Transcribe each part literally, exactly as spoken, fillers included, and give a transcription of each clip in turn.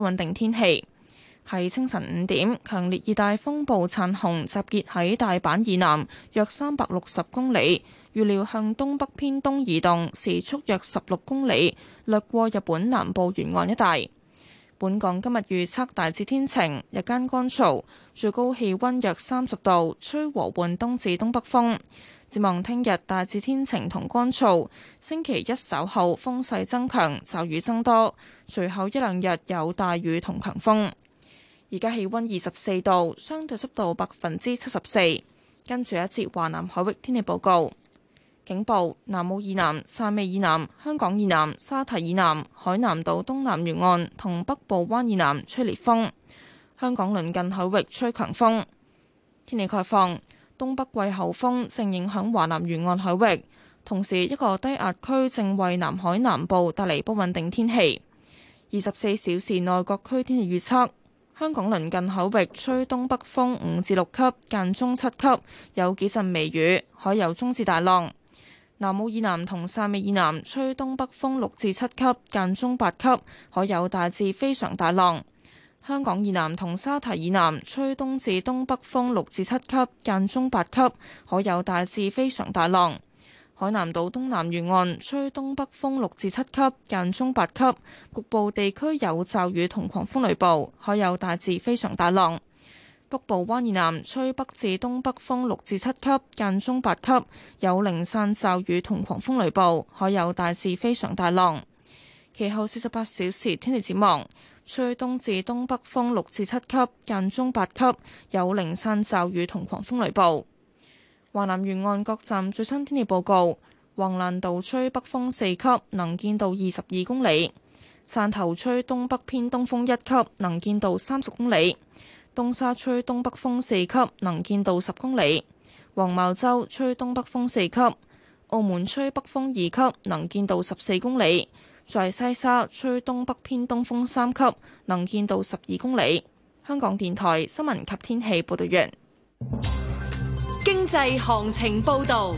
穩定天氣。喺清晨五點，強烈熱帶風暴燦紅集結喺大阪以南約三百六十公里，預料向東北偏東移動，時速約十六公里，掠過日本南部沿岸一帶。本港今日預測大致天晴，日間乾燥，最高氣溫約三十度，吹和緩東至東北風。展望聽日大致天晴同乾燥，星期一稍後風勢增強，驟雨增多，隨後一兩日有大雨同強風。而家氣溫二十四度，相對濕度百分之七十四。跟住一節華南海域天氣報告。警報：南澳以南、汕尾以南、香港以南、沙堤以南、海南島東南沿岸同北部灣以南吹烈風。香港鄰近海域吹強風。天氣概況：東北季候風正影響華南沿岸海域，同時一個低壓區正為南海南部帶嚟不穩定天氣。二十四小時內各區天氣預測。香港鄰近海域吹東北風五至六級，間中七級，有幾陣微雨，海有中至大浪。南澳以南同汕尾以南吹東北風六至七級，間中八級，海有大至非常大浪。香港以南同沙堤以南吹東至東北風六至七級，間中八級，海有大至非常大浪。海南島東南沿岸吹東北風六至七級，間中八級，局部地區有驟雨同狂風雷暴，海有大至非常大浪。北部灣以南吹北至東北風六至七級，間中八級，有零散驟雨同狂風雷暴，海有大至非常大浪。其後四十八小時天氣展望，吹東至東北風六至七級，間中八級，有零散驟雨同狂風雷暴。華南沿岸各站最新天氣報告：橫瀾島吹北風四級，能見度二十二公里；汕頭吹東北偏東風一級，能見度三十公里；東沙吹東北風四級，能見度十公里；黃茅洲吹東北風四級；澳門吹北風二級，能見度十四公里；在西沙吹東北偏東風三級，能見度十二公里。香港電台新聞及天氣報道完。 經濟行情報道。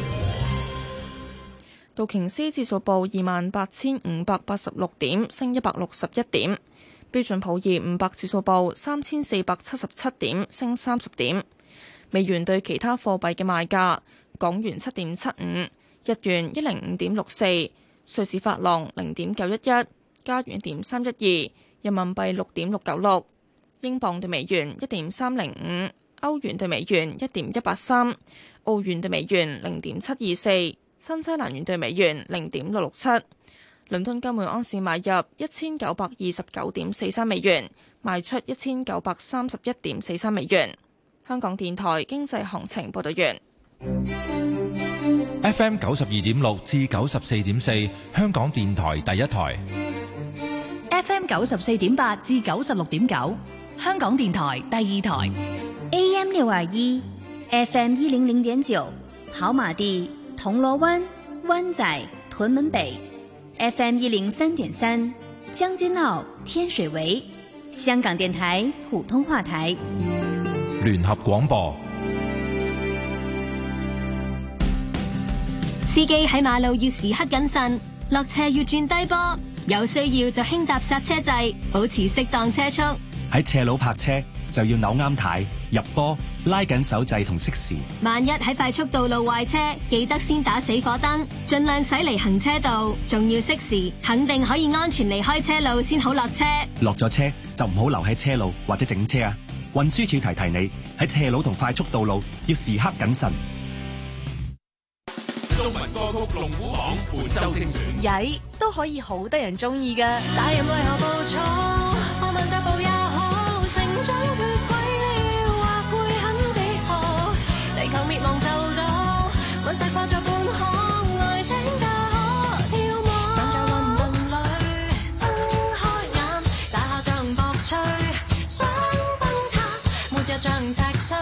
道瓊斯指數報二萬八千五百八十六點，升一百六十一點。標準普爾五百指數報三千四百七十七點，升三十點。美元對其他貨幣嘅賣價：港元七點七五，日元一零五點六四，瑞士法郎零點九一一，加元一點三一二，人民幣六點六九六，英鎊對美元一點三零五。歐元對美元一點一八三，澳元對美元零點七二四，新西蘭元對美元零點六六七。倫敦金每盎司買入一千九百二十九點四三美元，賣出一千九百三十一點四三美元。香港電台經濟行情報道完。 F M 九十二點六至九十四點四，香港電台第一台。 F M 九十四點八至九十六點九，香港電台第二台。 A M 六二一 ，F M 一零零點九，跑馬地、銅鑼灣、灣仔、屯門北 ，F M 一零三點三，將軍澳、天水圍，香港電台普通話台。 聯合廣播。 司機喺馬路要時刻謹慎，落斜要轉低波，有需要就輕踏剎車掣，保持適當車速。 喺斜路泊車就要扭啱軚、入波、拉緊手掣同熄匙。 萬一喺快速道路壞車，記得先打死火燈，盡量駛離行車道，仲要熄匙，肯定可以安全離開車路先好落車。 落咗車就唔好留喺車路或者整車啊！運輸署提提你，喺斜路同快速道路要時刻謹慎。 中文歌曲龍虎榜本周精選， 曳都可以好得人中意㗎。 大人為何暴躁？我問踏步也好，成長缺軌了，或會很自豪。地球滅亡就到，隕石掛着半空，愛情家可跳舞。站在混沌裏，睜開眼，大廈像薄脆，想崩塌，沒有像赤碎。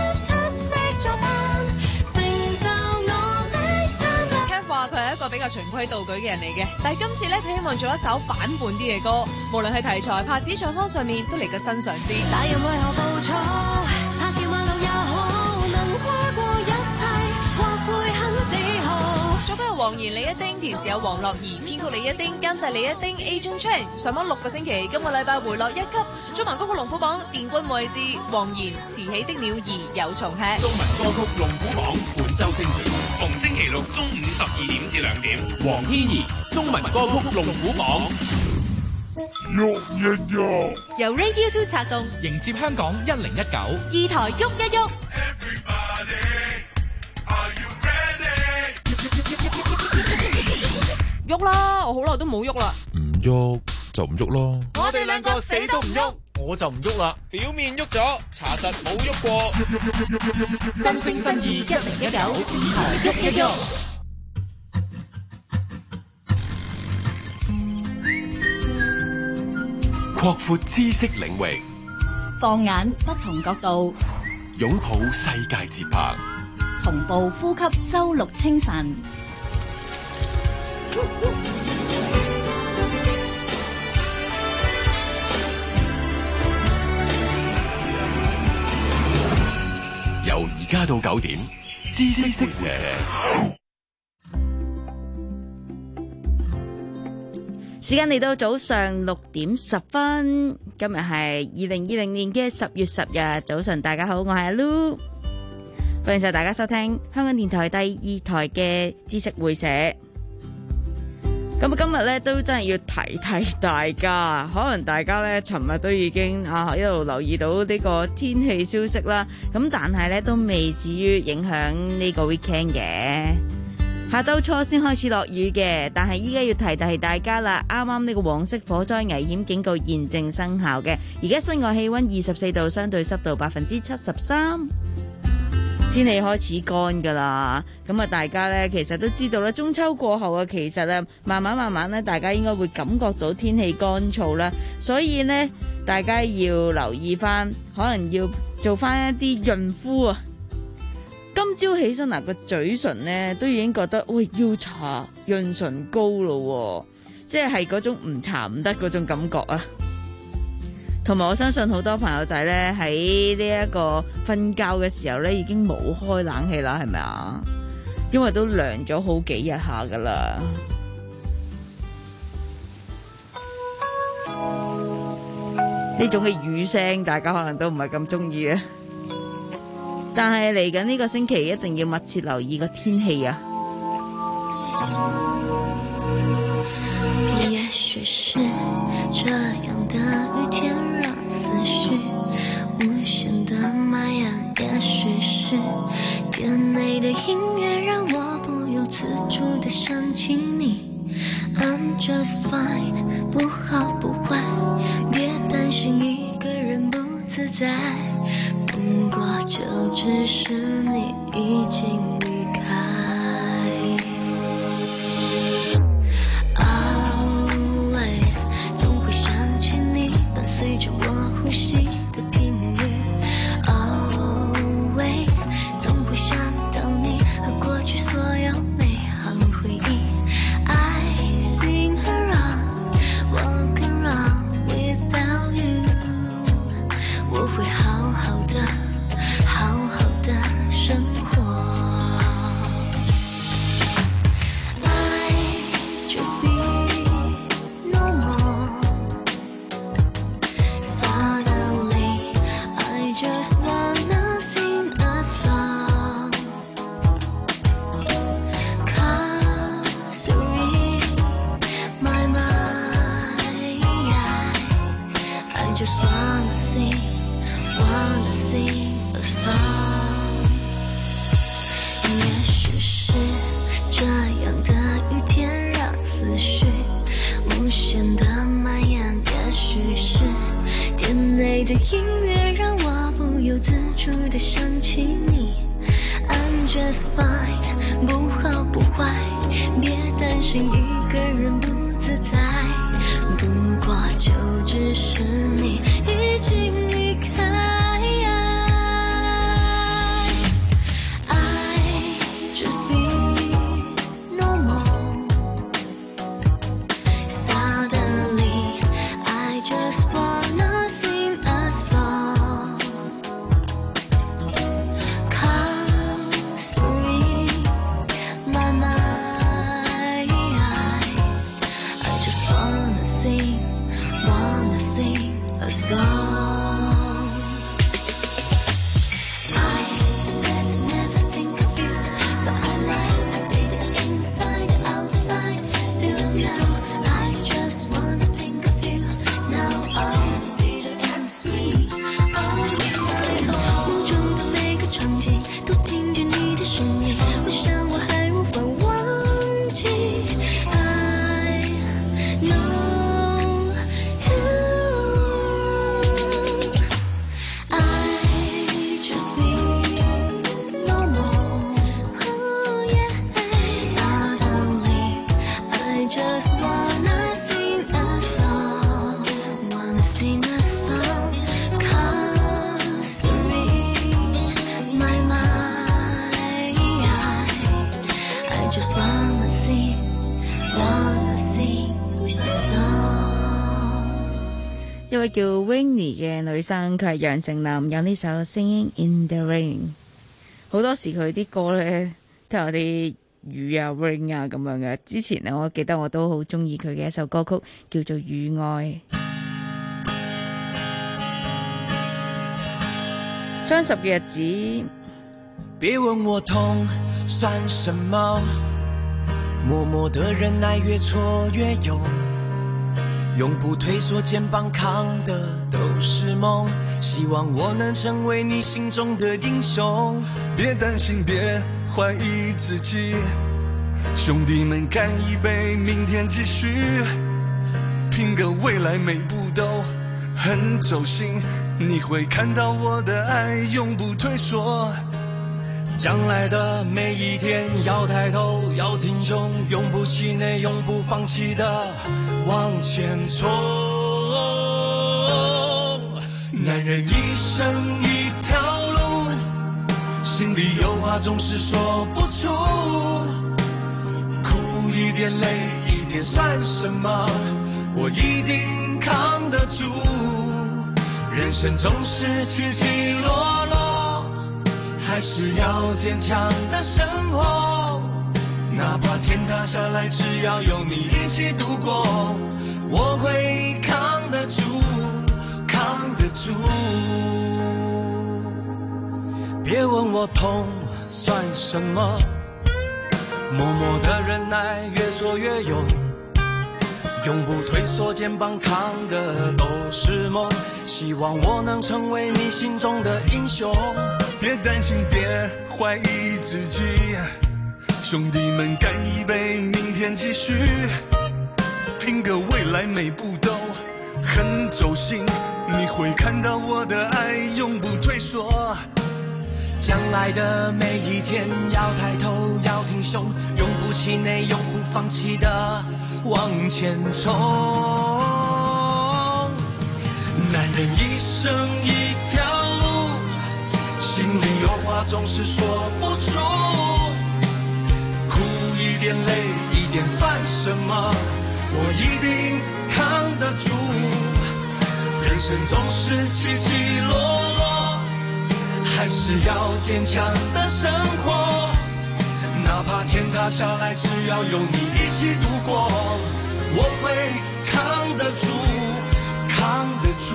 比較循規蹈矩嘅人嚟嘅，但係今次咧佢希望做一首反叛啲嘅歌，無論係題材、拍子、唱腔上面都嚟個新嘗試。 大人為何暴躁？擦掉馬路也好，能跨過一切，或會很自豪。 作曲有黃妍、李一丁，填詞有黃樂怡，編曲李一丁，監製李一丁 Agent Chan。上網六個星期，今個禮拜回落一級。中文歌曲龍虎榜殿軍位置，黃妍《遲起的鳥兒有蟲吃》。 中文歌曲龍虎榜本周精選，逢星期六中午十二點至兩點。黃天怡中文歌曲龍虎榜。 喐一喐， 由 Radio Two 策動， 迎接香港一零一九二台喐一喐。 喐啦！我好耐都冇喐啦。 唔喐就唔喐咯。 我哋兩個死都唔喐，我就唔喐啦。表面喐咗，查實冇喐過。 新聲新意一零一九，二台喐一喐。 擴闊知識領域， 放眼不同角度， 擁抱世界節拍， 同步呼吸周六清晨。 由而家到九點，知識識者。 時間嚟到早上六點十分，今日係二零二零年嘅十月十日早晨，大家好，我係阿 Lu， 歡迎晒大家收聽香港電台第二台嘅知識會社。咁今日咧都真係要提提大家，可能大家咧尋日都已經啊一路留意到呢個天氣消息啦，咁但係咧都未至於影響呢個 weekend 嘅。下周初先開始落雨嘅，但係依家要提提大家啦。啱啱呢個黃色火災危險警告現正生效嘅，而家室外氣溫二十四度，相對濕度百分之七十三，天氣開始乾噶啦。咁啊，大家呢其實都知道啦，中秋過後啊，其實啊慢慢慢慢呢，大家應該會感覺到天氣乾燥啦，所以呢，大家要留意翻，可能要做翻一啲潤膚啊。今朝起身嗱，個嘴唇咧都已經覺得喂要搽潤唇膏咯，即係嗰種唔搽唔得嗰種感覺啊！同埋我相信好多朋友仔咧喺呢一個瞓覺嘅時候咧已經冇開冷氣啦，係咪啊？因為都涼咗好幾日下噶啦。呢種嘅雨聲，大家可能都唔係咁中意啊！但係嚟緊呢個星期一定要密切留意個天氣啊！ 也許是這樣的雨天讓思緒無限的蔓延，也許是店內的音樂讓我不由自主地想起你。I'm just fine， 不好不壞，別擔心一個人不自在，不過就只是你已經離開。 Always 總會想起你伴隨着我呼吸的頻率。 Always 總會想到你和過去所有美好回憶。 I sing around walk around without you， 我會好好的好好的生活。 I just be normal. Suddenly I just wanna sing a song. Cause you're in my mind. I just wanna sing wanna sing a song。 也許是這樣的雨天讓思緒無限的蔓延，也許是店內的音樂讓我不由自主地想起你。 I'm just fine， 不好不壞，別擔心一個人不自在，不過就只是你已經離開。 I just be normal. sing, wanna sing a song. I said never think of you, but I lied, I did it inside, outside, still now, I just wanna think of you, now I'm bitter and sweet, oh my oh. 梦中的每个场景都听见你的声音，我想我还无法忘记 I know you I just be no more oh yeah suddenly I just wanna sing a song wanna sing a song concerning my mind I just wanna sing wanna sing a song 一位叫 Rainy 嘅女生，佢係楊丞琳，有呢首 Singing in the Rain。好多時佢啲歌咧都有啲雨啊 rain 啊咁樣嘅。之前咧，我記得我都好中意佢嘅一首歌曲，叫做《雨愛》。雙十嘅日子， 別問我痛算什麼，默默的忍耐越挫越勇，永不退縮，肩膀扛的都是夢，希望我能成為你心中的英雄。 別擔心，別懷疑自己，兄弟們乾一杯，明天繼續，拼個未來，每步都很走心，你會看到我的愛永不退縮。 將來的每一天要抬頭，要挺胸，永不氣餒，永不放棄的往前衝。男人一生一條路，心裡有話總是說不出，哭一點淚一點算什麼，我一定扛得住。人生總是起起落落，還是要堅強的生活，哪怕天塌下來，只要有你一起度過，我會扛得住，扛得住。別問我痛算什麼，默默的忍耐越挫越勇，永不退縮，肩膀扛的都是夢，希望我能成為你心中的英雄。 別擔心，別懷疑自己，兄弟們乾一杯，明天繼續，拼個未來，每步都很走心，你會看到我的愛永不退縮。 將來的每一天要抬頭，要挺胸，永不氣餒，永不放棄的往前衝。男人一生一條路，心裡有話總是說不出，哭一點淚一點算什麼，我一定扛得住。人生總是起起落落，還是要堅強的生活，哪怕天塌下來，只要有你一起度過，我會扛得住，扛得住。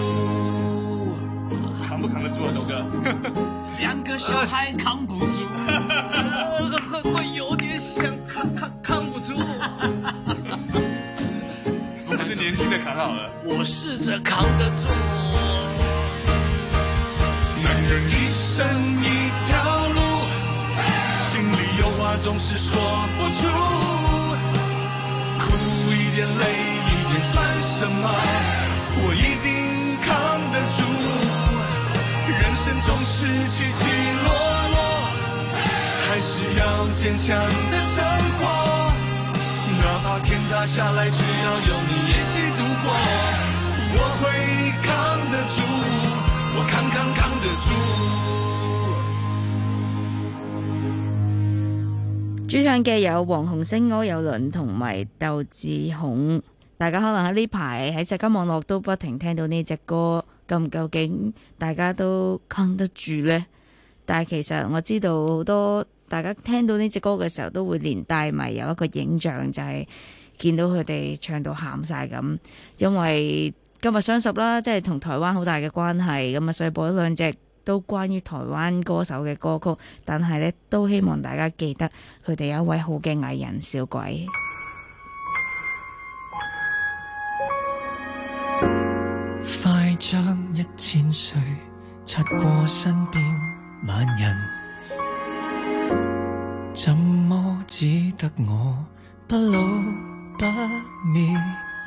扛不扛得住啊，豆哥？ 兩個小孩扛不住， 會會有點想扛扛扛不住。 我們是年輕的扛好了， 我試着扛得住。 男人一生一條路，心裡有話總是說不出，哭一點淚一點算什麼，我一定扛得住。人生總是起起落落，還是要堅強的生活，哪怕天塌下來，只要有你一起度過，我會扛得住，我扛扛扛得住。 主唱嘅有黃鴻升、柯有倫同埋竇智孔。大家可能喺呢排喺社交網絡都不停聽到呢隻歌，咁究竟大家都扛得住呢？但係其實我知道好多大家聽到呢隻歌嘅時候都會連帶埋有一個影像，就係見到佢哋唱到喊晒咁，因為今日雙十啦，即係同台灣好大嘅關係，咁啊，所以播咗兩隻都關於台灣歌手嘅歌曲，但係呢，都希望大家記得佢哋有一位好嘅藝人小鬼。 快將一千歲擦過身邊萬人，怎麼只得我不老不滅？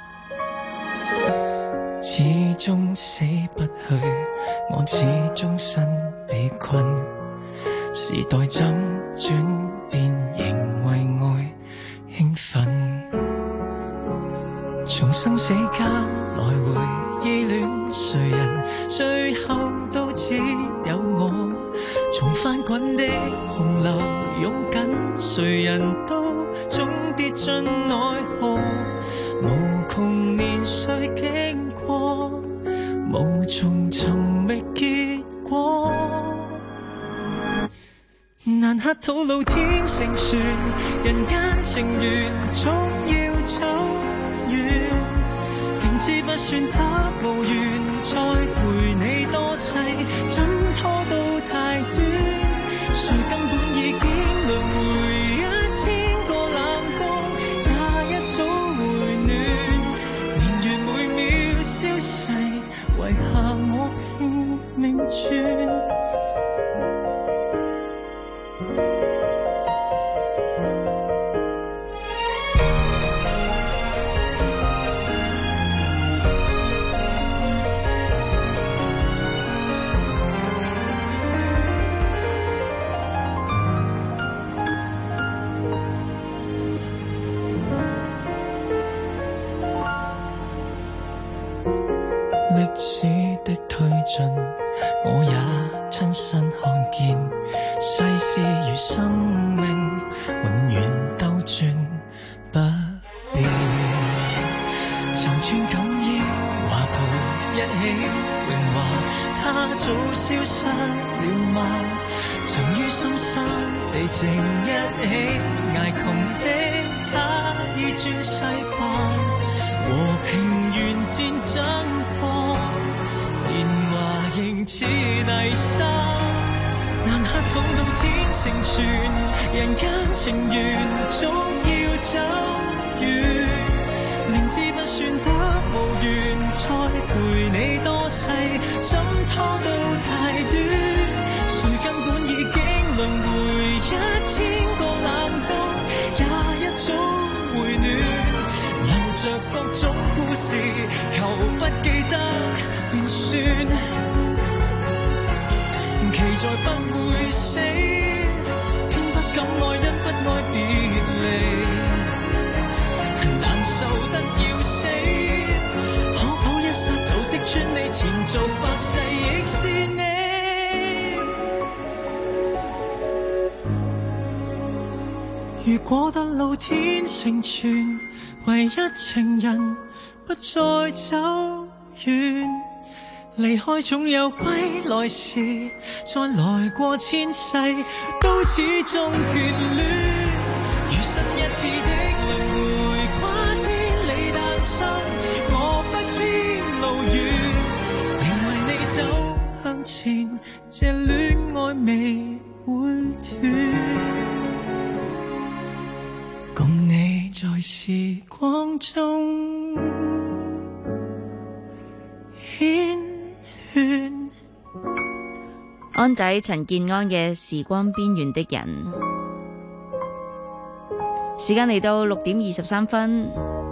始終死不去，我始終身被困。時代怎轉變，仍為愛興奮。從生死間來回依戀誰人，最後都只有我。從翻滾的洪流擁緊，誰人都總跌進愛河。無窮年歲經過，無從尋覓結果。難客吐露天成全，人間情緣總要走遠。明知不算得無緣，再陪你多世，怎拖到太短？誰根本已經輪迴一千個冷冬，也一早回暖。年月每秒消逝，遺下我拼命轉。歷史的推進，我也親身看見，世事如生命，永遠兜轉不變。曾穿錦衣華袍一起榮華，他早消失了嗎？曾於深山地靜一起捱窮的他已轉世吧。和平完戰爭破，年華仍似泥沙。難客吐露天成全，人間情緣總要走遠。明知不算得無緣，再陪你多世，怎拖到太短？誰根本已經輪迴一千個冷冬，也一早回暖。着各種故事，求不記得便算，期在不會死，偏不敢愛，因不愛別離，難受得要死，可否一剎就識穿你，前做百世亦是你。如果得老天成全，唯一情人不再走遠，離開總有歸來時，再來過千世都始終眷戀。如新一次的輪迴，跨千里誕生，我不知路遠，仍為你走向前，這戀愛未會斷。共你在時光中牽圈。 安仔陳健安嘅《時光邊緣的人》，時間嚟到六點二十三分，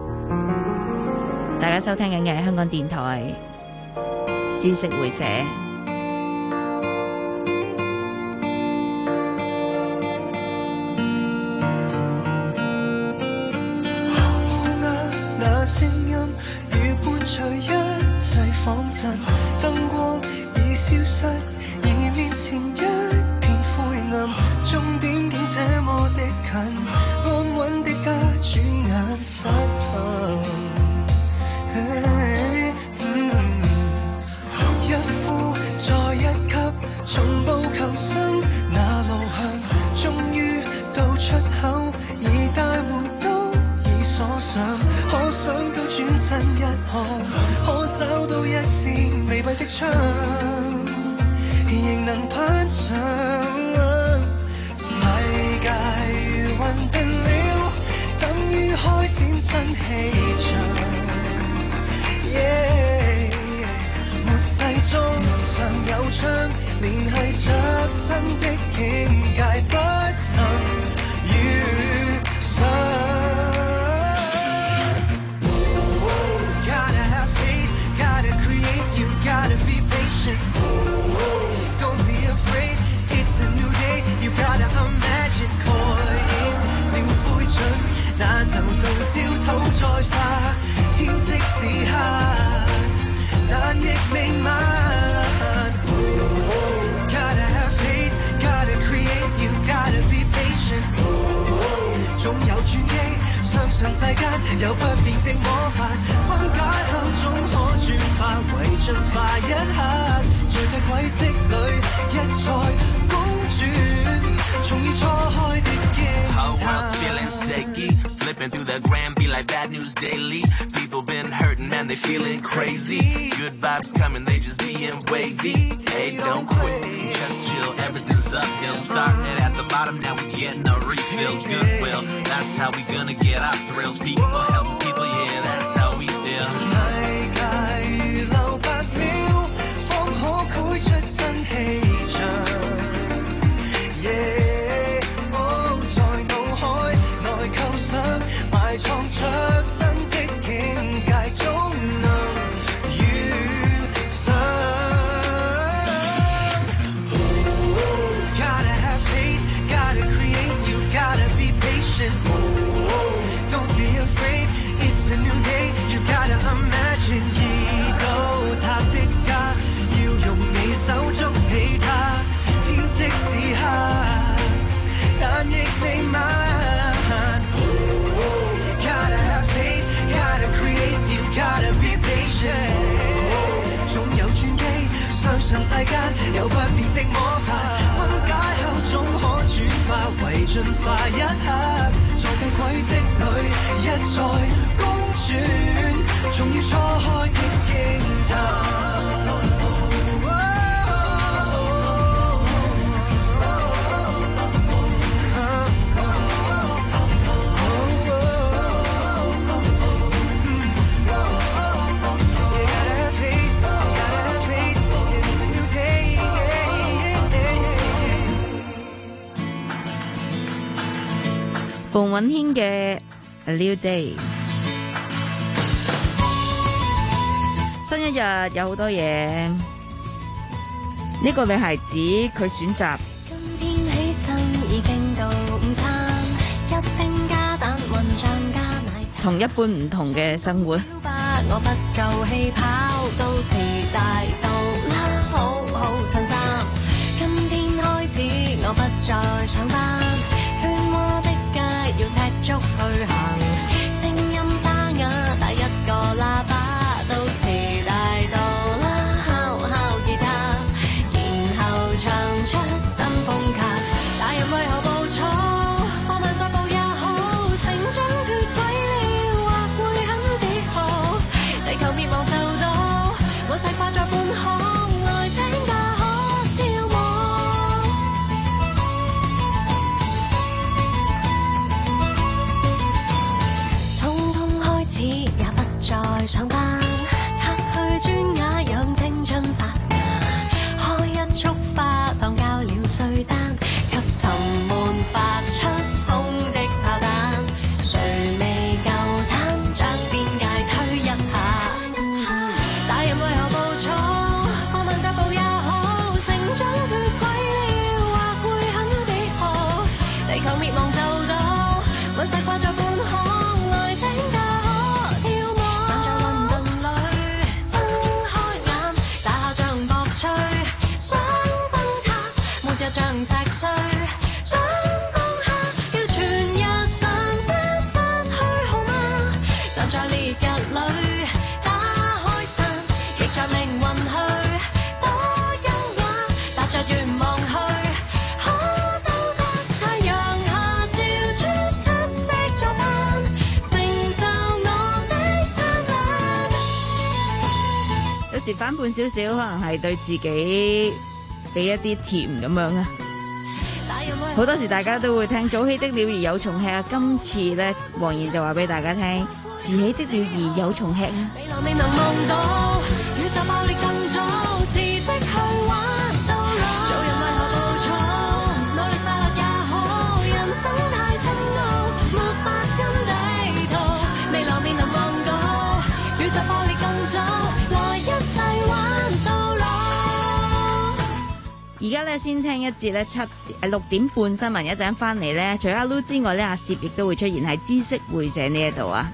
大家收聽緊嘅係香港電台知識會社。 聲音如伴隨一切仿真，燈光已消失，而面前一片灰暗，終點竟這麼的近，安穩的家轉眼失衡。一呼再一吸，從步求生，那路向終於到出口，而大門都已鎖上。 轉身一看，可找到一線微閉的窗，仍能攀上。世界如混沌了，等於開展新氣象。Yeah, 末世中常有窗，聯繫着新的境界，不曾遇上。Gotta have faith, gotta create, you gotta be patient. Don't be afraid, it's a new day, you gotta imagine. 蓋應了灰燼，那就到朝頭再發。天色此刻，但亦未晚。Gotta have faith, gotta create, you gotta be patient. 總有轉機，相信世間有不變的魔法。分解後總可轉化為進化一刻，在這軌跡裏一再公轉，重現初開的驚嘆。 Flipping through the gram, be like bad news daily. People been hurting, man, they feeling crazy. Good vibes coming, they just being wavy. Hey, don't quit, just chill, everything's uphill. Starting at the bottom, now we getting our refills. Goodwill, that's how we gonna get our thrills. People helping people, yeah, that's how we feel. 世界如留白了，方可繪出新氣象。Yeah.埋藏出新的境界，總能遇上。Gotta have faith, gotta create, you gotta be patient. Don't be afraid, it's a new day, you gotta imagine. 已到塔的家，要用你手捉起它。天色此刻，但亦未晚。Gotta be patient， 總有轉機，相信世間有不變的魔法。分解後總可轉化為進化一刻，在這軌跡裏一再公轉，重遇初開的驚嘆。 馮允謙嘅 A New Day， 新一日有好多嘢。呢個女孩子佢選擇今天起身已經到午餐，一丁加蛋混醬加奶茶， 同一般唔同嘅生活。 我不夠氣跑到遲大到啦，好好襯衫。今天開始我不再上班，喧嘩的街要踢足去行，聲音沙啞打一個喇叭到遲大到啦，敲敲吉他，然後唱出新風格。大人為何暴躁？放慢腳步也好，成長脫軌了，或會很自豪。地球滅亡就到，往世跨在半空，來請假可跳舞。通通開始也不再上班，拆去磚瓦讓青春發芽，開一束花當交了稅單，給沉悶發出風的炮彈。誰未夠膽將邊界推一下？大人為何暴躁？放慢腳步也好，成長脫軌了，或會很自豪。地球滅亡就到，隕石掛在半空，來請假可跳舞。站在倫敦路時反叛少少，可能係對自己俾一啲甜咁樣啊。好多時大家都會聽早起的鳥兒有蟲吃啊，今次咧黃妍就話俾大家聽，遲起的鳥兒有蟲吃啊。 未能望到宇宙爆裂更早，辭職去玩到老。做人為何暴躁？努力快樂也好，人生太深奧，沒法跟地圖。未來未能望到宇宙爆裂更早，來一齊玩到老。 而家咧先聽一節咧七誒六點半新聞，一陣翻嚟咧，除咗阿 Lu 之外咧，阿攝亦都會出現喺知識會社呢一度啊。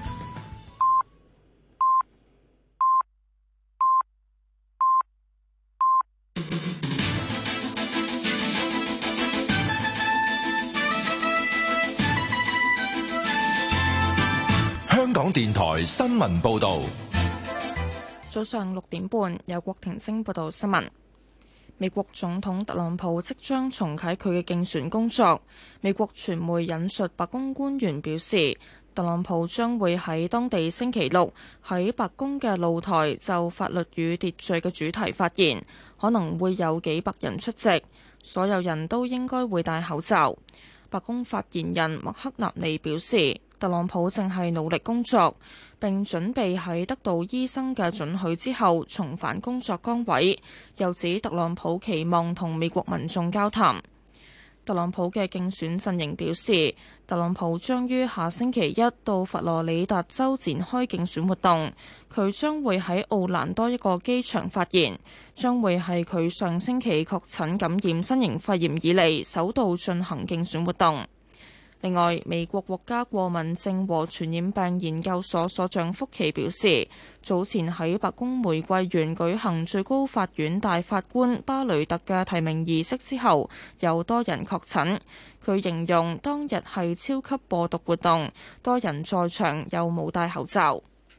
香港電台新聞報導， 早上六點半由郭婷晶報道新聞。美國總統特朗普即將重啟佢嘅競選工作。美國傳媒引述白宮官員表示，特朗普將會喺當地星期六喺白宮嘅露台就法律與秩序嘅主題發言，可能會有幾百人出席，所有人都應該會戴口罩。白宮發言人麥克納尼表示，特朗普正係努力工作，並準備喺得到醫生嘅准許之後重返工作崗位。又指特朗普期望同美國民眾交談。特朗普嘅競選陣營表示，特朗普將於下星期一到佛羅里達州展開競選活動，佢將會喺奧蘭多一個機場發言，將會係佢上星期確診感染新型肺炎以嚟首度進行競選活動。另外，美國國家過敏症和傳染病研究所所長福奇表示，早前喺白宮玫瑰園舉行最高法院大法官巴雷特嘅提名儀式之後，有多人確診。佢形容當日係超級播毒活動，多人在場又冇戴口罩。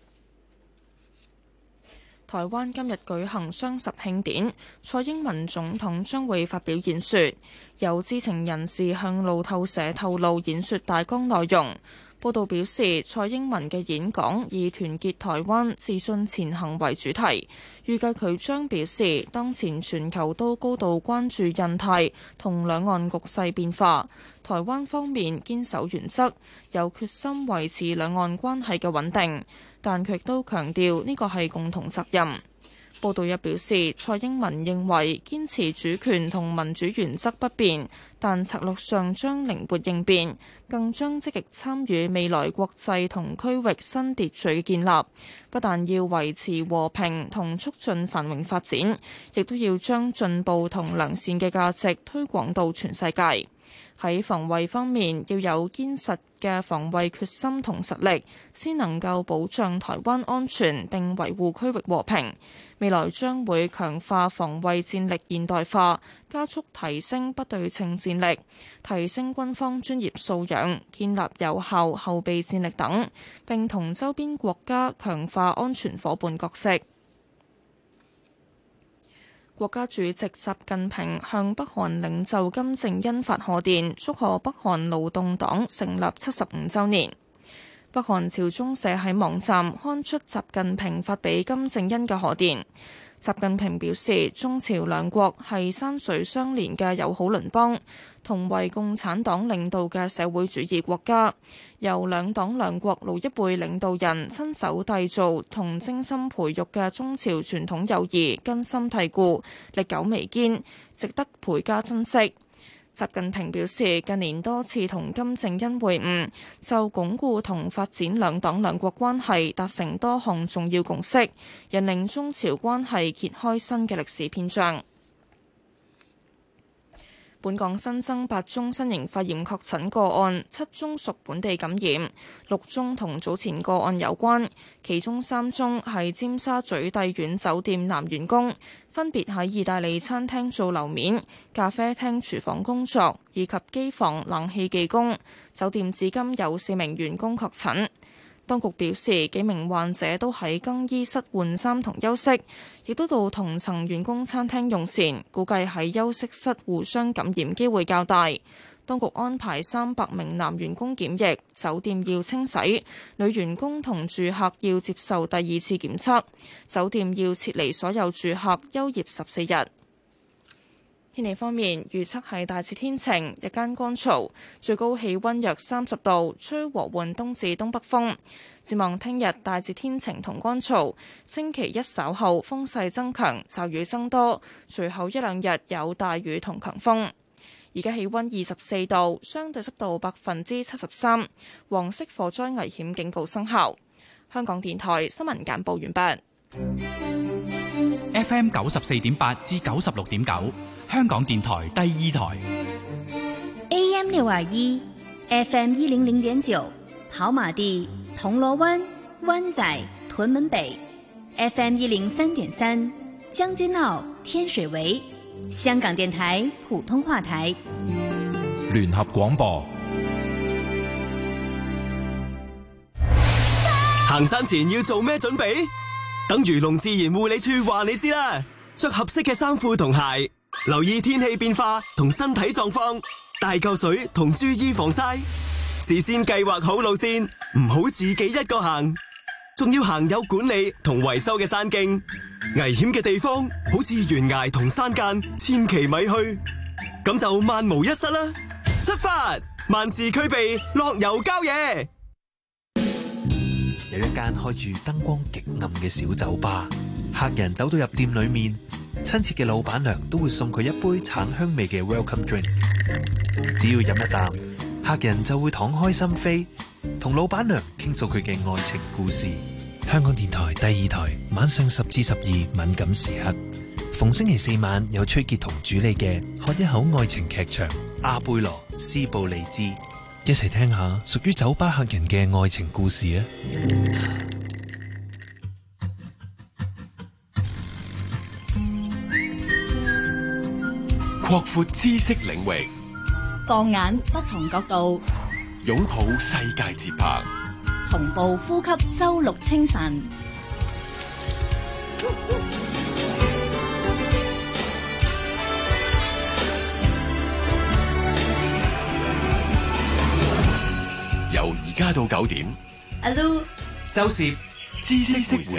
台灣今日舉行雙十慶典，蔡英文總統將會發表演說。有知情人士向路透社透露演說大綱內容。報道表示，蔡英文嘅演講以團結台灣、自信前行為主題。預計佢將表示，當前全球都高度關注印太同兩岸局勢變化，台灣方面堅守原則，有決心維持兩岸關係嘅穩定，但卻都強調呢個係共同責任。報道又表示，蔡英文認為堅持主權同民主原則不變，但策略上將靈活應變，更將積極參與未來國際同區域新秩序嘅建立。不但要維持和平同促進繁榮發展，亦都要將進步同良善嘅價值推廣到全世界。喺防衛方面，要有堅實嘅防衛決心同實力，先能夠保障台灣安全並維護區域和平。未來將會強化防衛戰力現代化，加速提升不對稱戰力，提升軍方專業素養，建立有效後備戰力等，並同周邊國家強化安全夥伴角色。國家主席習近平向北韓領袖金正恩發賀電，祝賀北韓勞動黨成立七十五週年。北韓朝中社喺網站刊出習近平發俾金正恩嘅賀電。習近平表示，中朝兩國係山水相連嘅友好鄰邦，同為共產黨領導嘅社會主義國家，由兩黨兩國老一輩領導人親手締造同精心培育嘅中朝傳統友誼根深蒂固、歷久彌堅，值得倍加珍惜。習近平表示，近年多次同金正恩會晤，就鞏固同發展兩黨兩國關係達成多項重要共識，引領中朝關係揭開新嘅歷史篇章。本港新增八宗新型肺炎確診個案，七宗屬本地感染，六宗同早前個案有關，其中三宗係尖沙咀帝苑酒店男員工，分別喺意大利餐廳做樓面、咖啡廳廚房工作，以及機房冷氣技工。酒店至今有四名員工確診。當局表示，幾名患者都喺更衣室換衫同休息，亦都到同層員工餐廳用膳，估計喺休息室互相感染機會較大。 當局安排三百名男員工檢疫，酒店要清洗，女員工同住客要接受第二次檢測，酒店要撤離所有住客休業十四日。天氣方面，預測係大致天晴，日間乾燥，最高氣溫約三十度，吹和緩東至東北風。展望聽日大致天晴同乾燥，星期一稍後風勢增強，驟雨增多，隨後一兩日有大雨同強風。而家氣溫二十四度，相對濕度百分之七十三，黃色火災危險警告生效。香港電台新聞簡報完畢。 F M 九十四點八至九十六點九，香港電台第二台。 A M 六二一 ，F M 一零零點九，跑馬地、銅鑼灣、灣仔、屯門北 ，F M 一零三點三，將軍澳、天水圍，香港電台普通話台。 聯合廣播。 行山前要做咩準備？等漁農自然護理處話你知啦，着合適嘅衫褲同鞋，留意天氣變化同身體狀況，帶夠水同注意防曬，事先計劃好路線，唔好自己一個行，仲要行有管理同維修嘅山徑，危險嘅地方好似懸崖同山澗，千祈咪去，咁就萬無一失啦！出發，萬事俱備，樂遊郊野。 有一間開住燈光極暗嘅小酒吧，客人走到入店裏面，親切嘅老闆娘都會送佢一杯橙香味嘅 welcome drink。只要飲一啖，客人就會敞開心扉，同老闆娘傾訴佢嘅愛情故事。 香港電台第二台晚上十至十二敏感時刻，逢星期四晚有崔潔彤主理嘅喝一口愛情劇場。 阿貝羅斯布利茲。 一齊聽下屬於酒吧客人嘅愛情故事啊！ 擴闊知識領域， 放眼不同角度， 擁抱世界節拍， 同步呼吸周六清晨。 由而家到九點， 阿 Lu、 周攝知識活社。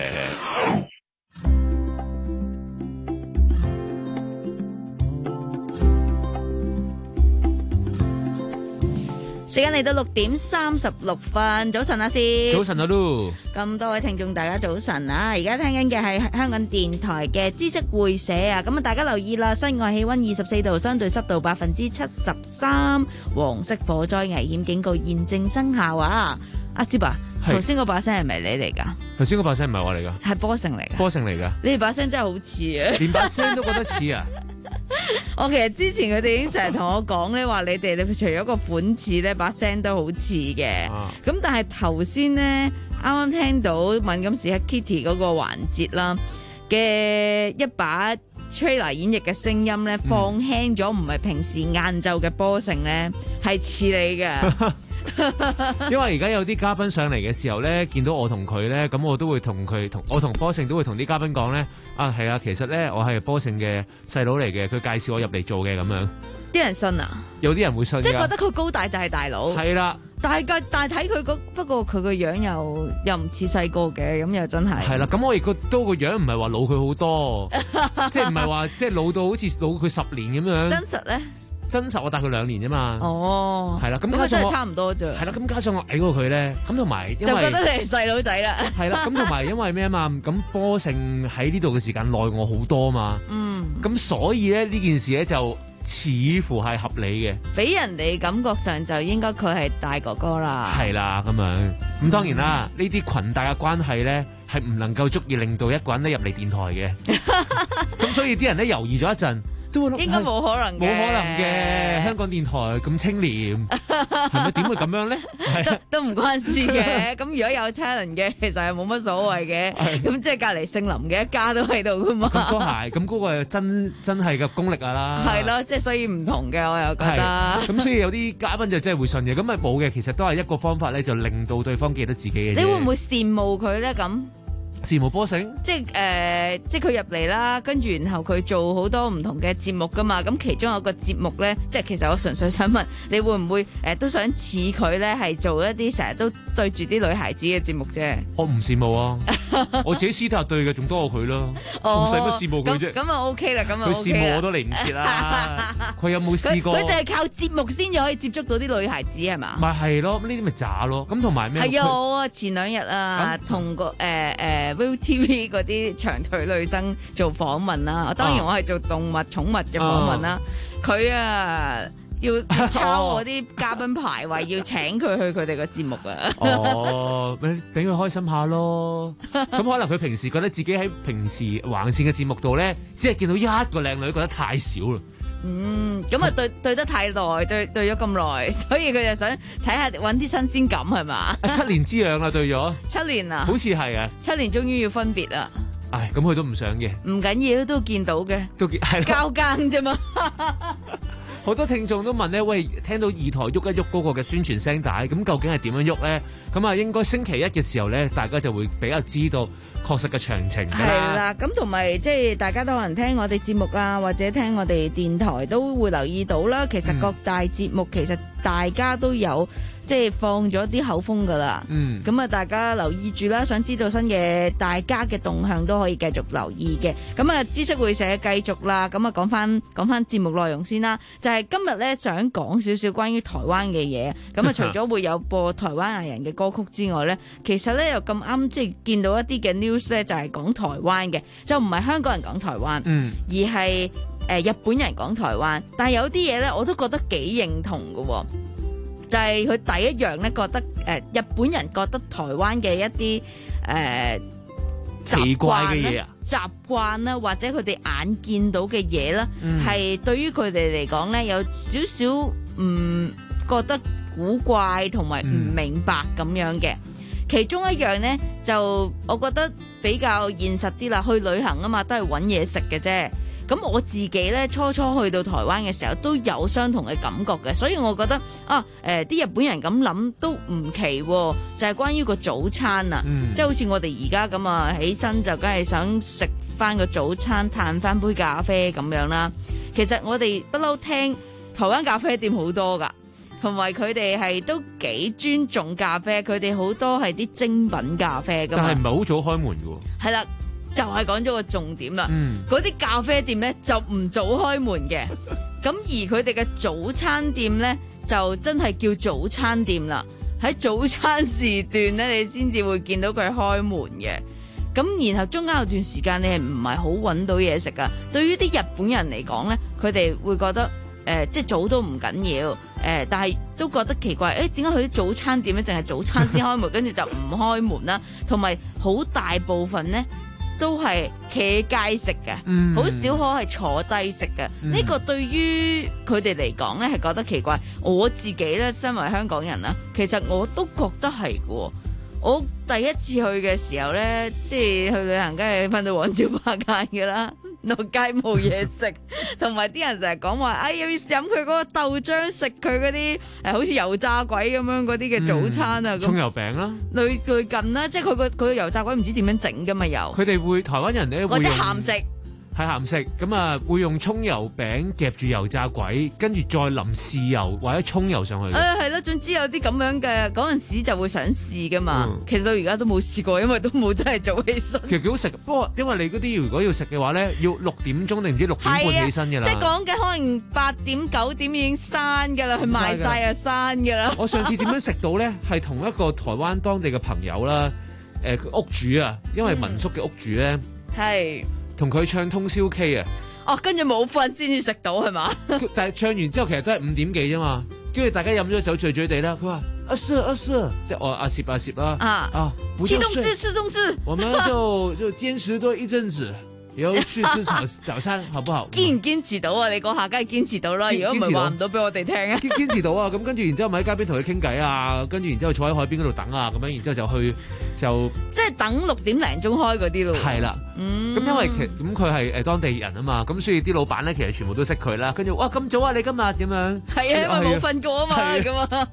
時間嚟到六點三十六分，早晨阿師， 早晨阿 Lu， 咁多位聽眾大家早晨啊！而家聽緊嘅係香港電台嘅知識會社啊，咁啊大家留意啦，室外氣溫二十四度，相對濕度百分之七十三，黃色火災危險警告現正生效啊！阿師啊，頭先嗰把聲係咪你嚟噶？ 頭先嗰把聲唔係我嚟噶， 係波成嚟噶， 波成嚟噶， 你哋把聲真係好似啊， 連把聲都覺得似啊！ 我其實之前佢哋已經成日同我講咧，話你哋你除咗個款似咧，把聲都好似嘅。咁、啊、但係頭先咧，啱啱聽到敏感時刻 Kitty 嗰個環節啦嘅一把 trailer 演繹嘅聲音咧，放輕咗，唔係平時晏晝嘅波成咧，係似你嘅。 因為而家有啲嘉賓上嚟嘅時候咧，見到我同佢咧，咁我都會同佢同我同波勝都會同啲嘉賓講咧，啊係啊，其實咧我係波勝嘅細佬嚟嘅，佢介紹我入嚟做嘅咁樣。 啲人信啊？ 有啲人會信， 即係覺得佢高大就係大佬。係啦，但係但係睇佢嗰，不過佢個樣又又唔似細個嘅，咁又真係。 係啦，咁我亦個都個樣唔係話老佢好多，即係唔係話即係老到好似老佢十年咁樣。 真實咧？ 真實我大佢兩年啫嘛， 哦， 係啦，咁加上我差唔多啫， 係啦，咁加上我矮過佢咧，咁同埋因為就覺得你係細佬仔啦， 係啦，咁同埋因為咩啊嘛，咁波勝喺呢度嘅時間耐我好多嘛，嗯，咁所以咧呢件事咧就似乎係合理嘅， 俾人哋感覺上就應該佢係大哥哥啦， 係啦咁樣，咁當然啦，呢啲裙帶嘅關係咧係唔能夠足以令到一個人咧入嚟電台嘅，咁所以啲人咧猶豫咗一陣。 應該冇可能嘅， 冇可能嘅。香港電台咁清廉，係咪點會咁樣咧？ 都唔關事嘅。咁如果有 talent 嘅，其實係冇乜所謂嘅。咁即係隔離姓林嘅一家都喺度噶嘛。 咁都係，咁嗰個真真係嘅功力啊啦。 係咯，即係所以唔同嘅，我又覺得。 咁所以有啲嘉賓就真係會信嘅，咁咪冇嘅。其實都係一個方法咧，就令到對方記得自己嘅。 你會唔會羨慕佢咧？咁？ 事務波醒， 即係誒、呃，即係佢入嚟啦，跟住然後佢做好多唔同嘅節目噶嘛。咁其中有個節目咧，即係其實我純粹想問，你會唔會誒、呃、都想似佢咧，係做一啲成日都對住啲女孩子嘅節目啫？ 我唔羨慕啊，我自己私底下對嘅仲多過佢咯，我使乜羨慕佢啫？ 咁啊 OK 啦，咁啊 OK 啦。 佢羨慕我都嚟唔切啦。佢有冇試過？ 佢就係靠節目先至可以接觸到啲女孩子係嘛？ 咪係咯，呢啲咪渣咯。咁同埋咩？ 係啊，我啊前兩日啊，同個誒誒 ViuTV 嗰啲長腿女生做訪問啦。當然我係做動物寵物嘅訪問啦。佢啊要抄我啲嘉賓牌，話要請佢去佢哋個節目啊。 哦，咪俾佢開心下咯。咁可能佢平時覺得自己喺平時橫線嘅節目度咧，只係見到一個靚女，覺得太少啦。 嗯，咁啊對對得太耐，對對咗咁耐，所以佢就想睇下揾啲新鮮感係嘛？ 七年之癢啦，對咗七年啊， 好似係啊， 七年終於要分別啦。 唉，咁佢都唔想嘅， 唔緊要，都見到嘅， 都見係交更啫嘛。 好多聽眾都問咧，喂，聽到二台喐一喐嗰個嘅宣傳聲帶，咁究竟係點樣喐咧？咁啊，應該星期一嘅時候咧，大家就會比較知道確實嘅詳情㗎啦。 係啦，咁同埋即係大家都可能聽我哋節目啊，或者聽我哋電台都會留意到啦。其實各大節目其實大家都有即係放咗啲口風㗎啦。嗯，咁啊，大家留意住啦。想知道新嘅大家嘅動向都可以繼續留意嘅。咁啊，知識會社繼續啦。咁啊，講翻講翻節目內容先啦。就係今日咧想講少少關於台灣嘅嘢。咁啊，除咗會有播台灣藝人嘅歌曲之外咧，其實咧又咁啱即係見到一啲嘅 news 咧，就係講台灣嘅，就唔係香港人講台灣，嗯，而係誒日本人講台灣。但係有啲嘢咧，我都覺得幾認同嘅，就係佢第一樣咧覺得誒日本人覺得台灣嘅一啲誒奇怪嘅嘢啊， 習慣啦，或者佢哋眼見到嘅嘢啦，係對於佢哋嚟講咧有少少唔覺得古怪同埋唔明白咁樣嘅。其中一樣呢，就我覺得比較現實啲啦，去旅行啊嘛，都係揾嘢食嘅啫。咁我自己呢，初初去到台灣嘅時候都有相同嘅感覺嘅，所以我覺得啊，誒、呃、啲日本人咁諗都唔奇，就係、是、關於個早餐啊，嗯、即係好似我哋而家咁啊，起身就梗係想食翻個早餐，嘆翻杯咖啡咁樣啦。其實我哋不嬲聽台灣咖啡店好多㗎。同埋佢哋係都幾尊重咖啡，佢哋好多係啲精品咖啡噶嘛。 但係唔係好早開門嘅喎。 係啦，就係講咗個重點啦。 嗯， 嗰啲咖啡店咧就唔早開門嘅，咁而佢哋嘅早餐店咧就真係叫早餐店啦。喺早餐時段咧，你先至會見到佢開門嘅。咁然後中間有段時間你係唔係好揾到嘢食噶？對於啲日本人嚟講咧，佢哋會覺得。誒、呃，即係早都唔緊要，誒、呃，但係都覺得奇怪，誒，點解佢啲早餐店咧淨係早餐先開門，跟住就唔開門啦？同埋好大部分咧都係企喺街食嘅，好、嗯、少可係坐低食嘅。呢、嗯、個對於佢哋嚟講咧係覺得奇怪。我自己咧身為香港人啦，其實我都覺得係嘅。我第一次去嘅時候咧，即係去旅行，梗係瞓到黃朝百間嘅啦。落街冇嘢食，同埋啲人成日講話，哎要飲佢嗰個豆漿，食佢嗰啲誒好似油炸鬼咁樣嗰啲嘅早餐啊， 葱、嗯、油餅啦， 類類近啦，即係佢個佢個油炸鬼唔知點樣整噶嘛油， 佢哋會台灣人咧或者鹹食。 係鹹食咁啊，會用葱油餅夾住油炸鬼，跟住再淋豉油或者葱油上去。 誒係咯，總之有啲咁樣嘅嗰陣時就會想試噶嘛。嗯、其實到而家都冇試過，因為都冇真係早起身。 其實幾好食，不過因為你嗰啲如果要食嘅話咧，要六點鐘定唔知六點半起身㗎啦。 即係講嘅可能八點九點已經閂㗎啦，佢賣晒啊閂㗎啦。 我上次點樣食到咧？係同一個台灣當地嘅朋友啦，誒、呃、屋主啊，因為民宿嘅屋主咧係。嗯同佢唱通宵 K 啊！ 哦，跟住冇瞓先至食到係嘛？ 但係唱完之後其實都係五點幾啫嘛，跟住大家飲咗酒醉醉地啦。佢話阿 Sir 阿 Sir， 即係我阿攝阿攝啦。啊啊！ 吃東西吃東西， 我們就就堅持多一陣子，然後去吃早早餐，好不好？ 堅唔堅持到啊？你嗰下梗係堅持到啦，如果唔係話唔到俾我哋聽啊！ 堅堅持到啊！咁跟住然之後咪喺街邊同佢傾偈啊，跟住然之後坐喺海邊嗰度等啊，咁樣然之後就去就即係等六點零鐘開嗰啲咯。 係啦。咁、嗯、因為其咁佢係誒當地人啊嘛，咁所以啲老闆咧其實全部都識佢啦。跟住哇咁早啊，你今日點樣？ 係啊，因為冇瞓過啊嘛，咁啊。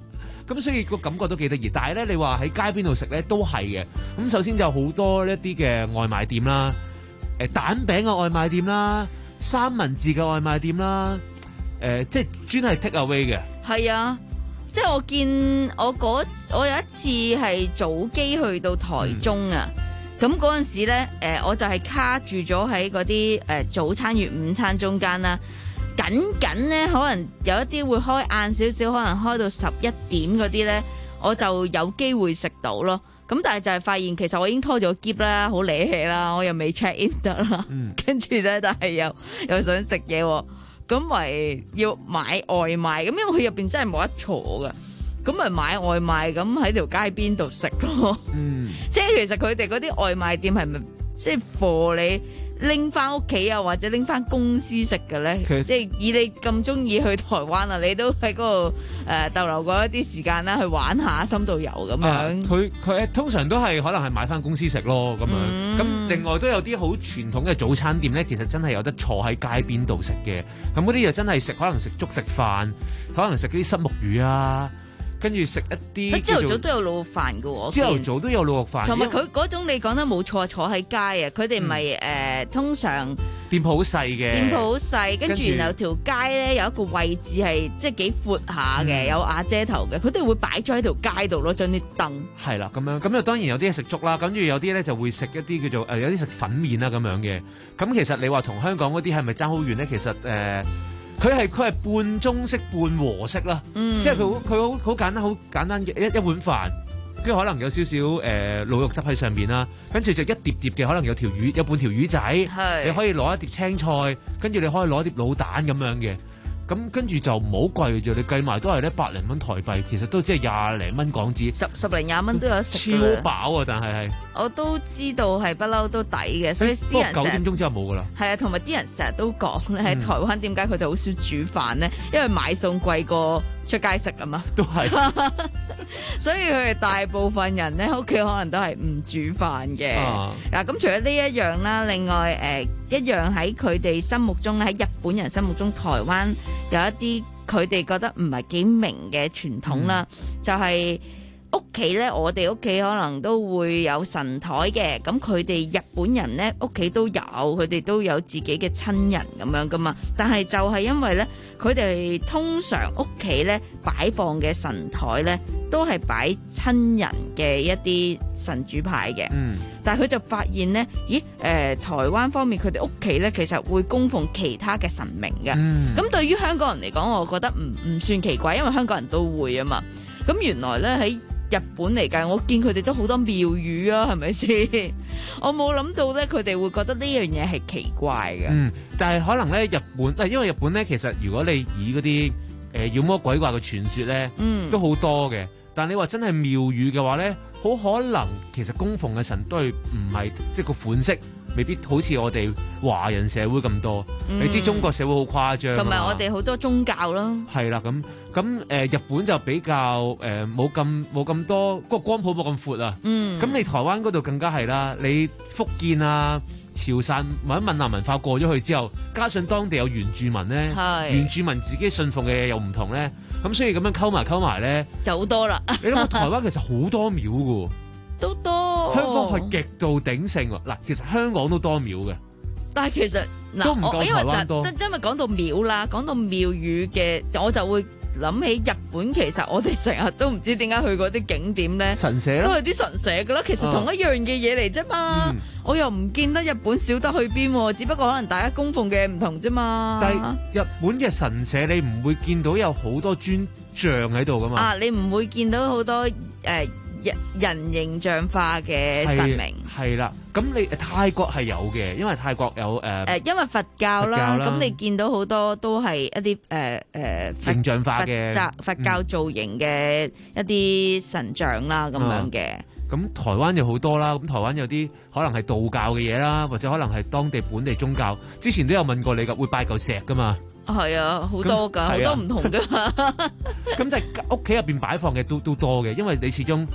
咁所以個感覺都幾得意。但係咧，你話喺街邊度食咧都係嘅。咁首先就好多一啲嘅外賣店啦，誒蛋餅嘅外賣店啦，三文治嘅外賣店啦，誒即係專係 take away 嘅。 係啊。即係我見我嗰我有一次係早機去到台中啊，咁嗰陣時咧，誒我就係卡住咗喺嗰啲誒早餐與午餐中間啦，僅僅咧可能有一啲會開晏少少，可能開到十一點嗰啲咧，我就有機會食到咯。咁但係就係發現其實我已經拖咗篋啦，好理氣啦，我又未 check in 得啦，跟住咧但係又又想食嘢喎。咁咪要買外賣，咁因為佢入邊真係冇得坐噶，咁咪買外賣，咁喺條街邊度食咯。嗯，即係其實佢哋嗰啲外賣店係咪即係 for 你拎翻屋企啊，或者拎翻公司食嘅咧？即係以你咁中意去台灣啊，你都喺嗰度誒逗留過一啲時間啦，去玩下深度遊咁樣。 佢佢通常都係可能係買翻公司食咯咁樣。咁、嗯、另外都有啲好傳統嘅早餐店咧，其實真係有得坐喺街邊度食嘅。咁嗰啲又真係食，可能食粥食飯，可能食啲虱目魚啊。跟住食一啲， 朝頭早都有滷肉飯噶喎。 朝頭早都有滷肉飯， 同埋佢嗰種你講得冇錯，坐喺街啊，佢哋咪誒通常店鋪好細嘅， 店鋪好細，跟住然後條街咧有一個位置係即係幾闊下嘅，嗯、有瓦遮頭嘅，佢哋會擺咗喺條街度咯，將啲凳。係啦，咁樣咁又當然有啲係食粥啦，跟住有啲咧就會食一啲叫做誒、呃、有啲食粉麵啦咁樣嘅。咁其實你話同香港嗰啲係咪爭好遠咧？其實誒。呃佢係佢係半中式半和式啦，嗯、因為佢好佢好好簡單好簡單嘅一一碗飯，跟住可能有少少誒滷肉汁喺上邊啦，跟住就一碟碟嘅可能有條魚有半條魚仔，你可以攞一碟青菜，跟住你可以攞一碟滷蛋咁樣嘅。咁跟住就唔好貴啫，你計埋都係咧百零蚊台幣，其實都即係廿零蚊港紙， 十十零廿蚊都有得食。 超飽啊！但係係我都知道係不嬲都抵嘅，所以啲人九點鐘之後冇噶啦。 係啊，同埋啲人成日都講咧喺台灣點解佢哋好少煮飯咧？因為買餸貴過出街食啊嘛。都係，所以佢哋大部分人咧屋企可能都係唔煮飯嘅。嗱、啊，咁除咗呢一樣啦，另外誒、呃、一樣喺佢哋心目中咧，喺日本人心目中，台灣有一啲佢哋覺得唔係幾明嘅傳統啦，嗯、就係屋企咧，我哋屋企可能都會有神台嘅，咁佢哋日本人咧屋企都有，佢哋都有自己嘅親人咁樣噶嘛。但係就係因為咧，佢哋通常屋企咧擺放嘅神台咧，都係擺親人嘅一啲神主牌嘅。嗯，但係佢就發現咧，咦誒、呃，台灣方面佢哋屋企咧其實會供奉其他嘅神明嘅。嗯，咁對於香港人嚟講，我覺得唔唔算奇怪，因為香港人都會啊嘛。咁原來咧喺日本嚟計，我見佢哋都好多廟宇啊，係咪先？我冇諗到咧，佢哋會覺得呢樣嘢係奇怪嘅。嗯， 但係可能咧，日本，因為日本咧，其實如果你以嗰啲誒妖魔鬼怪嘅傳說咧，嗯，都好多嘅。但你話真係廟宇嘅話咧，好可能其實供奉嘅神都係唔係即係個款式，未必好似我哋華人社會咁多。嗯、你知中國社會好誇張， 同埋我哋好多宗教咯。 係啦，咁咁誒日本就比較誒冇咁冇咁多，個光譜冇咁闊啊。嗯，咁你台灣嗰度更加係啦，你福建啊、潮汕或者閩南文化過咗去之後，加上當地有原住民咧，原住民自己信奉嘅嘢又唔同咧。咁所以咁樣溝埋溝埋咧， 就好多啦。 你諗下台灣其實好多廟㗎喎， 都多。 香港係極度鼎盛喎。嗱，其實香港都多廟嘅， 但係其實都唔夠台灣多。 因為講到廟啦，講到廟宇嘅，我就會諗起日本。其實我哋成日都唔知點解去嗰啲景點咧， 神社都係啲神社㗎啦。其實同一樣嘅嘢嚟啫嘛。啊嗯、我又唔見得日本少得去邊，只不過可能大家供奉嘅唔同啫嘛。 但係日本嘅神社你唔會見到有好多尊像喺度噶嘛？ 啊，你唔會見到好多誒人、呃、人形象化嘅神明。 係啦，咁你泰國係有嘅，因為泰國有誒誒、呃， 因為佛教啦，咁你見到好多都係一啲誒誒形象化嘅佛教造型嘅一啲神像啦，咁、嗯、樣嘅。 咁台灣有好多啦，咁台灣有啲可能係道教嘅嘢啦，或者可能係當地本地宗教。之前都有問過你噶，會拜嚿石噶嘛？ 係啊，好多噶，好多唔同噶。 咁但係屋企入邊擺放嘅都都多嘅，因為你始終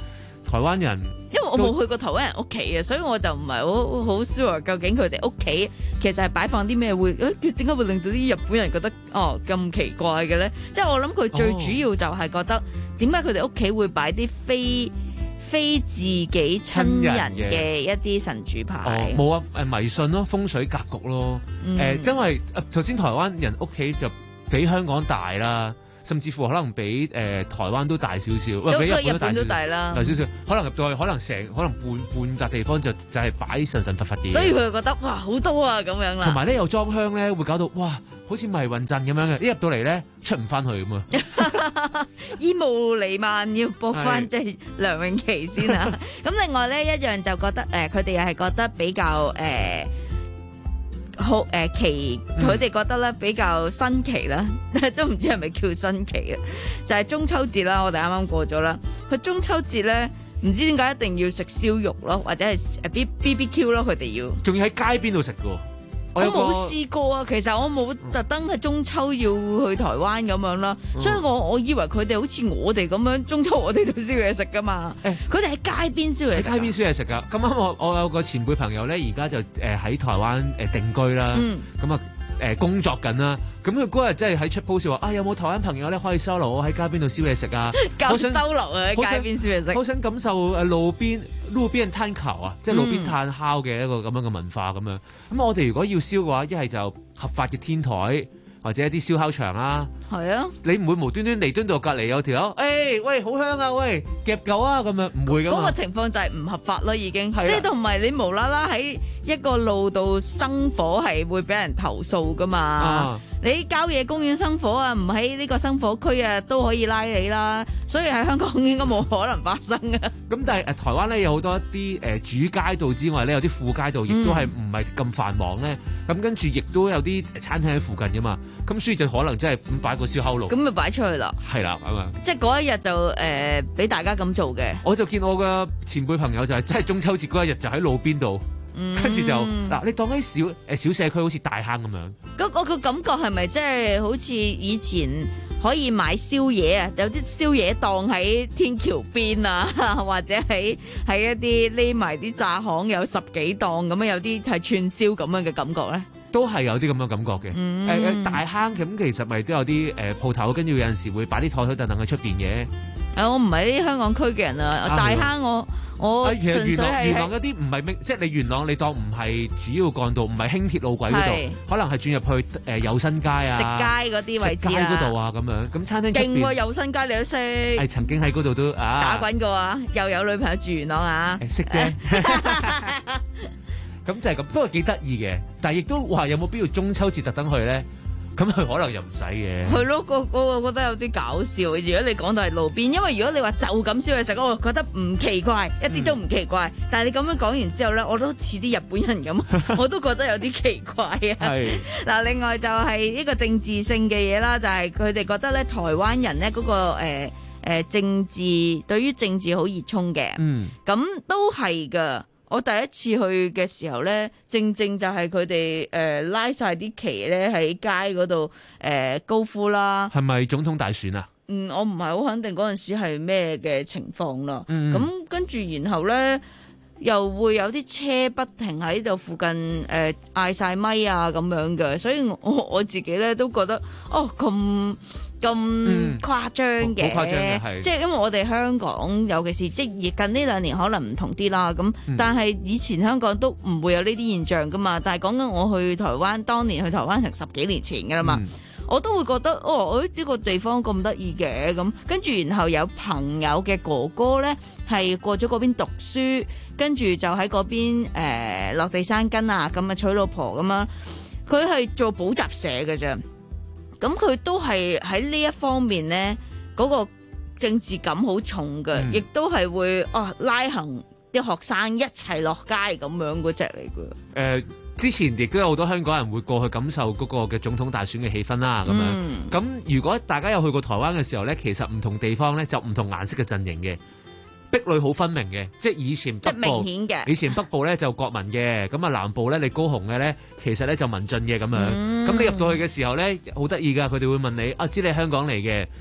台灣人， 因為我冇去過台灣人屋企啊，所以我就唔係好好 sure 究竟佢哋屋企其實係擺放啲咩會，誒點解會令到啲日本人覺得哦咁奇怪嘅咧？即係我諗佢最主要就係覺得點解佢哋屋企會擺啲非非自己親人嘅一啲神主牌？ 冇啊，誒迷信咯，風水格局咯，誒、 嗯呃，因為誒頭先台灣人屋企就比香港大啦。甚至乎可能比誒、呃、台灣都大少少，喂，比日本都大啦，大少少。可能入到去，可能成可能半半笪地方就就係擺神神佛佛嘅。 所以佢就覺得哇好多啊咁樣啦。 同埋咧又裝香咧，會搞到哇好似迷魂陣咁樣嘅，一入到嚟咧出唔翻去咁啊！ 煙霧瀰漫要播翻即係梁詠琪先啊！咁另外咧一樣就覺得誒，佢哋又係覺得比較誒。呃好誒、呃、奇，佢哋覺得咧比較新奇啦，都唔知係咪叫新奇啊？就係、是、中秋節啦，我哋啱啱過咗啦。佢中秋節咧，唔知點解一定要食燒肉咯，或者係誒 B B B Q 咯，佢哋要。仲要喺街邊度食㗎。我冇試過啊，其實我冇特登係中秋要去台灣咁樣啦，嗯、所以我我以為佢哋好似我哋咁樣，中秋我哋都燒嘢食噶嘛。佢哋喺街邊燒嘢食。喺街邊燒嘢食噶。咁啱我我有個前輩朋友咧，而家就誒喺台灣誒定居啦。咁啊誒工作緊啦。咁佢嗰日真係喺出 post 話啊，有冇台灣朋友咧可以收留我喺街邊度燒嘢食啊？夠收留啊！喺街邊燒嘢食。好想感受誒路邊路邊炭烤啊，即係路邊炭烤嘅一個咁樣嘅文化咁樣。咁我哋如果要燒嘅話，一係就合法嘅天台或者一啲燒烤場啦。係啊，你唔會無端端嚟端到隔離有條友，誒、欸、喂好香啊，喂夾嚿啊咁樣，唔會㗎嘛。嗰個情況就係唔合法咯，已經。即係同埋你無啦啦喺一個路度生火係會俾人投訴㗎嘛。啊、你郊野公園生火啊，唔喺呢個生火區啊都可以拉你啦。所以喺香港應該冇可能發生嘅。咁但係誒台灣咧有好多一啲誒、呃、主街道之外咧，有啲副街道亦都係唔係咁繁忙咧。咁、嗯、跟住亦都有啲餐廳喺附近㗎嘛。咁所以就可能真係咁擺個燒烤爐，咁咪擺出去啦。係啦，咁啊，即係嗰一日就誒俾、呃、大家咁做嘅。我就見我嘅前輩朋友就係真係中秋節嗰一日就喺路邊度，嗯、跟住就嗱，你當喺小誒、呃、小社區好似大坑咁樣。嗰嗰個感覺係咪即係好似以前可以買宵夜啊？有啲宵夜檔喺天橋邊啊，或者喺喺一啲匿埋啲炸巷有十幾檔咁樣，有啲係串燒咁樣嘅感覺咧？都係有啲咁嘅感覺嘅，誒、嗯呃、大坑咁其實咪都有啲誒鋪頭，跟住有陣時會擺啲台台凳凳喺出邊嘅。誒、呃、我唔係啲香港區嘅人啊，大坑我我純粹係元朗嗰啲唔係即係你元朗你當唔係主要幹道，唔係輕鐵路軌嗰度，可能係轉入去誒友新街啊、食街嗰啲位置啊、食街嗰度啊咁樣。咁餐廳勁喎，友新街你都識？係曾經喺嗰度都啊打滾過啊，又有女朋友住元朗啊，識啫。咁就係咁，不過幾得意嘅，但係亦都話有冇必要中秋節特登去咧？咁佢可能又唔使嘅。係咯，個個覺得有啲搞笑。如果你講到係路邊，因為如果你話就咁燒嘢食，我覺得唔奇怪，一啲都唔奇怪。嗯、但係你咁樣講完之後咧，我都似啲日本人咁，我都覺得有啲奇怪啊。係嗱，另外就係呢個政治性嘅嘢啦，就係佢哋覺得咧，台灣人咧嗰、嗰個誒、呃呃、政治對於政治好熱衷嘅。嗯，咁都係㗎。我第一次去嘅時候咧，正正就係佢哋誒拉晒啲旗咧喺街嗰度誒高呼啦。係咪總統大選啊？嗯，我唔係好肯定嗰陣時係咩嘅情況啦。嗯，咁跟住然後咧又會有啲車不停喺度附近誒嗌晒咪啊咁樣嘅，所以我我自己咧都覺得哦咁。咁誇張嘅，好誇張嘅，即係因為我哋香港，尤其是即係近呢兩年可能唔同啲啦。咁、嗯、但係以前香港都唔會有呢啲現象噶嘛。但係講緊我去台灣，當年去台灣成十幾年前噶啦嘛，嗯、我都會覺得哦，呢、呢個地方咁得意嘅咁。跟住然後有朋友嘅哥哥咧，係過咗嗰邊讀書，跟住就喺嗰邊誒、呃、落地生根啊，咁啊娶老婆咁樣。佢係做補習社嘅啫。咁佢都係喺呢一方面咧，嗰、嗰個政治感好重嘅，亦、嗯、都係會哦拉行啲學生一齊落街咁樣嗰隻嚟嘅。誒、呃，之前亦都有好多香港人會過去感受嗰個嘅總統大選嘅氣氛啦，咁、嗯、樣。咁如果大家有去過台灣嘅時候咧，其實唔同地方咧就唔同顏色嘅陣營嘅。壁壘好分明嘅，即係以前北部，明顯嘅以前北部咧就國民嘅，咁啊南部咧你高雄嘅咧，其實咧就民進嘅咁樣。咁、嗯、你入到去嘅時候咧，好得意噶，佢哋會問你啊，知你係香港嚟嘅，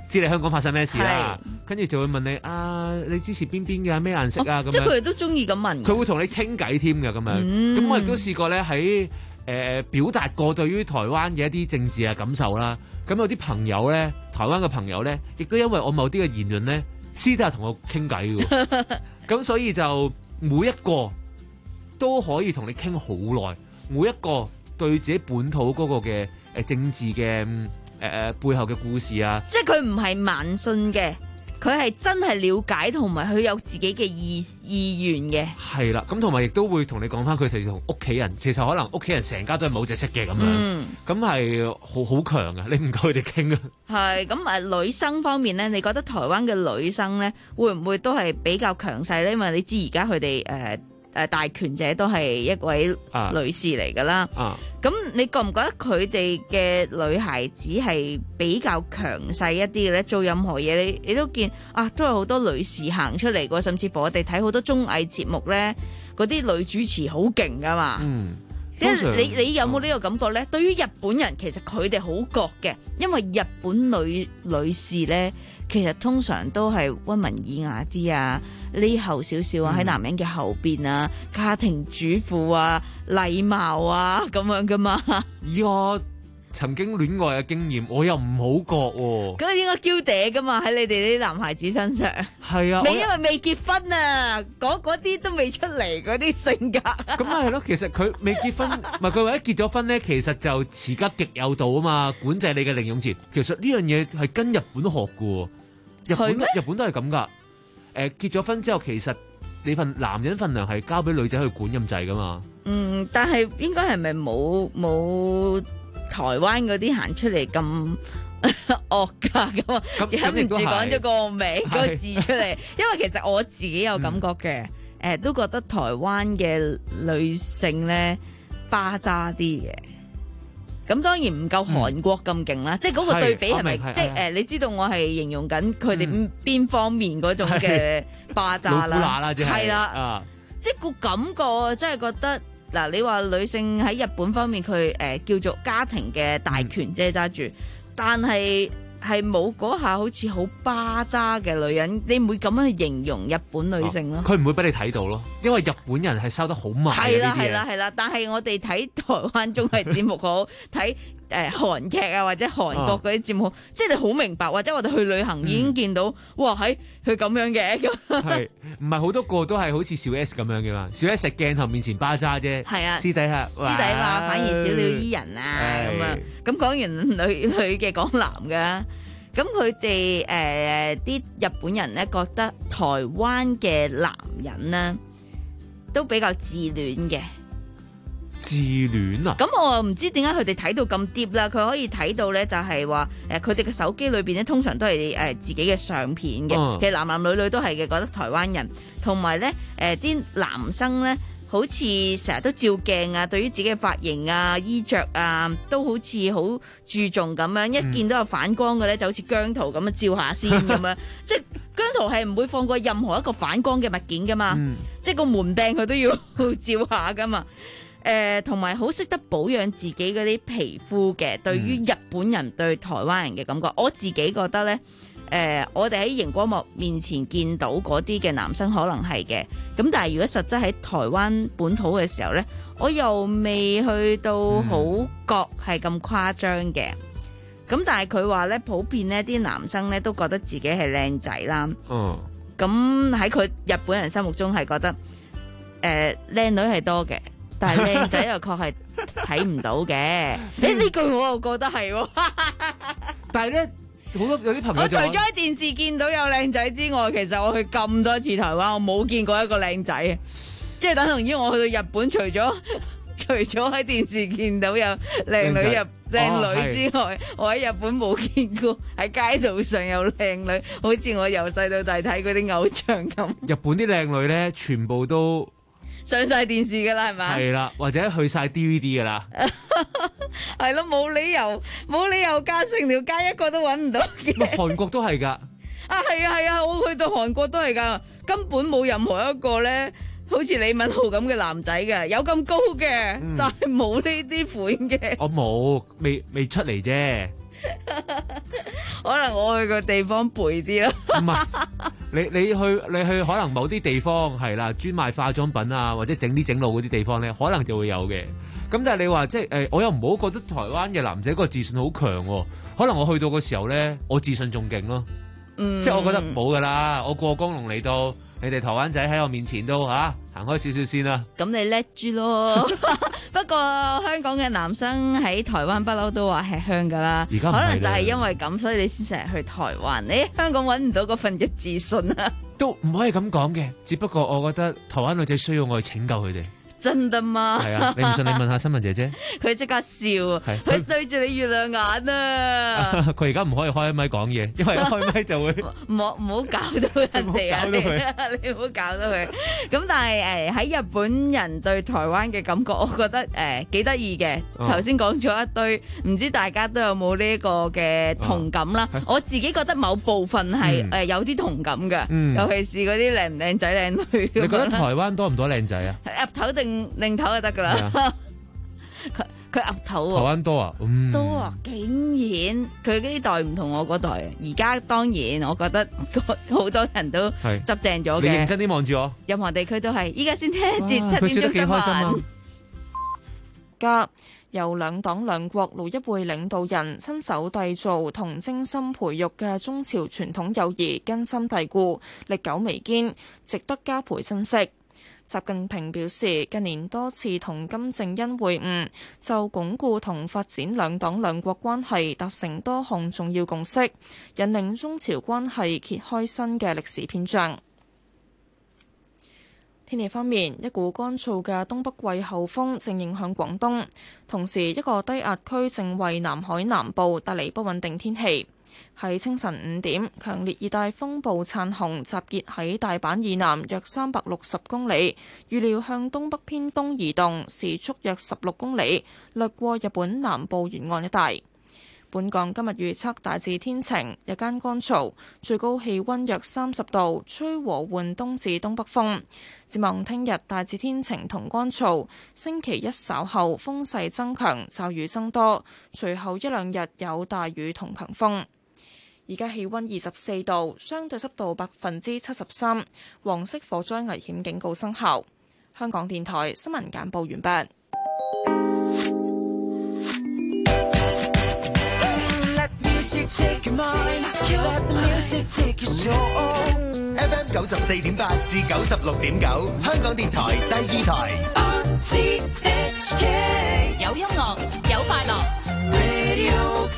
知你香港發生咩事啦，跟住就會問你啊，你支持邊邊嘅咩顏色啊咁、哦、樣。 即係佢哋都中意咁問。 佢會同你傾偈添㗎咁樣。咁、嗯、我亦都試過咧喺誒表達過對於台灣嘅一啲政治嘅感受啦。咁有啲朋友咧，台灣嘅朋友咧，亦都因為我某啲嘅言論咧，私底下同我傾偈㗎。咁所以就每一個都可以同你傾好耐，每一個對自己本土嗰個嘅誒政治嘅。誒、呃、背後嘅故事啊， 即係佢唔係盲信嘅，佢係真係了解同埋佢有自己嘅意意願嘅。係啦，咁同埋亦都會同你講翻佢哋同屋企人，其實可能屋企人成家都係冇隻色嘅咁樣，咁係好好強啊！你唔夠佢哋傾啊。係咁誒，女生方面咧，你覺得台灣嘅女生咧，會唔會都係比較強勢咧？因為你知而家佢哋誒誒大權者都係一位女士嚟㗎啦。啊啊咁你覺唔覺得佢哋嘅女孩子係比較強勢一啲嘅咧？做任何嘢你你都見啊，都有好多女士行出嚟㗎，甚至乎我哋睇好多綜藝節目咧，嗰啲女主持好勁㗎嘛。嗯，即係你你有冇呢個感覺咧？嗯、對於日本人其實佢哋好覺嘅，因為日本女女士咧，其實通常都係溫文爾雅啲啊，呢後少少啊，喺男人嘅後邊啊，家庭主婦啊，禮貌啊咁樣噶嘛。以我曾經戀愛嘅經驗，我又唔好覺喎。咁應該嬌嗲噶嘛，喺你哋啲男孩子身上。係啊，你因為未結婚啊，嗰嗰啲都未出嚟嗰啲性格。咁咪係咯，其實佢未結婚，唔係佢話一結咗婚咧，其實就持家極有道啊嘛，管制你嘅零用錢。其實呢樣嘢係跟日本學嘅。日本日本都係咁噶，誒、呃、結咗婚之後，其實你份男人份糧係交俾女仔去管咁滯噶嘛。嗯，但係應該係咪冇冇台灣嗰啲行出嚟咁惡噶咁啊？忍唔住講咗個名個字出嚟，因為其實我自己有感覺嘅，誒、嗯呃、都覺得台灣嘅女性咧巴渣啲嘅。咁當然唔夠韓國咁勁啦，嗯、即係嗰個對比係咪？即係誒，你知道我係形容緊佢哋邊方面嗰種嘅霸渣啦，係啦，啊、即係個感覺，真係覺得嗱，你話女性喺日本方面佢誒、呃、叫做家庭嘅大權啫揸住，但係係冇嗰下好似好巴渣嘅女人，你唔會咁樣去形容日本女性咯。佢唔會俾你睇到咯，因為日本人係收得好慢嘅呢啲嘢。係啦係啦係啦，但係我哋睇台灣綜藝節目好，睇誒韓劇啊或者韓國嗰啲節目好，即係你好明白，或者我哋去旅行已經見到，嗯、哇喺佢咁樣嘅咁。係唔係好多個都係好似小 S 咁樣嘅嘛？小 S 喺鏡頭面前巴渣啫，係啊，私底下私底話反而小鳥依人啊咁啊。咁講完女女嘅講男嘅。咁佢哋誒啲日本人咧覺得台灣嘅男人咧都比較自戀嘅，自戀啊！咁我唔知點解佢哋睇到咁 deep 啦，佢可以睇到咧就係話誒佢哋嘅手機裏邊咧通常都係誒、呃、自己嘅相片嘅，嗯、其實男男女女都係嘅，覺得台灣人同埋咧誒啲男生咧。好似成日都照鏡啊，對於自己嘅髮型啊、衣着啊，都好似好注重咁樣。一見到有反光嘅咧，就好似姜濤咁樣照下先咁樣。即係姜濤係唔會放過任何一個反光嘅物件噶嘛。嗯、即係個門柄佢都要照下噶嘛。誒、呃，同埋好識得保養自己嗰啲皮膚嘅。對於日本人對台灣人嘅感覺，我自己覺得咧。誒、呃，我哋喺熒光幕面前見到嗰啲嘅男生可能係嘅，咁但係如果實質喺台灣本土嘅時候咧，我又未去到好覺係咁誇張嘅。咁、嗯、但係佢話咧，普遍呢啲男生咧都覺得自己係靚仔啦。嗯。咁喺佢日本人心目中係覺得，誒、呃，靚女係多嘅，但係靚仔又確係睇唔到嘅。誒呢句我又覺得係、哦，但係咧。好多有啲朋友，我除咗喺電視見到有靚仔之外，其實我去咁多次台灣，我冇見過一個靚仔，即係等同於我去到日本，除咗除咗喺電視見到有靚女入靚女之外，哦、我喺日本冇見過喺街道上有靚女，好似我由細到大睇嗰啲偶像咁。日本啲靚女咧，全部都上晒電視噶啦，係咪？係啦，或者去晒 D V D 噶啦。係咯，冇理由，冇理由加成條街一個都揾唔到嘅。韓國都係噶。啊，係啊，係啊，我去到韓國都係噶，根本冇任何一個咧，好似李敏鎬咁嘅男仔嘅，有咁高嘅，嗯、但係冇呢啲款嘅。我冇，未未出嚟啫。 可能我去個地方背啲咯。 唔係，你你去你去可能某啲地方係啦，專賣化妝品啊，或者整啲整路嗰啲地方咧，可能就會有嘅。咁但係你話即係誒，我又唔好覺得台灣嘅男仔個自信好強喎。可能我去到嘅時候咧，我自信仲勁咯。嗯，即係我覺得冇噶啦，我過江龍嚟到，你哋台灣仔喺我面前都嚇行開少少先啦。 咁你叻豬咯。不過香港嘅男生喺台灣不嬲都話吃香噶啦， 而家可能就係因為咁，所以你先成日去台灣。你喺香港揾唔到嗰份嘅自信啊？ 都唔可以咁講嘅，只不過我覺得台灣女仔需要我去拯救佢哋。 真的嗎？ 係啊，你唔信你問下新聞姐姐。 佢即刻笑，佢對住你月亮眼啊！ 佢而家唔可以開咪講嘢，因為一開咪就會唔好唔好搞到人哋啊！你唔好搞到佢。咁但係誒喺日本人對台灣嘅感覺，我覺得誒幾得意嘅。頭先講咗一堆，唔知大家都有冇呢個嘅同感啦？我自己覺得某部分係誒有啲同感嘅，尤其是嗰啲靚唔靚仔靚女。 你覺得台灣多唔多靚仔啊？ 岌頭定擰頭就得噶啦，佢佢岌頭喎。 台灣多啊，嗯、 多啊，竟然佢呢代唔同我嗰代，而家當然我覺得好多人都執正咗嘅。 你認真啲望住我， 任何地區都係。依家先聽一節七點鐘新聞。 家由兩黨兩國老一輩領導人親手締造同精心培育嘅中朝傳統友誼根深蒂固、歷久彌堅，值得加倍珍惜。習近平表示，近年多次同金正恩會晤，就鞏固同發展兩黨兩國關係達成多項重要共識，引領中朝關係揭開新嘅歷史篇章。天氣方面，一股乾燥嘅東北季候風正影響廣東，同時一個低壓區正為南海南部帶嚟不穩定天氣。喺清晨五點，強烈熱帶風暴燦紅集結喺大阪以南約三百六十公里，預料向東北偏東移動，時速約十六公里，掠過日本南部沿岸一帶。本港今日預測大致天晴，日間乾燥，最高氣溫約三十度，吹和緩東至東北風。展望聽日大致天晴同乾燥，星期一稍後風勢增強，驟雨增多，隨後一兩日有大雨同強風。而家氣溫二十四度，相對濕度百分之七十三，黃色火災危險警告生效。香港電台新聞簡報完畢。 F M 九十四點八至九十六點九，香港電台第二台。 有音樂，有快樂。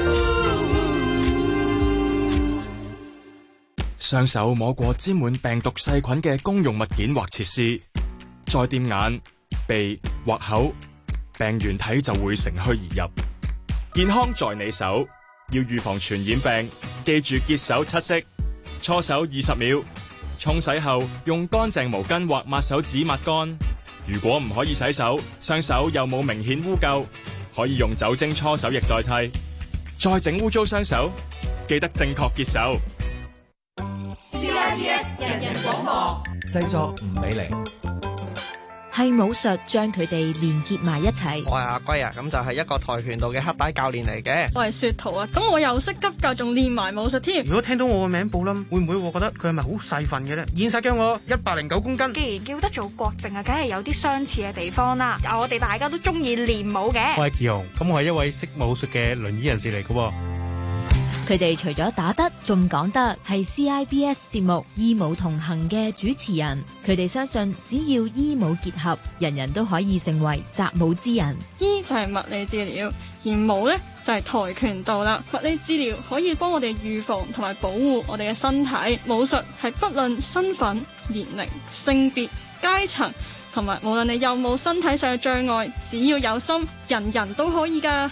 雙手摸過沾滿病毒細菌嘅公用物件或設施，再掂眼、鼻或口，病原體就會乘虛而入。健康在你手，要預防傳染病，記住潔手七式，搓手二十秒，沖洗後用乾淨毛巾或抹手紙抹乾。如果唔可以洗手，雙手又冇明顯污垢，可以用酒精搓手液代替。再整污糟雙手，記得正確潔手。 C I B S 人人廣播製作吳美玲， 係武術將佢哋連結埋一齊。 我係阿龜啊，咁就係一個跆拳道嘅黑帶教練嚟嘅。 我係雪桃啊，咁我又識急救，仲練埋武術添。 如果聽到我個名報冧，會唔會我覺得佢係咪好細份嘅咧？現實嘅我一百零九公斤。 既然叫得做郭靖啊，梗係有啲相似嘅地方啦。我哋大家都中意練武嘅。 我係志雄，咁我係一位識武術嘅輪椅人士嚟嘅。 佢哋除咗打得，仲講得，係 C I B S 節目《醫武同行》嘅主持人。佢哋相信，只要醫武結合，人人都可以成為習武之人。 醫就係物理治療，而武呢就係跆拳道啦。物理治療可以幫我哋預防同埋保護我哋嘅身體，武術係不論身份、年齡、性別、階層，同埋無論你有冇身體上嘅障礙，只要有心，人人都可以㗎。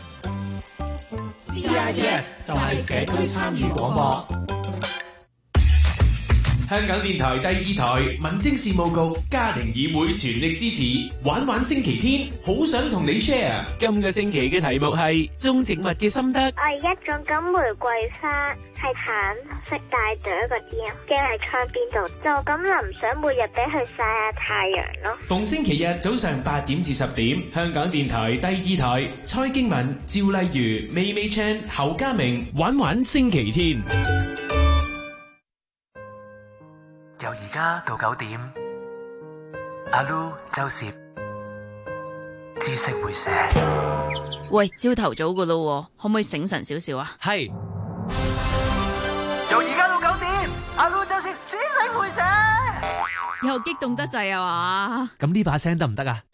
C I B S 就係社區參與廣播。 香港電台第二台民政事務局家庭議會全力支持玩玩星期天，好想同你 share。今個星期嘅題目係種植物嘅心得。 我而家種緊玫瑰花，係橙色大朵嗰啲啊，驚喺窗邊度，就咁淋水，每日俾佢曬下太陽咯。 逢星期日早上八點至十點，香港電台第二台，蔡經文、趙麗如、美美 Chan、侯家明玩玩星期天。 由而家到九點，阿 Lu 周攝知識會寫。 喂，朝頭早噶咯，可唔可以醒神少少啊？ 係。由而家到九點，阿 Lu 周攝知識會寫。 又激動得滯啊嘛？ 咁呢把聲得唔得啊？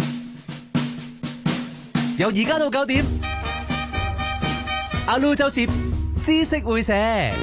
由而家到九點，阿 Lu 周攝知識會寫。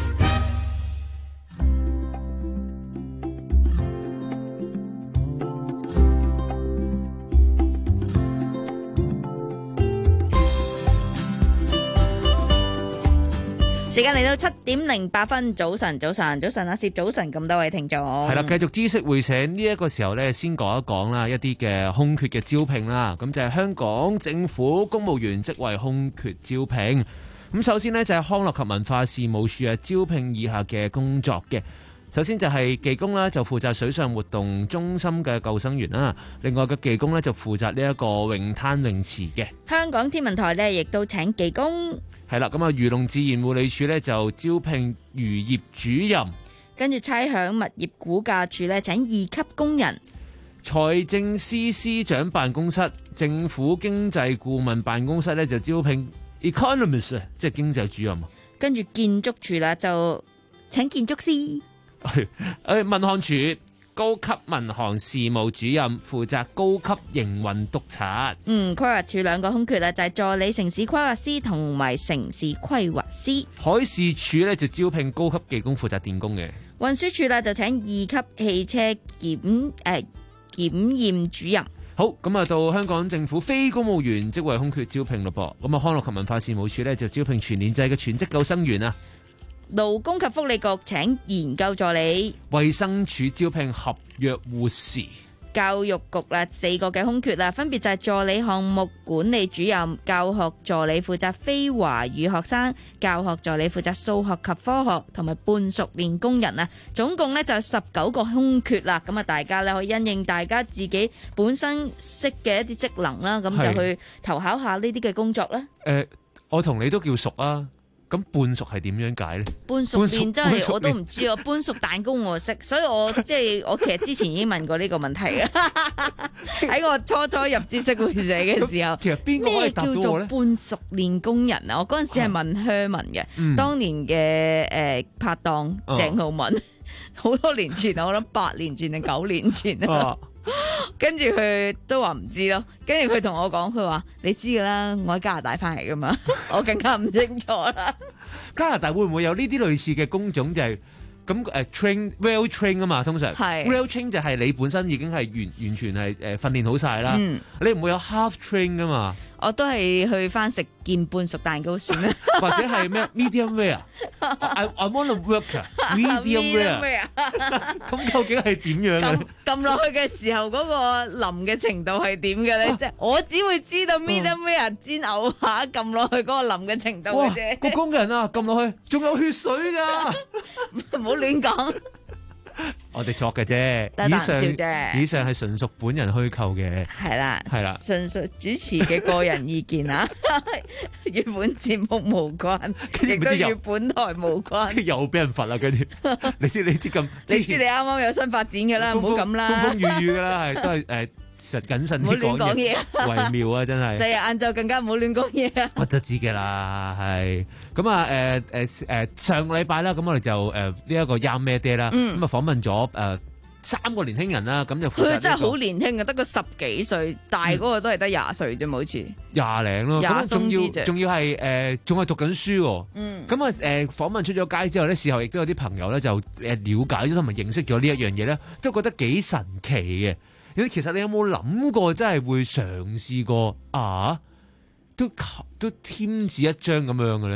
時間嚟到七點零八分，早晨，早晨，早晨，阿攝，早晨，咁多位聽眾。 係啦，繼續知識會寫呢一個時候咧，先講一講啦，一啲嘅空缺嘅招聘啦。咁就係香港政府公務員職位空缺招聘。咁首先呢，就係康樂及文化事務署啊，招聘以下嘅工作嘅。首先就係技工啦，就負責水上活動中心嘅救生員啦。另外嘅技工呢，就負責呢一個泳灘泳池嘅。 香港天文台呢，亦都請技工。 係啦，咁啊，漁農自然護理署咧就招聘漁業主任， 跟住差餉物業估價署咧請二級工人， 財政司司長辦公室、政府經濟顧問辦公室咧就招聘 economist， 即係經濟主任。 跟住建築署啦就請建築師， 誒，民航處高級民航事務主任負責高級營運督察。 嗯，規劃署兩個空缺啊，就係助理城市規劃師同埋城市規劃師。 海事處咧就招聘高級技工負責電工嘅。 運輸署啦就請二級汽車檢誒檢驗主任。 好，咁啊到香港政府非公務員職位空缺招聘咯噃。咁啊康樂及文化事務署咧就招聘全年制嘅全職救生員啊。 勞工及福利局請研究助理， 衛生署招聘合約護士， 教育局啦四個嘅空缺啦，分別就係助理項目管理主任、教學助理負責非華語學生、教學助理負責數學及科學，同埋半熟練工人啊，總共呢就十九個空缺啦。咁啊，大家咧可以因應大家自己本身識嘅一啲職能啦，咁就去投考下呢啲嘅工作啦。 誒、呃，我同你都叫熟啊。咁半熟係點樣解咧？ 半熟麵真係我都唔知啊！半熟蛋糕我識，所以我即係我其實之前已經問過呢個問題啊！喺我初初入知識會社嘅時候， 其實邊個可以答到我咧？咩叫做半熟練工人啊？我嗰陣時係問鄉文嘅，嗯、當年嘅誒、呃、拍檔鄭浩文，好、哦、多年前我諗八年前定九年前啊。哦跟住佢都話唔知咯，跟住佢同我講，佢話你知噶啦，我喺加拿大翻嚟噶嘛，我更加唔清楚啦。 加拿大會唔會有呢啲類似嘅工種，就係咁誒 train well train 啊嘛？通常係 well train 就係你本身已經係完完全係誒訓練好晒啦，嗯、你唔會有 half train 噶嘛？ 我都係去翻食件半熟蛋糕算啦， 或者係咩 medium rare？I I want to work medium rare。咁究竟係點樣嘅？ 撳落去嘅時候嗰個腍嘅程度係點嘅咧？即係我只會知道 medium rare 煎牛扒撳落去嗰個腍嘅程度嘅啫。 個工人啊，撳落去仲有血水㗎， 唔好亂講。 我哋作嘅啫，以上以上係純屬本人虛構嘅， 係啦， 係啦， 純屬主持嘅個人意見啊，與本節目無關，亦都與本台無關。 又俾人罰啦，跟住你知你知咁， 你知你啱啱有新發展嘅啦，唔好咁啦， 風風雨雨嘅啦，係都係誒。實謹慎啲講嘢為妙啊！真係，第日晏晝更加唔好亂講嘢啊！ 我都知嘅啦，係咁啊！誒誒誒，上個禮拜啦，咁我哋就誒呢一個 Young Mad Day 啦，咁啊訪問咗誒三個年輕人啦，咁就佢真係好年輕啊，得個十幾歲，大嗰個都係得廿歲啫，好似廿零咯，咁仲要仲要係誒仲係讀緊書喎， 嗯， 咁啊誒訪問出咗街之後咧，事後亦都有啲朋友咧就誒了解咗同埋認識咗呢一樣嘢咧，都覺得幾神奇嘅。其實你有冇諗過真係會嘗試過啊？都都添置一張咁樣嘅咧？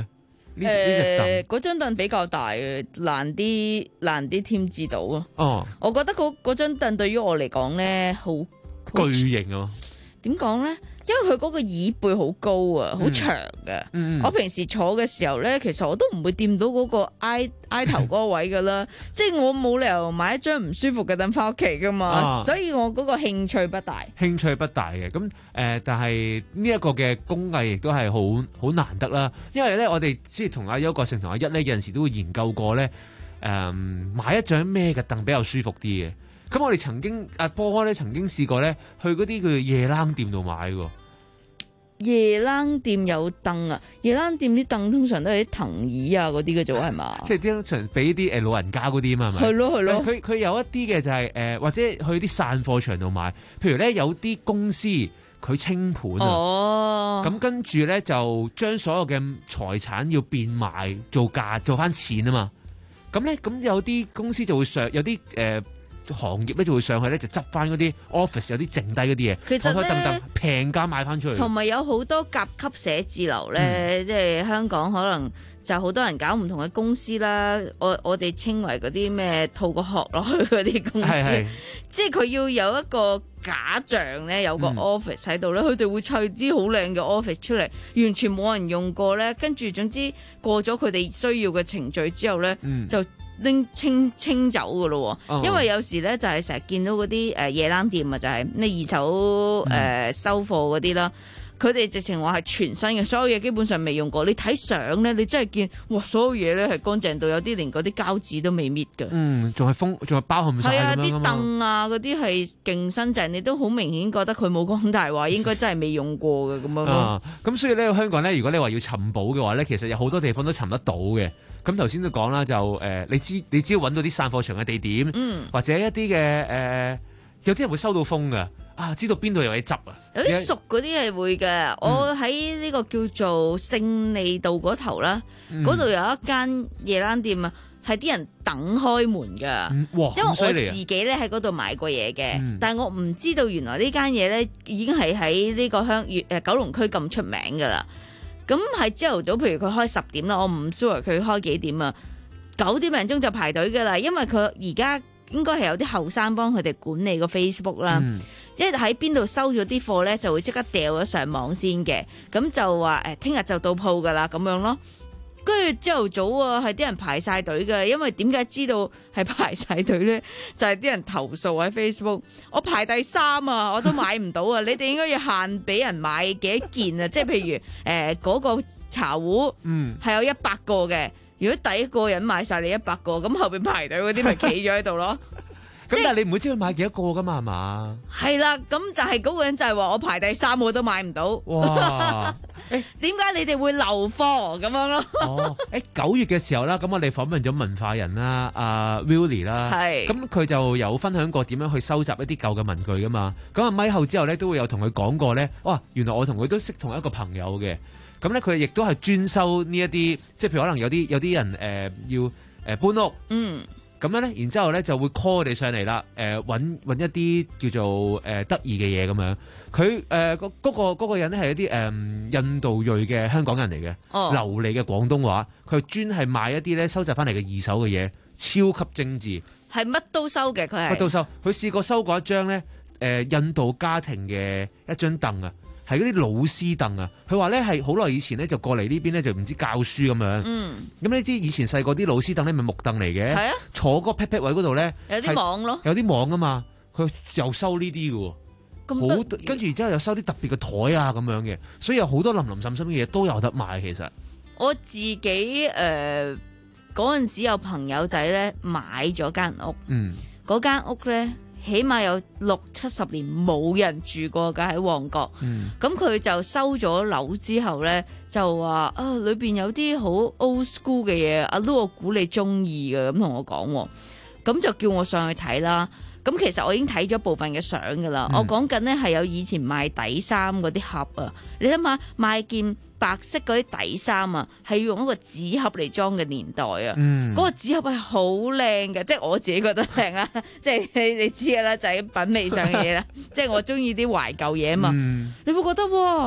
呢呢隻凳誒嗰張凳比較大嘅，難啲難啲添置到啊。 哦， 我覺得嗰嗰張凳對於我嚟講咧，好巨型啊！ 點講咧？因為佢嗰個椅背好高啊，好長嘅。 嗯嗯、 我平時坐嘅時候咧，其實我都唔會掂到嗰個挨挨頭嗰個位噶啦。即係我冇理由買一張唔舒服嘅凳翻屋企噶嘛， 啊、 所以我嗰個興趣不大。 興趣不大嘅，咁誒、呃，但係呢一個嘅工藝亦都係好好難得啦。因為咧，我哋即係同阿邱國成同阿一咧，有陣時都會研究過咧，誒、呃，買一張咩嘅凳比較舒服啲嘅。咁我哋曾經阿波咧曾經試過咧，去嗰啲叫做夜冷店度買喎。 夜冷店有凳啊！夜冷店啲凳通常都係啲藤椅啊嗰啲嘅啫喎，係嘛？ 即係啲常俾啲誒老人家嗰啲啊嘛，係咪？ 係咯係咯。 佢佢有一啲嘅就係、是、誒、呃，或者去啲散貨場度買。譬如咧有啲公司佢清盤啊， 哦， 咁跟住咧就將所有嘅財產要變賣做價做翻錢啊嘛。咁咧咁有啲公司就會上有啲誒。呃行業咧就會上去咧就執翻嗰啲 office 有啲剩低嗰啲嘢， 其實咧台凳凳平價賣翻出去， 同埋有好多甲級寫字樓咧，嗯、即係香港可能就好多人搞唔同嘅公司啦。我我哋稱為嗰啲咩套個殼落去嗰啲公司，是是即係佢要有一個假象咧，有個 office 喺度咧，佢哋、嗯、會砌啲好靚嘅 office 出嚟，完全冇人用過咧。跟住總之過咗佢哋需要嘅程序之後咧，嗯、就拎清清走噶咯，哦、因為有時咧就係成日見到嗰啲誒夜冷店啊，就係咩二手誒、嗯呃、收貨嗰啲啦，佢哋直情話係全新嘅，所有嘢基本上未用過。你睇相咧，你真係見哇，所有嘢咧係乾淨到有啲連嗰啲膠紙都未搣嘅。嗯， 仲係封，仲係包含晒。係啊， 啲凳啊嗰啲係勁新淨，你都好明顯覺得佢冇講大話，應該真係未用過嘅咁樣咯。 啊，咁所以咧香港咧，如果你話要尋寶嘅話咧，其實有好多地方都尋得到嘅。咁頭先都講啦，就誒、呃，你知你只要揾到啲散貨場嘅地點，嗯、或者一啲嘅誒，有啲人會收到風㗎，啊，知道邊度有嘢執啊。 有啲熟嗰啲係會嘅，嗯、我喺呢個叫做勝利道嗰頭啦，嗰度、嗯、有一間夜冷店啊，係啲人等開門㗎。嗯、哇！因為我自己咧喺嗰度買過嘢嘅，嗯、但係我唔知道原來呢間嘢咧已經係喺呢個香誒九龍區咁出名㗎啦。咁係朝頭早，譬如佢開十點啦，我唔 sure 佢開幾點啊？九點零鐘就排隊噶啦，因為佢而家應該係有啲後生幫佢哋管理個 Facebook 啦。嗯、一喺邊度收咗啲貨咧，就會即刻掉咗上網先嘅。咁就話誒，聽日就到鋪噶啦，咁樣咯。跟住朝頭早啊，係啲人排晒隊嘅，因為點解知道係排晒隊咧？就係、是、啲人投訴喺 Facebook，我排第三啊，我都買唔到啊！你哋應該要限俾人買幾多件啊？即係譬如誒嗰、呃那個茶壺，嗯，係有一百個嘅。如果第一個人買晒你一百個，咁後邊排隊嗰啲咪企咗喺度咯。 咁但係你唔會知佢買幾多個噶嘛？係嘛？ 係啦，咁就係嗰個人就係話我排第三我都買唔到。哇！點解你哋會留貨咁樣咯？ 哦，誒九月嘅時候啦，咁我哋訪問咗文化人啦，阿 Willie 啦，係，咁佢就有分享過點樣去收集一啲舊嘅文具噶嘛。咁啊，咪後之後咧都會有同佢講過咧，哇，原來我同佢都識同一個朋友嘅。咁咧佢亦都係專收呢一啲，即係譬如可能有啲有啲人誒、呃、要誒、呃、搬屋，嗯。咁樣咧，然之後咧就會 call 我哋上嚟啦，誒揾揾一啲叫做誒、呃、得意嘅嘢咁樣。佢誒嗰嗰個嗰個人咧係一啲誒、呃、印度裔嘅香港人嚟嘅，哦、流利嘅廣東話。佢專係賣一啲咧收集翻嚟嘅二手嘅嘢，超級精緻。 係乜都收嘅，佢係乜都收。佢試過收過一張咧誒、呃、印度家庭嘅一張凳啊。係嗰啲老師凳啊！佢話咧係好耐以前咧就過嚟呢邊咧就唔知教書咁樣。嗯。咁你知以前細個啲老師凳咧咪木凳嚟嘅？係啊。坐嗰 pat pat 位嗰度咧， 有啲網咯。 有啲網啊嘛，佢又收呢啲嘅喎。好，跟住然之後又收啲特別嘅台啊咁樣嘅，所以有好多林林滲滲嘅嘢都有得買其實。 我自己誒嗰陣時有朋友仔咧買咗間屋。嗯。嗰間屋咧。起碼有六七十年冇人住過㗎喺旺角，咁佢、嗯、就收咗樓之後咧，就話啊裏邊有啲好 old school 嘅嘢，阿 Lu 我估你中意嘅，咁同我講，咁就叫我上去睇啦。咁其實我已經睇咗部分嘅相㗎啦，嗯、我講緊咧係有以前賣底衫嗰啲盒啊，你諗下賣件白色嗰啲底衫啊，係要用一個紙盒嚟裝嘅年代啊，嗰、嗯、個紙盒係好靚嘅，即係我自己覺得靚啊，即係你你知啦，就係、是、品味上嘅嘢啦，即係我中意啲懷舊嘢啊嘛，嗯、你會覺得哇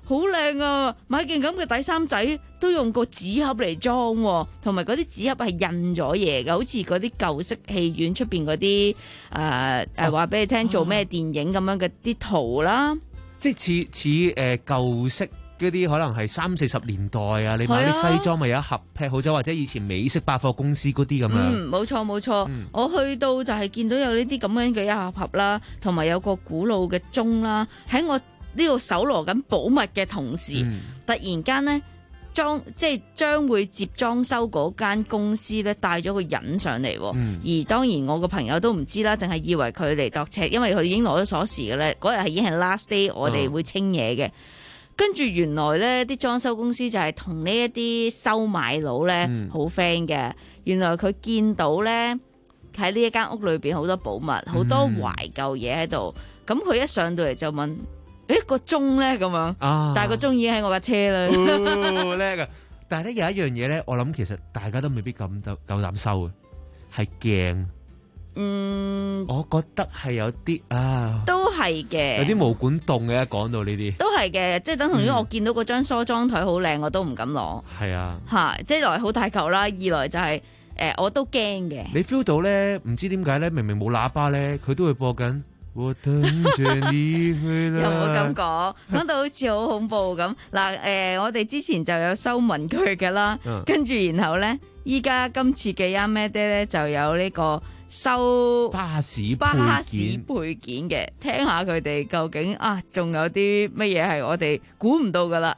好靚啊！買件咁嘅底衫仔都用個紙盒嚟裝喎，同埋嗰啲紙盒係印咗嘢嘅，好似嗰啲舊式戲院出邊嗰啲誒誒話俾你聽做咩電影咁樣嘅啲圖啦， 即係似似誒舊式嗰啲可能係三四十年代啊，你買啲西裝咪有一盒劈好咗，或者以前美式百貨公司嗰啲咁樣。 嗯，冇錯冇錯，嗯、我去到就係見到有呢啲咁樣嘅一盒盒啦，同埋有個古老嘅鐘啦，喺我呢度搜羅緊寶物嘅同時，嗯、突然間呢，裝即係將會接裝修嗰間公司咧帶咗個人上嚟，嗯、而當然我個朋友都唔知啦，淨係以為佢嚟度尺，因為佢已經攞咗鎖匙嘅咧，嗰日係已經係 last day，我哋會清嘢嘅。跟住、嗯、原來咧啲裝修公司就係同呢一啲收買佬咧好 friend 嘅，原來佢見到咧喺呢一間屋裏邊好多寶物，好多懷舊嘢喺度，咁佢、嗯、一上到嚟就問。誒，個鐘咧咁樣，啊、但係個鐘已經喺我架車啦。 叻啊！但係咧有一樣嘢咧，我諗其實大家都未必咁夠夠膽收嘅，係鏡。嗯，我覺得係有啲啊， 都係嘅， 有啲毛管動嘅。一講到呢啲， 都係嘅，即係等同於我見到嗰張梳妝台好靚，我都唔敢攞。係啊，吓，即係一來好大嚿啦，二來就係、是、誒、呃，我都驚嘅。 你 feel 到咧，唔知點解咧，明明冇喇叭咧，佢都會播緊。我等着你去啦。又唔好咁講，講到好似好恐怖咁。嗱，誒，我哋之前就有收文具嘅啦，嗯、跟住然後咧，依家今次嘅 Yamada 咧就有呢個收巴士巴士配件嘅，聽下佢哋究竟啊，仲有啲乜嘢係我哋估唔到噶啦。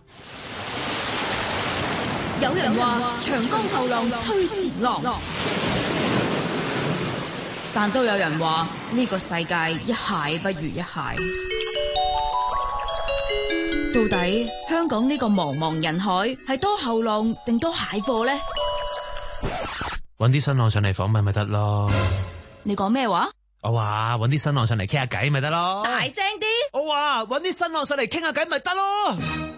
有人話長江後浪推前浪。但都有人話呢個世界一蟹不如一蟹。到底香港呢個茫茫人海係多後浪定多蟹貨呢？ 搵啲新浪上嚟訪問咪得咯。 你講咩話？ 我話搵啲新浪上嚟傾下偈咪得咯。 大聲啲！ 我話搵啲新浪上嚟傾下偈咪得咯。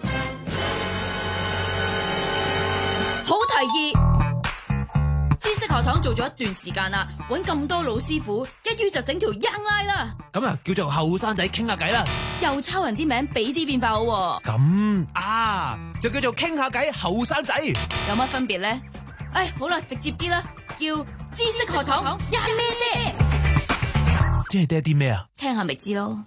好提議。知識學堂做咗一段時間啦，搵咁多老師傅，一於就整條 Young Line 啦。 咁啊，叫做後生仔傾下偈啦。 又抄人啲名，俾啲變化好。 咁啊，就叫做傾下偈後生仔。 有乜分別咧？誒，好啦，直接啲啦，叫知識學堂一係咩爹？ 即係爹啲咩啊？ 聽下咪知咯。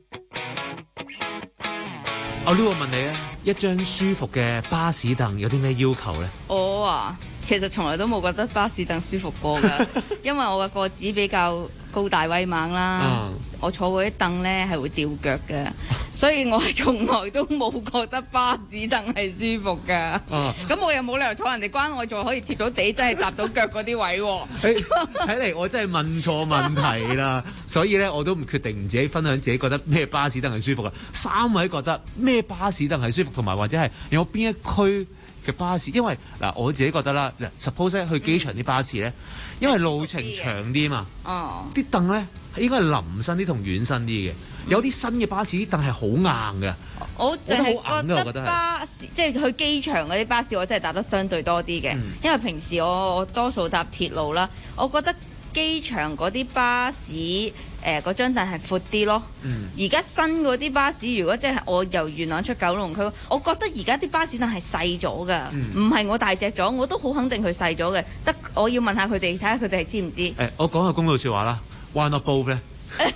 阿 Lu， 我問你啊，一張舒服嘅巴士凳有啲咩要求咧？ 我啊。其實從來都冇覺得巴士凳舒服過㗎，因為我嘅個子比較高大威猛啦，嗯、我坐嗰啲凳咧係會吊腳嘅，所以我係從來都冇覺得巴士凳係舒服㗎。咁、嗯、我又冇理由坐人哋關愛座可以貼到地，真係搭到腳嗰啲位喎。 睇嚟我真係問錯問題啦，所以咧我都唔決定唔自己分享自己覺得咩巴士凳係舒服㗎。三位覺得咩巴士凳係舒服，同埋或者係有邊一區嘅巴士，因為嗱我自己覺得啦，suppose 去機場啲巴士咧，因為路程長啲嘛，啲凳咧應該係腍身啲同軟身啲嘅。有啲新嘅巴士啲凳係好硬嘅， 我淨係覺得巴士即係去機場嗰啲巴士，我真係搭得相對多啲嘅，嗯、因為平時我我多數搭鐵路啦，我覺得機場嗰啲巴士誒嗰張凳係闊啲咯。而家、嗯、新嗰啲巴士，如果即係我由元朗出九龍區，我覺得而家啲巴士凳係細咗㗎，唔係、嗯、我大隻咗，我都好肯定佢細咗嘅。得我要問下佢哋，睇下佢哋係知唔知？誒、 欸，我講下公道説話啦 ，Why not both 咧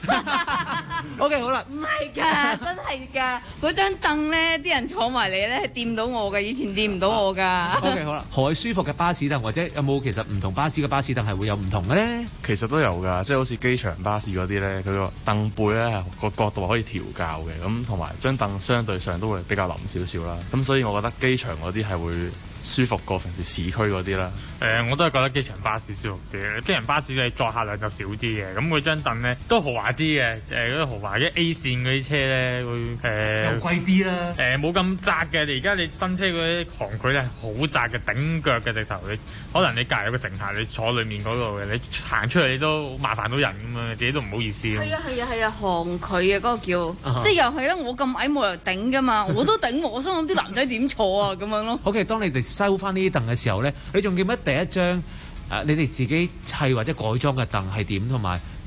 ？OK， 好啦， 唔係㗎，真係㗎，嗰張凳咧，啲人坐埋嚟咧係掂到我㗎，以前掂唔到我㗎。 OK， 好啦，何謂舒服嘅巴士凳，或者有冇其實唔同巴士嘅巴士凳係會有唔同嘅咧？ 其實都有㗎，即係好似機場巴士嗰啲咧，佢個凳背咧個角度可以調校嘅，咁同埋張凳相對上都會比較腍少少啦。咁所以我覺得機場嗰啲係會舒服過平時市區嗰啲啦。 誒、呃，我都係覺得機場巴士舒服啲。機場巴士你載客量就少啲嘅，咁佢張凳咧都豪華啲嘅。誒，嗰啲豪華啲 A 線嗰啲車咧，會誒、呃、 又貴啲啦。 誒、呃，冇咁窄嘅。而家你新車嗰啲航距咧好窄嘅，頂腳嘅直頭。你可能你隔離有個乘客，你坐裡面嗰度嘅，你行出嚟你都麻煩到人咁樣，自己都唔好意思。 係啊係啊係啊，航距啊嗰、嗰個叫，uh huh. 即係又係啦。我咁矮冇理由頂噶嘛，我都頂我，我想諗啲男仔點坐啊咁樣咯。 OK， 當你哋收翻呢啲凳嘅時候咧，你仲記唔記得第一張誒、啊、你哋自己砌或者改裝嘅凳係點，同埋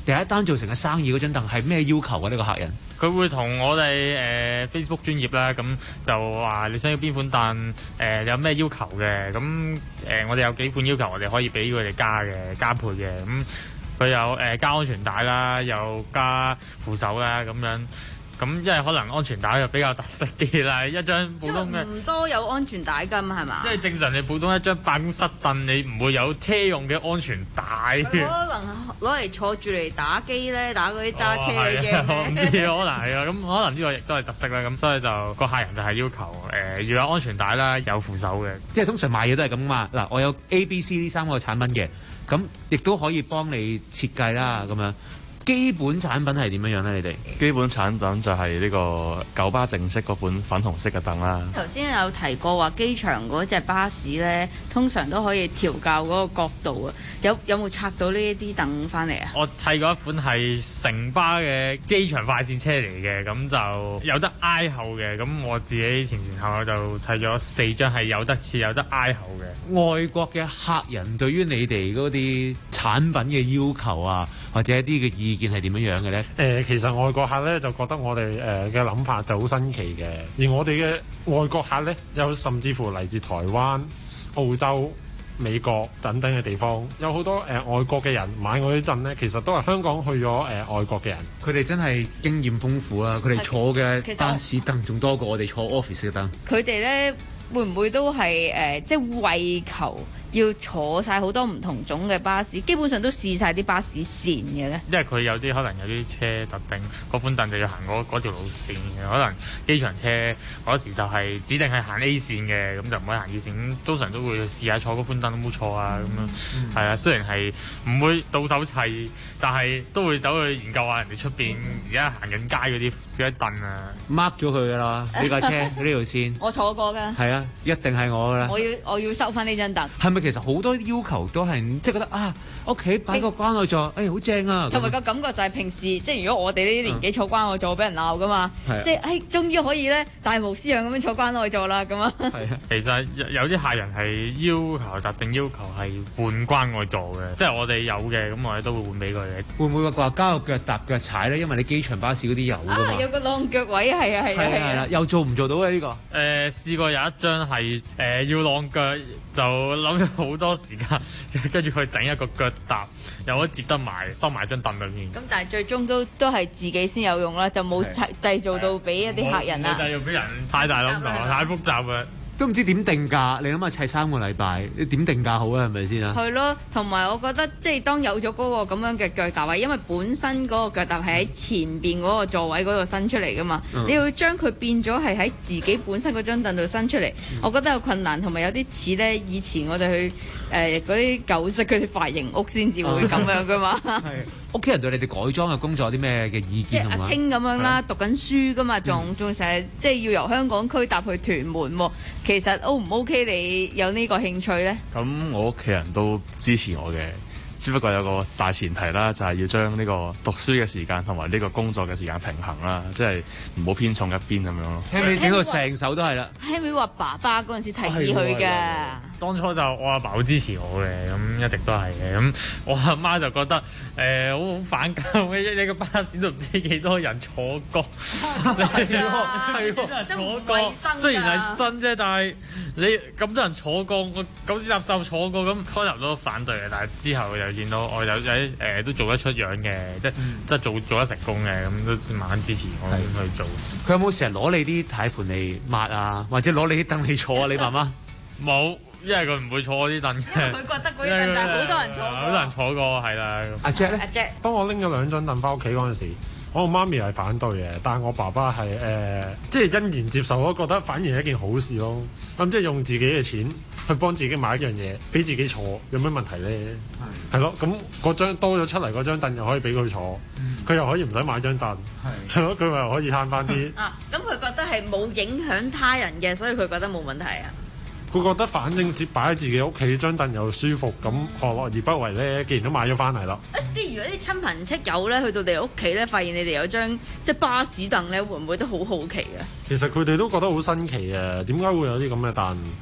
第一單做成嘅生意嗰張凳係咩要求啊？呢、呢個客人佢會同我哋誒、呃、Facebook 專頁啦，咁就話你想要邊款凳，誒、呃、有咩要求嘅，咁誒、呃、我哋有幾款要求，我哋可以俾佢哋加嘅加配嘅，咁佢有誒、呃、加安全帶啦，又加扶手啦，咁樣。咁因為可能安全帶就比較特色啲啦，一張普通嘅唔多有安全帶㗎嘛，係嘛？ 即係正常你普通一張辦公室凳，你唔會有車用嘅安全帶嘅。 可能攞嚟坐住嚟打機咧，打嗰啲揸車嘅 game 我唔知，可能係啊。咁可能呢個亦都係特色啦。咁所以就個客人就係要求誒、呃、要有安全帶啦，有扶手嘅。 即係通常賣嘢都係咁嘛。嗱，我有 A、B、C 呢三個產品嘅，咁亦都可以幫你設計啦，咁樣。基本產品係點樣樣咧？你哋基本產品就係呢個九巴正式嗰款粉紅色嘅凳啦。 頭先有提過話機場嗰隻巴士咧，通常都可以調校嗰個角度啊。有有冇拆到呢一啲凳翻嚟啊？ 我砌過一款係城巴嘅機場快線車嚟嘅，咁就有得挨後嘅。咁我自己前前後後就砌咗四張係有得切有得挨後嘅。 外國嘅客人對於你哋嗰啲產品嘅要求啊，或者一啲嘅意見係點樣樣嘅咧？ 誒、呃，其實外國客咧就覺得我哋誒嘅諗法就好新奇嘅，而我哋嘅外國客咧有甚至乎嚟自台灣、澳洲、美國等等嘅地方，有好多誒、呃、外國嘅人買我啲凳咧，其實都係香港去咗誒、呃、外國嘅人。 佢哋真係經驗豐富啊！佢哋坐嘅巴士凳仲多過我哋坐 office 嘅凳。 佢哋咧會唔會都係誒、呃、即係為求要坐晒好多唔同種嘅巴士，基本上都試晒啲巴士線嘅咧？ 因為佢有啲可能有啲車特定嗰款凳就要行嗰嗰條路線嘅，可能機場車嗰時就係指定係行 A 線嘅，咁就唔可以行 E 線。咁通常都會試下坐嗰款凳都冇錯啊，咁樣係啊。雖然係唔會到手砌，但係都會走去研究下人哋出邊而家行緊街嗰啲嗰啲凳啊。 mark 咗佢噶啦，呢架車呢條線。 我坐過㗎。 係啊，一定係我㗎啦。 我要我要收翻呢張凳。 係咪其實好多要求都係即係覺得啊，屋企擺個關愛座，誒好正啊！ 同埋個感覺就係平時即係如果我哋呢啲年紀坐關愛座俾人鬧㗎嘛， 嗯、 即係誒終於可以咧大無私樣咁樣坐關愛座啦咁啊！ 係啊，其實有啲客人係要求特定要求係換關愛座嘅，即係我哋有嘅，咁我哋都會換俾佢嘅。 會唔會話加個腳踏腳踩咧？因為你機場巴士嗰啲有㗎嘛、 啊。有個晾腳位係啊係啊係啊！ 又做唔做到啊呢、呢個？誒、 呃、試過有一張係誒、呃、要晾腳，就諗咗好多時間，跟住佢整一個腳踏，又可以接得埋收埋張凳裏面。 咁但係最終都都係自己先有用啦，就冇製造到俾一啲客人啦。 製造俾人太大諗頭，太複雜啊！ 都唔知點定價，你諗下砌三個禮拜，你點定價好啊？係咪先啊？ 係咯，同埋我覺得即係當有咗嗰個咁樣嘅腳踏位，因為本身嗰個腳踏係喺前邊嗰個座位嗰度伸出嚟噶嘛，嗯、你要將佢變咗係喺自己本身嗰張凳度伸出嚟，嗯、我覺得有困難，同埋有啲似咧以前我哋去誒嗰啲舊式嗰啲髮型屋先至會咁樣噶嘛。係屋企人對你哋改裝嘅工作有啲咩嘅意見？ 即係阿清咁樣啦，讀緊書噶嘛，仲仲成日即係要由香港區搭去屯門喎。其實 O 唔 OK？你有呢個興趣呢？ 咁我屋企人都支持我嘅，只不過有個大前提啦，就係、是、要將呢個讀書嘅時間同埋呢個工作嘅時間平衡啦，即係唔好偏重一邊咁樣咯。 聽你整到成手都係啦。 聽你話爸爸嗰陣時提議佢嘅。 當初就我阿爸好支持我嘅，咁一直都係嘅。咁我阿媽就覺得誒好好反感嘅，一一個巴士都唔知幾多人坐過，係喎，多人坐過。雖然係新啫，但係你咁多人坐過，我九屎搭就坐過，咁開頭都反對嘅。但係之後又見到我有有啲誒都做得出樣嘅，即係即係做做得成功嘅，咁都慢慢支持我去做。 佢有冇成日攞你啲軚盤嚟抹啊，或者攞你啲凳嚟坐啊？你媽媽冇。因為佢唔會坐嗰啲凳嘅， 佢覺得嗰啲凳就係好多人坐過， 好多人坐過係啦。 阿 Jack 咧， 阿 Jack， 當我拎咗兩張凳翻屋企嗰陣時，我媽咪係反對嘅，但係我爸爸係誒、呃，即係欣然接受，我覺得反而係一件好事咯。咁即係用自己嘅錢去幫自己買一樣嘢，俾自己坐，有咩問題咧？係係咯，咁嗰張多咗出嚟嗰張凳又可以俾佢坐，佢、嗯、又可以唔使買張凳，係係咯，佢又可以慳翻啲。 啊，咁佢覺得係冇影響他人嘅，所以佢覺得冇問題啊。 佢覺得反正只擺喺自己屋企張凳又舒服，咁何樂而不為咧？既然都買咗翻嚟啦。 誒啲如果啲親朋戚友咧去到你哋屋企咧，發現你哋有張即係巴士凳咧，會唔會都好好奇啊？ 其實佢哋都覺得好新奇啊！點解會有啲咁嘅凳？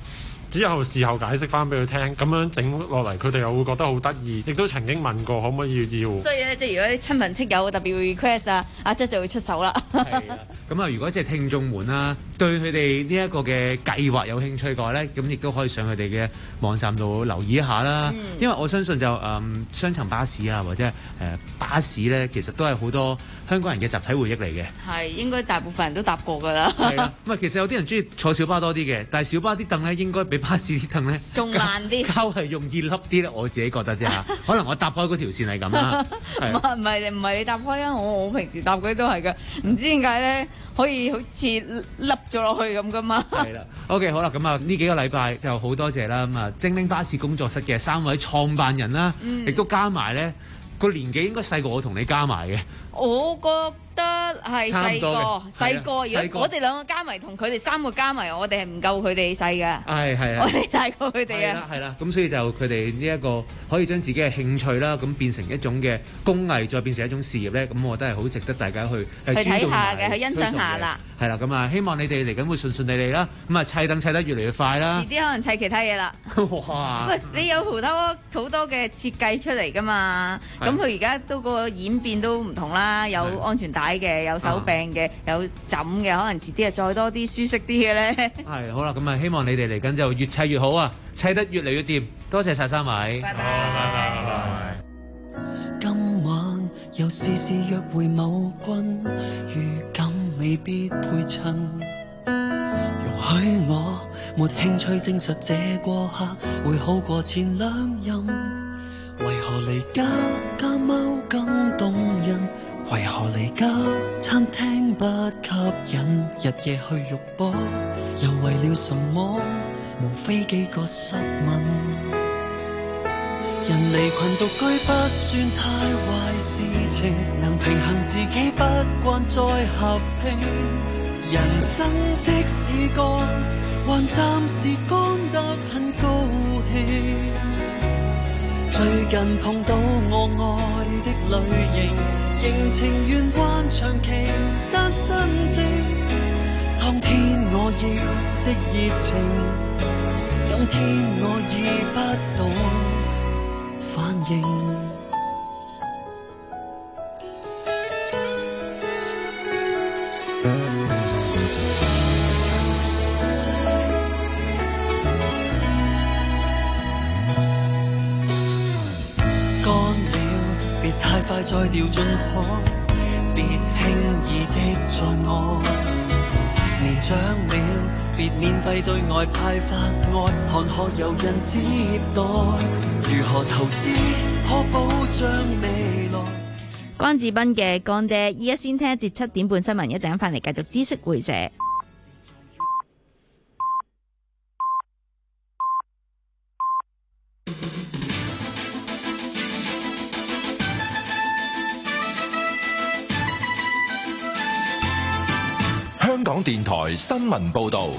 之後事後解釋翻俾佢聽，咁樣整落嚟，佢哋又會覺得好得意，亦都曾經問過可唔可以要。 所以咧，即係如果啲親朋戚友特別 request 啊，阿則就會出手啦。 係啊，咁啊，如果即係聽眾們啦，對佢哋呢一個嘅計劃有興趣嘅話咧，咁亦都可以上佢哋嘅網站度留意一下啦。嗯、因為我相信就誒、嗯、雙層巴士啊，或者係誒、呃、巴士咧，其實都係好多香港人嘅集體回憶嚟嘅。係，應該大部分人都搭過㗎啦。係啊，咁啊，其實有啲人中意坐小巴多啲嘅，但係小巴啲凳咧應該比巴士啲凳咧仲慢啲，膠係容易凹啲咧。我自己覺得啫嚇，可能我搭開嗰條線係咁啦。 唔係唔係唔係你搭開啊！我我平時搭嗰啲都係㗎，唔知點解咧可以好似凹咗落去咁㗎嘛。係啦 ，OK 好啦，咁啊呢幾個禮拜就好多謝啦，咁啊精靈巴士工作室嘅三位創辦人啦，亦、嗯、都加埋咧個年紀應該細過我同你加埋嘅。我覺得係細個，細個。如果我哋兩個加埋同佢哋三個加埋，我哋係唔夠佢哋細嘅。係係啊，我哋大過佢哋啊。係啦係啦，咁所以就佢哋呢一個可以將自己嘅興趣啦，咁變成一種嘅工藝，再變成一種事業咧，咁我覺得係好值得大家去去睇下嘅，去欣賞下啦。係啦，咁啊，希望你哋嚟緊會順順利利啦，咁啊砌燈砌得越嚟越快啦。遲啲可能砌其他嘢啦。哇！喂，你有好多好多嘅設計出嚟㗎嘛？咁佢而家都個演變都唔同啦。有安全帶嘅，有手柄嘅，啊、有枕嘅，可能遲啲啊再多啲舒適啲嘅咧。係好啦，咁啊希望你哋嚟緊就越砌越好啊，砌得越嚟越掂。多謝晒三位，拜拜。拜拜。今晚又試試約會某君，預感未必配襯。容許我沒興趣證實這過客會好過前兩任。為何離家家貓咁動人？為何離家餐廳不吸引？日夜去肉搏，又為了什麼？無非幾個濕吻。人離群獨居不算太壞事情，能平衡自己不慣再合併。人生即使乾，還暫時乾得很高興。最近碰到我愛的類型，仍情願還長期單身證。當天我要的熱情，今天我已不懂反應。太快再掉進海，別輕易的在我。年長了，別免費對外派發愛，看可有人接待。如何投資可保障未來？關智斌嘅乾爹，依家先聽一節七點半新聞，一陣間翻嚟繼續知識會社。 香港電台新聞報道，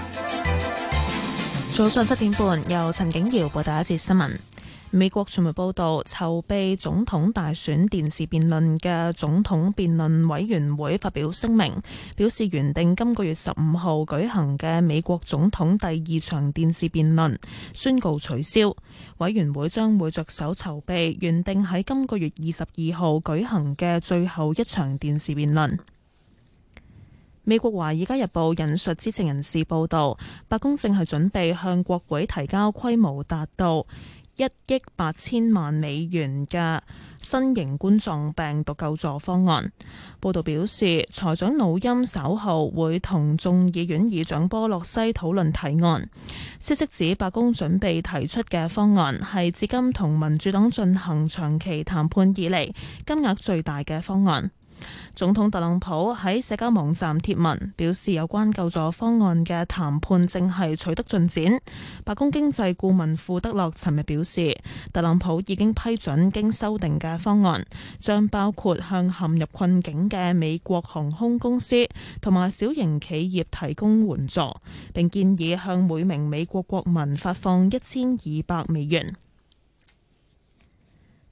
早上七點半，由陳景瑤報道一節新聞。美國傳媒報道，籌備總統大選電視辯論嘅總統辯論委員會發表聲明，表示原定今個月十五號舉行嘅美國總統第二場電視辯論宣告取消。委員會將會着手籌備原定喺今個月二十二號舉行嘅最後一場電視辯論。美國《華爾街日報》引述知情人士報道，白宮正係準備向國會提交規模達到一億八千萬美元嘅新型冠狀病毒救助方案。報道表示，財長努欽稍後會同眾議院議長波洛西討論提案。消息指，白宮準備提出嘅方案係至今同民主黨進行長期談判以嚟金額最大嘅方案。總統特朗普喺社交網站貼文表示，有關救助方案嘅談判正係取得進展。白宮經濟顧問庫德洛尋日表示，特朗普已經批准經修訂嘅方案，將包括向陷入困境嘅美國航空公司同埋小型企業提供援助，並建議向每名美國國民發放一千二百美元。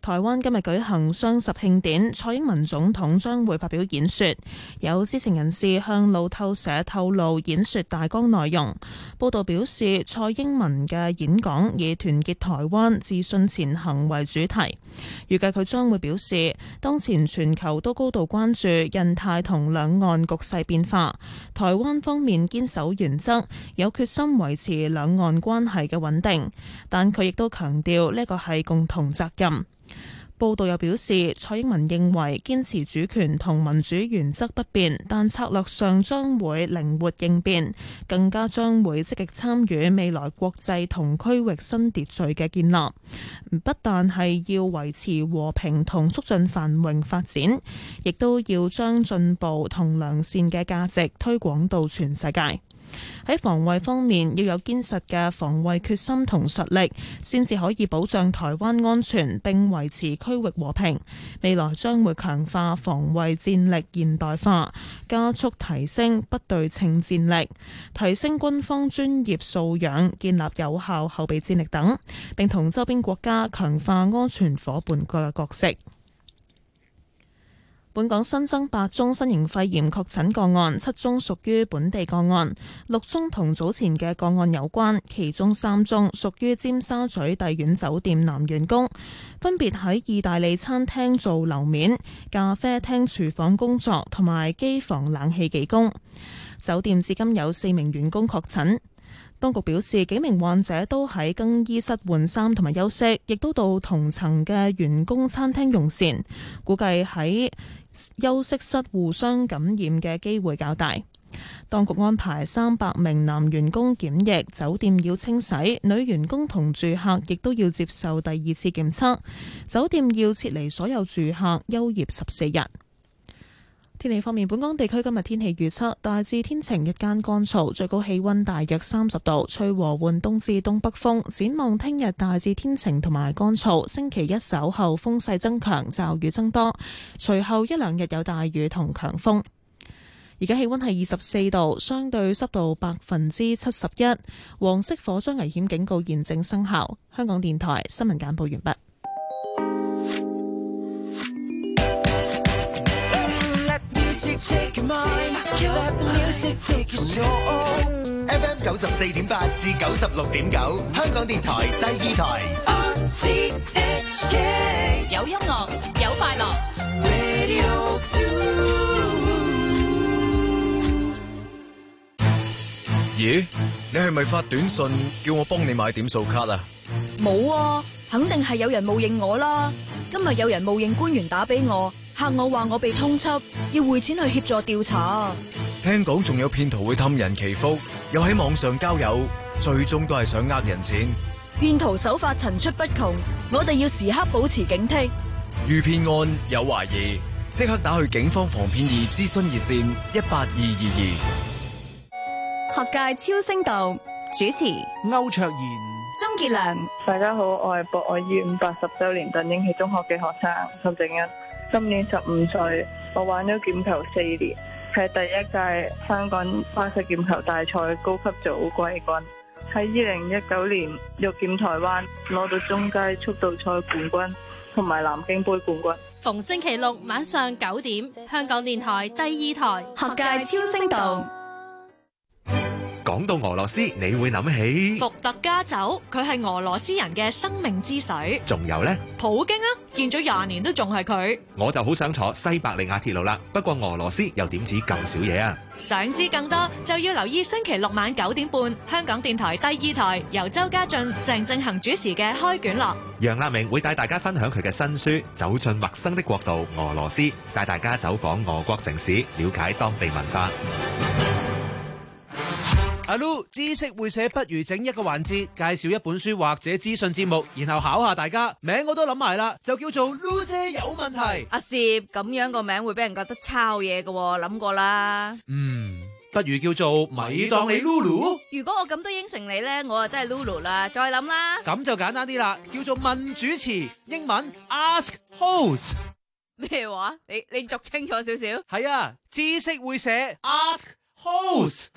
台灣今日舉行雙十慶典，蔡英文總統將會發表演說。有知情人士向路透社透露演說大綱內容。報道表示，蔡英文嘅演講以團結台灣、自信前行為主題。預計佢將會表示，當前全球都高度關注印太同兩岸局勢變化，台灣方面堅守原則，有決心維持兩岸關係嘅穩定。但佢亦都強調呢個係共同責任。報道又表示，蔡英文認為堅持主權同民主原則不變，但策略上將會靈活應變，更加將會積極參與未來國際同區域新秩序嘅建立。不但係要維持和平同促進繁榮發展，亦都要將進步同良善嘅價值推廣到全世界。喺防衛方面，要有堅實嘅防衛決心同實力，先至可以保障台灣安全並維持區域和平。未來將會強化防衛戰力現代化，加速提升不對稱戰力，提升軍方專業素養，建立有效後備戰力等，並同周邊國家強化安全夥伴嘅角色。本港新增八宗新型肺炎確診個案，七宗屬於本地個案，六宗同早前嘅個案有關，其中三宗屬於尖沙咀帝苑酒店男員工，分別喺意大利餐廳做樓面、咖啡廳廚房工作同埋機房冷氣技工。酒店至今有四名員工確診。當局表示，幾名患者都喺更衣室換衫同埋休息，亦都到同層嘅員工餐廳用膳，估計喺休息室互相感染嘅機會較大。當局安排三百名男員工檢疫，酒店要清洗，女員工同住客亦都要接受第二次檢測，酒店要撤離所有住客休業十四日。天氣方面，本港地區今日天氣預測大致天晴，日間乾燥，最高氣溫大約三十度，吹和緩東至東北風。展望聽日大致天晴同埋乾燥，星期一稍後風勢增強，驟雨增多，隨後一兩日有大雨同強風。而家氣溫係二十四度，相對濕度百分之七十一，黃色火災危險警告現正生效。香港電台新聞簡報完畢。 F M 九十四點八至九十六點九，香港電台第二台。 有音樂，有快樂。 咦，你係咪發短信叫我幫你買點數卡啊？ 冇啊，肯定係有人冒認我啦。今日有人冒認官員打俾我，嚇我話我被通緝，要匯錢去協助調查。 聽講仲有騙徒會氹人祈福，又喺網上交友，最終都係想呃人錢。 騙徒手法層出不窮，我哋要時刻保持警惕。 遇騙案有懷疑，即刻打去警方防騙易諮詢熱線一八二二二。 學界超聲道主持歐卓然、 鍾傑良。 大家好，我係博愛醫院八十周年鄧英喜中學嘅學生岑靜欣，今年十五歲，我玩咗劍球四年，係第一屆香港花式劍球大賽高級組季軍，喺二零一九年育劍台灣攞到中階速度賽冠軍同埋南京杯冠軍。 逢星期六晚上九點，香港電台第二台學界超聲道。 講到俄羅斯，你會諗起伏特加酒，佢係俄羅斯人嘅生命之水。 仲有呢？ 普京啊，見咗廿年都仲係佢。 我就好想坐西伯利亞鐵路啦，不過俄羅斯又點止咁少嘢啊？ 想知更多就要留意星期六晚九點半，香港電台第二台由周家俊、鄭正恒主持嘅開卷樂。 楊立明會帶大家分享佢嘅新書《走進陌生的國度俄羅斯》，帶大家走訪俄國城市，了解當地文化。 阿 Lu 知識會寫，不如整一個環節，介紹一本書或者資訊節目，然後考下大家。名我都諗埋啦，就叫做 Lu 姐有問題。 阿攝咁樣個名會俾人覺得抄嘢嘅，諗過啦。 嗯，不如叫做咪當你 Lulu。 如果我咁都應承你咧，我就真係 Lulu 啦。再諗啦。 咁就簡單啲啦，叫做問主持，英文 Ask Host。 咩話？你你讀清楚少少。 係啊，知識會寫 Ask Host。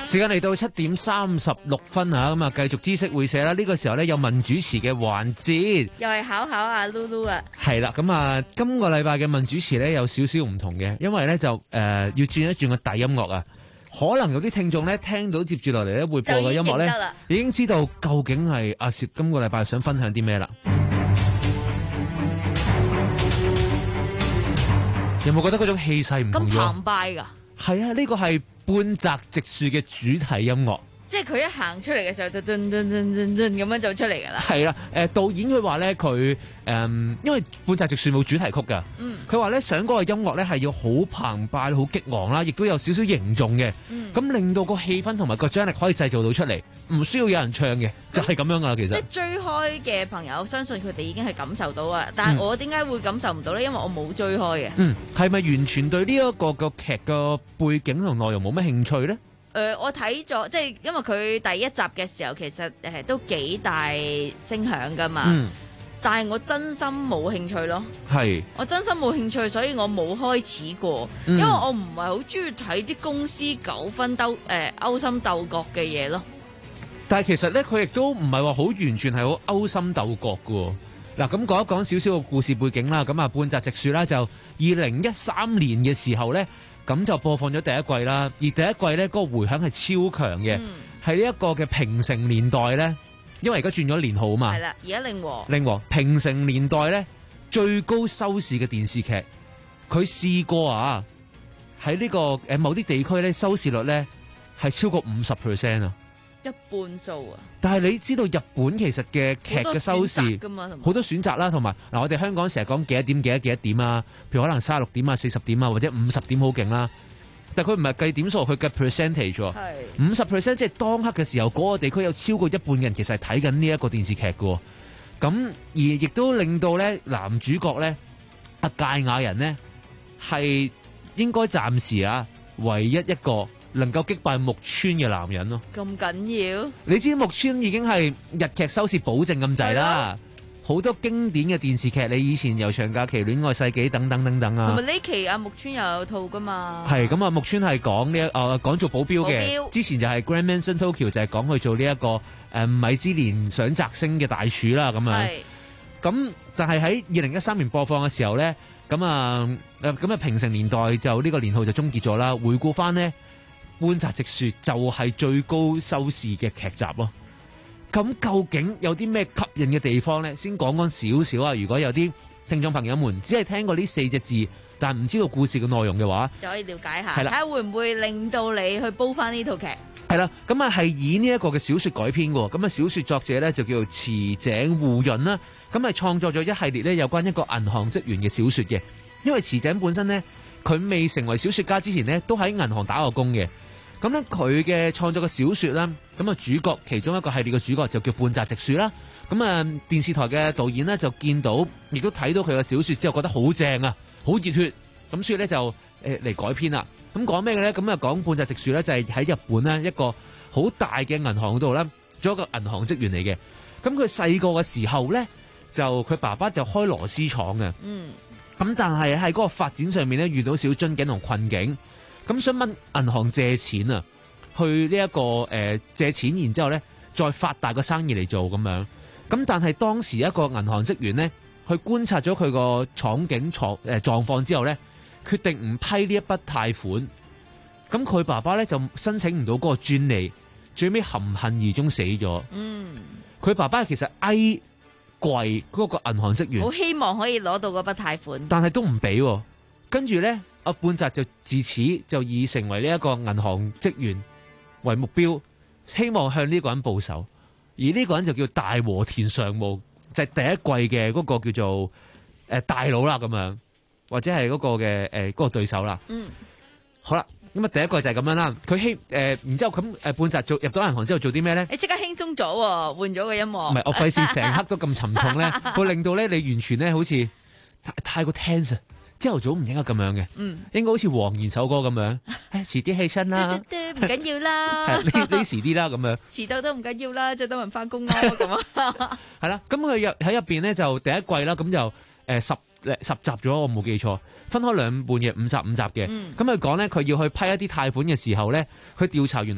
時間嚟到七點三十六分啊，咁啊繼續知識會社啦。呢、這個時候咧有問主持嘅環節， 又係考考阿 Lulu 啊。 係啦，咁啊今個禮拜嘅問主持咧有少少唔同嘅，因為咧就誒、呃、要轉一轉個底音樂啊。可能有啲聽眾咧聽到接住落嚟咧會播嘅音樂咧，已經知道究竟係阿攝今個禮拜想分享啲咩啦。有冇覺得嗰種氣勢唔同咗？ 咁澎湃㗎？係啊，呢個係半澤直樹嘅主題音樂。 即係佢一行出嚟嘅時候就噔噔噔噔噔咁樣就出嚟㗎啦。 係啦，誒導演佢話咧佢誒，因為半澤直樹冇主題曲㗎。嗯。佢話咧想嗰個音樂咧係要好澎湃、好激昂啦，亦都有少少凝重嘅。嗯。咁令到個氣氛同埋個張力可以製造到出嚟，唔需要有人唱嘅，就係咁樣㗎啦。其實。即係追開嘅朋友，相信佢哋已經係感受到啊。但係我點解會感受唔到咧？因為我冇追開嘅。嗯。係咪完全對呢一個個劇嘅背景同內容冇乜興趣咧？誒、呃，我睇咗，即係因為佢第一集嘅時候，其實誒都幾大聲響噶嘛。嗯。但係我真心冇興趣咯。係。我真心冇興趣，所以我冇開始過，嗯、因為我唔係好中意睇啲公私糾紛鬥誒勾心鬥角嘅嘢咯。但係其實咧，佢亦都唔係話好完全係好勾心鬥角噶。嗱，咁講一講少少個故事背景啦。咁啊，半澤直樹啦，就二零一三年嘅時候咧。咁就播放咗第一季啦，而第一季咧嗰個迴響係超強嘅，係呢一個嘅平成年代咧，因為而家轉咗年號啊嘛。係啦，而家令和。令和平成年代咧最高收視嘅電視劇，佢試過啊喺呢個誒某啲地區咧收視率咧係超過五十 percent 啊，一半數啊。但係你知道日本其實嘅劇嘅收視好多選擇啦，同埋嗱我哋香港成日講幾多點幾多幾多點啊，譬如可能三十六點啊、四十點啊或者五十點好勁啦，但係佢唔係計點數，佢計 percentage 喎。係五十 percent 即係當刻嘅時候，嗰、嗰個地區有超過一半嘅人其實係睇緊呢一個電視劇嘅，咁而亦都令到咧男主角咧阿堺雅人呢係應該暫時啊唯一一個能夠擊敗木村嘅男人咯，咁緊要？你知木村已經係日劇收視保證咁滯啦，好多經典嘅電視劇，你以前由長假期、戀愛世紀等等等等啊。同埋呢期阿木村又有套噶嘛？係咁啊，木村係講呢一誒講做保鏢嘅，之前就係 Grand Mansion Tokyo 就係講去做呢、這、一個誒、呃、米芝蓮想摘星嘅大廚啦咁樣。咁但係喺二零一三年播放嘅時候咧，咁啊誒咁啊平成年代就呢個年號就終結咗啦。回顧翻呢。半澤直樹就係最高收視嘅劇集咯。咁究竟有啲咩吸引嘅地方呢？先講講少少啊。如果有啲聽眾朋友們只係聽過呢四隻字，但唔知道故事嘅內容嘅話，就可以了解下，睇下會唔會令到你去煲翻呢套劇。係啦，咁啊係以呢一個嘅小說改編嘅。咁啊小說作者呢就叫做池井戶潤啦。咁啊創作咗一系列呢有關一個銀行職員嘅小說嘅。因為池井本身呢，佢未成為小說家之前呢，都喺銀行打過工嘅。咁咧佢嘅創作嘅小說啦，咁啊主角其中一個系列嘅主角就叫半澤直樹啦。咁啊電視台嘅導演呢，就見到，亦都睇到佢嘅小說之後覺得好正啊，好熱血，咁所以咧就誒嚟改編啦。咁講咩嘅咧？咁啊講半澤直樹咧就係喺日本呢一個好大嘅銀行度咧做一個銀行職員嚟嘅。咁佢細個嘅時候咧就佢爸爸就開螺絲廠嘅。嗯。咁但係喺嗰個發展上面咧遇到少樽頸同困境。咁想問銀行借錢啊，去呢、這、一個誒、呃、借錢，然之後咧再發大個生意嚟做咁樣。咁但係當時一個銀行職員咧，去觀察咗佢個廠景狀誒狀況之後咧，決定唔批呢一筆貸款。咁佢爸爸咧就申請唔到嗰個專利，最尾含恨而終死咗。嗯，佢爸爸其實哀跪嗰個銀行職員，好希望可以攞到嗰筆貸款，但係都唔俾。跟住咧。阿半澤就自此就以成為呢一個銀行職員為目標，希望向呢個人報仇。而呢個人就叫大和田常務，就係、是、第一季嘅嗰個叫做誒、呃、大佬啦咁樣，或者係嗰個嘅誒嗰個對手啦。嗯，好啦，咁啊第一季就係咁樣啦。佢希誒，然之後咁誒半澤做入到銀行之後做啲咩咧？你即刻輕鬆咗，換咗個音樂。唔係，我費事成刻都咁沉重咧，會令到咧你完全咧好似太太過 tense。朝頭早唔應該咁樣嘅，嗯，應該好似黃妍首歌咁樣，誒，遲啲起身啦，唔緊要啦，係呢呢時啲啦咁樣，遲到都唔緊要啦，就等人翻工咯咁啊，係啦，咁佢入喺入邊咧就第一季啦，咁就誒、呃、十誒十集咗，我冇記錯，分開兩半嘅五集五集嘅，咁佢講咧佢要去批一啲貸款嘅時候咧，去調查原來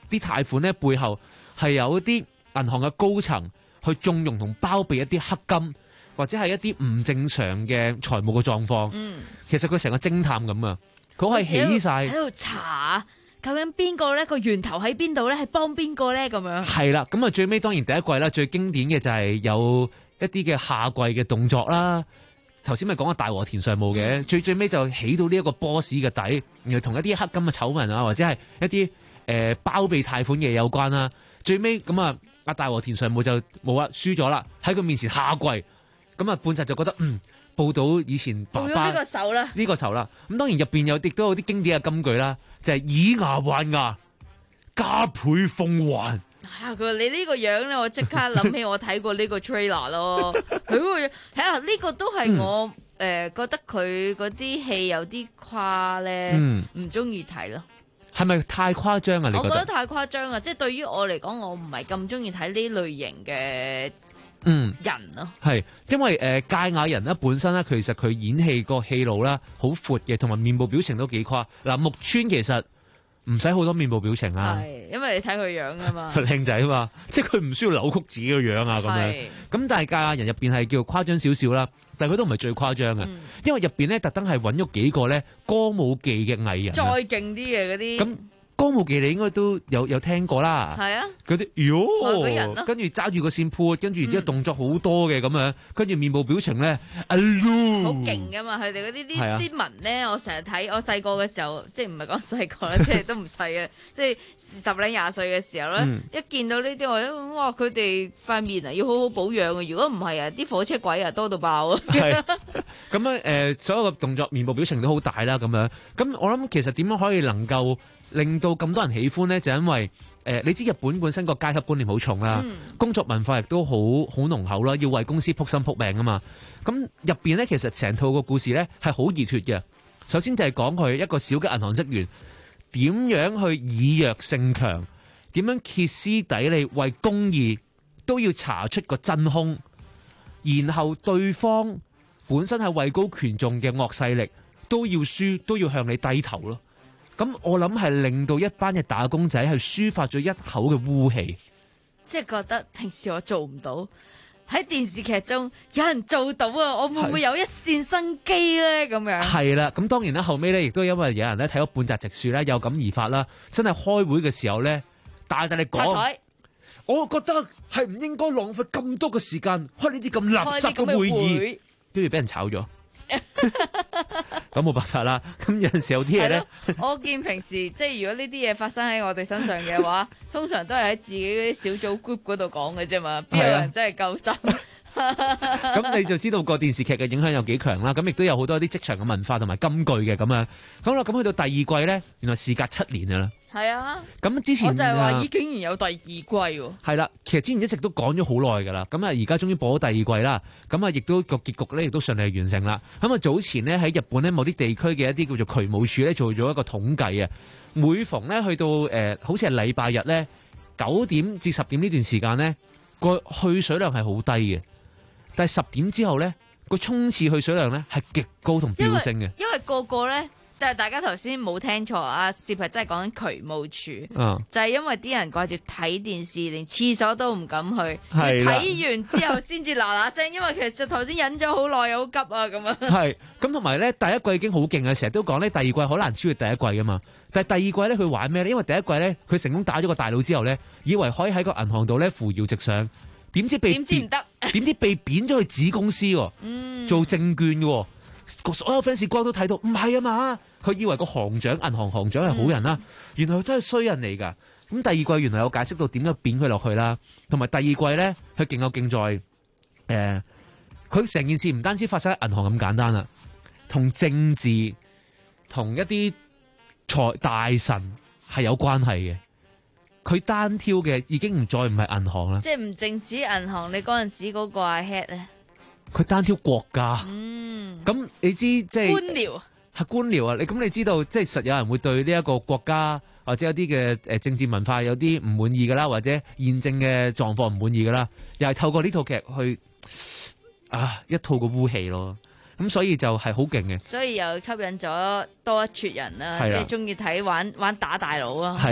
啲貸款咧背後係有一啲銀行嘅高層去縱容同包庇一啲黑金，或者係一啲唔正常嘅財務嘅狀況。 嗯， 其實佢成個偵探咁啊，佢可以起晒喺度查究竟邊個咧個源頭喺邊度咧，係幫邊個咧咁樣。 係啦，咁啊最尾當然第一季啦，最經典嘅就係有一啲嘅下跪嘅動作啦。頭先咪講過大和田常務嘅，嗯、最最尾就起到呢一個 boss 嘅底，然後同一啲黑金嘅醜聞啊，或者係一啲誒、呃、包庇貸款嘅有關啦。最尾咁啊，阿大和田常務就冇啊，輸咗啦，喺佢面前下跪。咁啊，半澤就覺得嗯，報到以前爸爸呢個仇啦， 呢個仇啦。咁當然入邊有亦都有啲經典嘅金句啦，就係、是、以牙還牙，加倍奉還。 係啊！佢話你呢個樣咧，我即刻諗起我睇過呢個 trailer 咯。佢個樣睇下呢個都係我誒、嗯呃、覺得佢嗰啲戲有啲誇咧，唔中意睇咯。 係咪太誇張啊？你覺得？ 我覺得太誇張啊！即係對於我嚟講，我唔係咁中意睇呢類型嘅嗯人咯。 係因為誒堺雅人咧本身咧，其實佢演戲個戲路啦好闊嘅，同埋面部表情都幾誇。嗱，木村其實唔使好多面部表情啊， 係因為你睇佢樣啊嘛， 靚仔啊嘛，即係佢唔需要扭曲自己個樣啊咁樣。咁但係堺雅人入邊係叫誇張少少啦，但係佢都唔係最誇張嘅，嗯、因為入邊咧特登係揾咗幾個咧歌舞伎嘅藝人， 再勁啲嘅嗰啲。 咁歌舞伎你應該都有有聽過啦， 係啊， 嗰啲喲，跟住揸住個扇潑，跟住然之後動作好多嘅咁樣，跟住面部表情咧，啊嚕， 好勁噶嘛！佢哋嗰啲啲係啊啲文咧，我成日睇，我細個嘅時候，即係唔係講細個啦，即係都唔細嘅，即係十零廿歲嘅時候咧， 嗯一見到呢啲我都哇，佢哋塊面啊要好好保養啊！如果唔係啊，啲火車鬼啊多到爆啊！ 係咁樣誒，所有嘅動作、面部表情都好大啦，咁樣。咁我諗其實點樣可以能夠令到咁多人喜歡咧？就因為誒、呃，你知日本本身個階級觀念好重啦，嗯、工作文化亦都好好濃厚啦，要為公司撲心撲命啊嘛。咁入邊咧，其實成套個故事咧係好熱血嘅。首先就係講佢一個小嘅銀行職員點樣去以弱勝強，點樣歇斯底里為公義都要查出個真兇，然後對方本身係位高權重嘅惡勢力都要輸，都要向你低頭咯。咁我諗係令到一班嘅打工仔係抒發咗一口嘅污氣， 即係覺得平時我做唔到，喺電視劇中有人做到啊！我會唔會有一線生機咧？咁樣係啦，咁當然啦，後尾咧亦都因為有人咧睇咗半澤直樹咧有感而發啦，真係開會嘅時候咧大大力講，我覺得係唔應該浪費咁多嘅時間開呢啲咁垃圾嘅會議，跟住俾人炒咗。咁冇辦法啦，咁有陣時有啲嘢咧， 我見平時即係如果呢啲嘢發生喺我哋身上嘅話，通常都係喺自己嗰啲小組 group 嗰度講嘅啫嘛，邊有人真係夠心？ 咁你就知道個電視劇嘅影響有幾強啦。咁亦都有好多啲職場嘅文化同埋金句嘅咁樣。好啦，咁去到第二季咧，原來事隔七年噶啦。 係啊， 咁之前我就係話已經然有第二季喎。 係啦，其實之前一直都講咗好耐噶啦。咁啊，而家終於播咗第二季啦。咁啊，亦都個結局咧，亦都順利完成啦。咁啊，早前呢，喺日本呢某啲地區嘅一啲叫做渠務署咧做咗一個統計啊。每逢咧去到誒、呃，好似係禮拜日咧九點至十點呢段時間咧，個去水量係好低嘅。但係十點之後咧，個衝刺去水量咧係極高同飆升嘅。 因為個個咧。但係大家頭先冇聽錯啊！攝係真係講緊渠務署， 啊、 就係因為啲人掛住睇電視，連廁所都唔敢去，睇完之後先至嗱嗱聲，因為其實頭先忍咗好耐，好急啊咁啊。 係咁，同埋咧第一季已經好勁啊！成日都講咧第二季好難超越第一季噶嘛。但係第二季咧佢玩咩咧？因為第一季咧佢成功打咗個大佬之後咧，以為可以喺個銀行度咧扶搖直上，點知被點知唔得？ 點知被貶咗去子公司喎， 嗯、做證券嘅。所有 fans 光都睇到，唔係啊嘛！佢以為個行長、銀行行長係好人啦，嗯、原來佢都係衰人嚟㗎。咁第二季原來有解釋到點解貶佢落去啦，同埋第二季咧，佢勁有勁在誒，佢、呃、成件事唔單止發生喺銀行咁簡單啦，同政治、同一啲財大臣係有關係嘅。佢單挑嘅已經唔再唔係銀行啦， 即係唔淨止銀行。你嗰陣時嗰個阿 head 咧。 佢單挑國家， 嗯， 咁你知即係官僚係官僚啊！你咁你知道即係實有人會對呢一個國家或者有啲嘅誒政治文化有啲唔滿意噶啦，或者現政嘅狀況唔滿意噶啦，又係透過呢套劇去啊一套個污氣咯。咁所以就係好勁嘅， 所以又吸引咗多一撮人啦，即係中意睇玩玩打大佬啊。 係啊，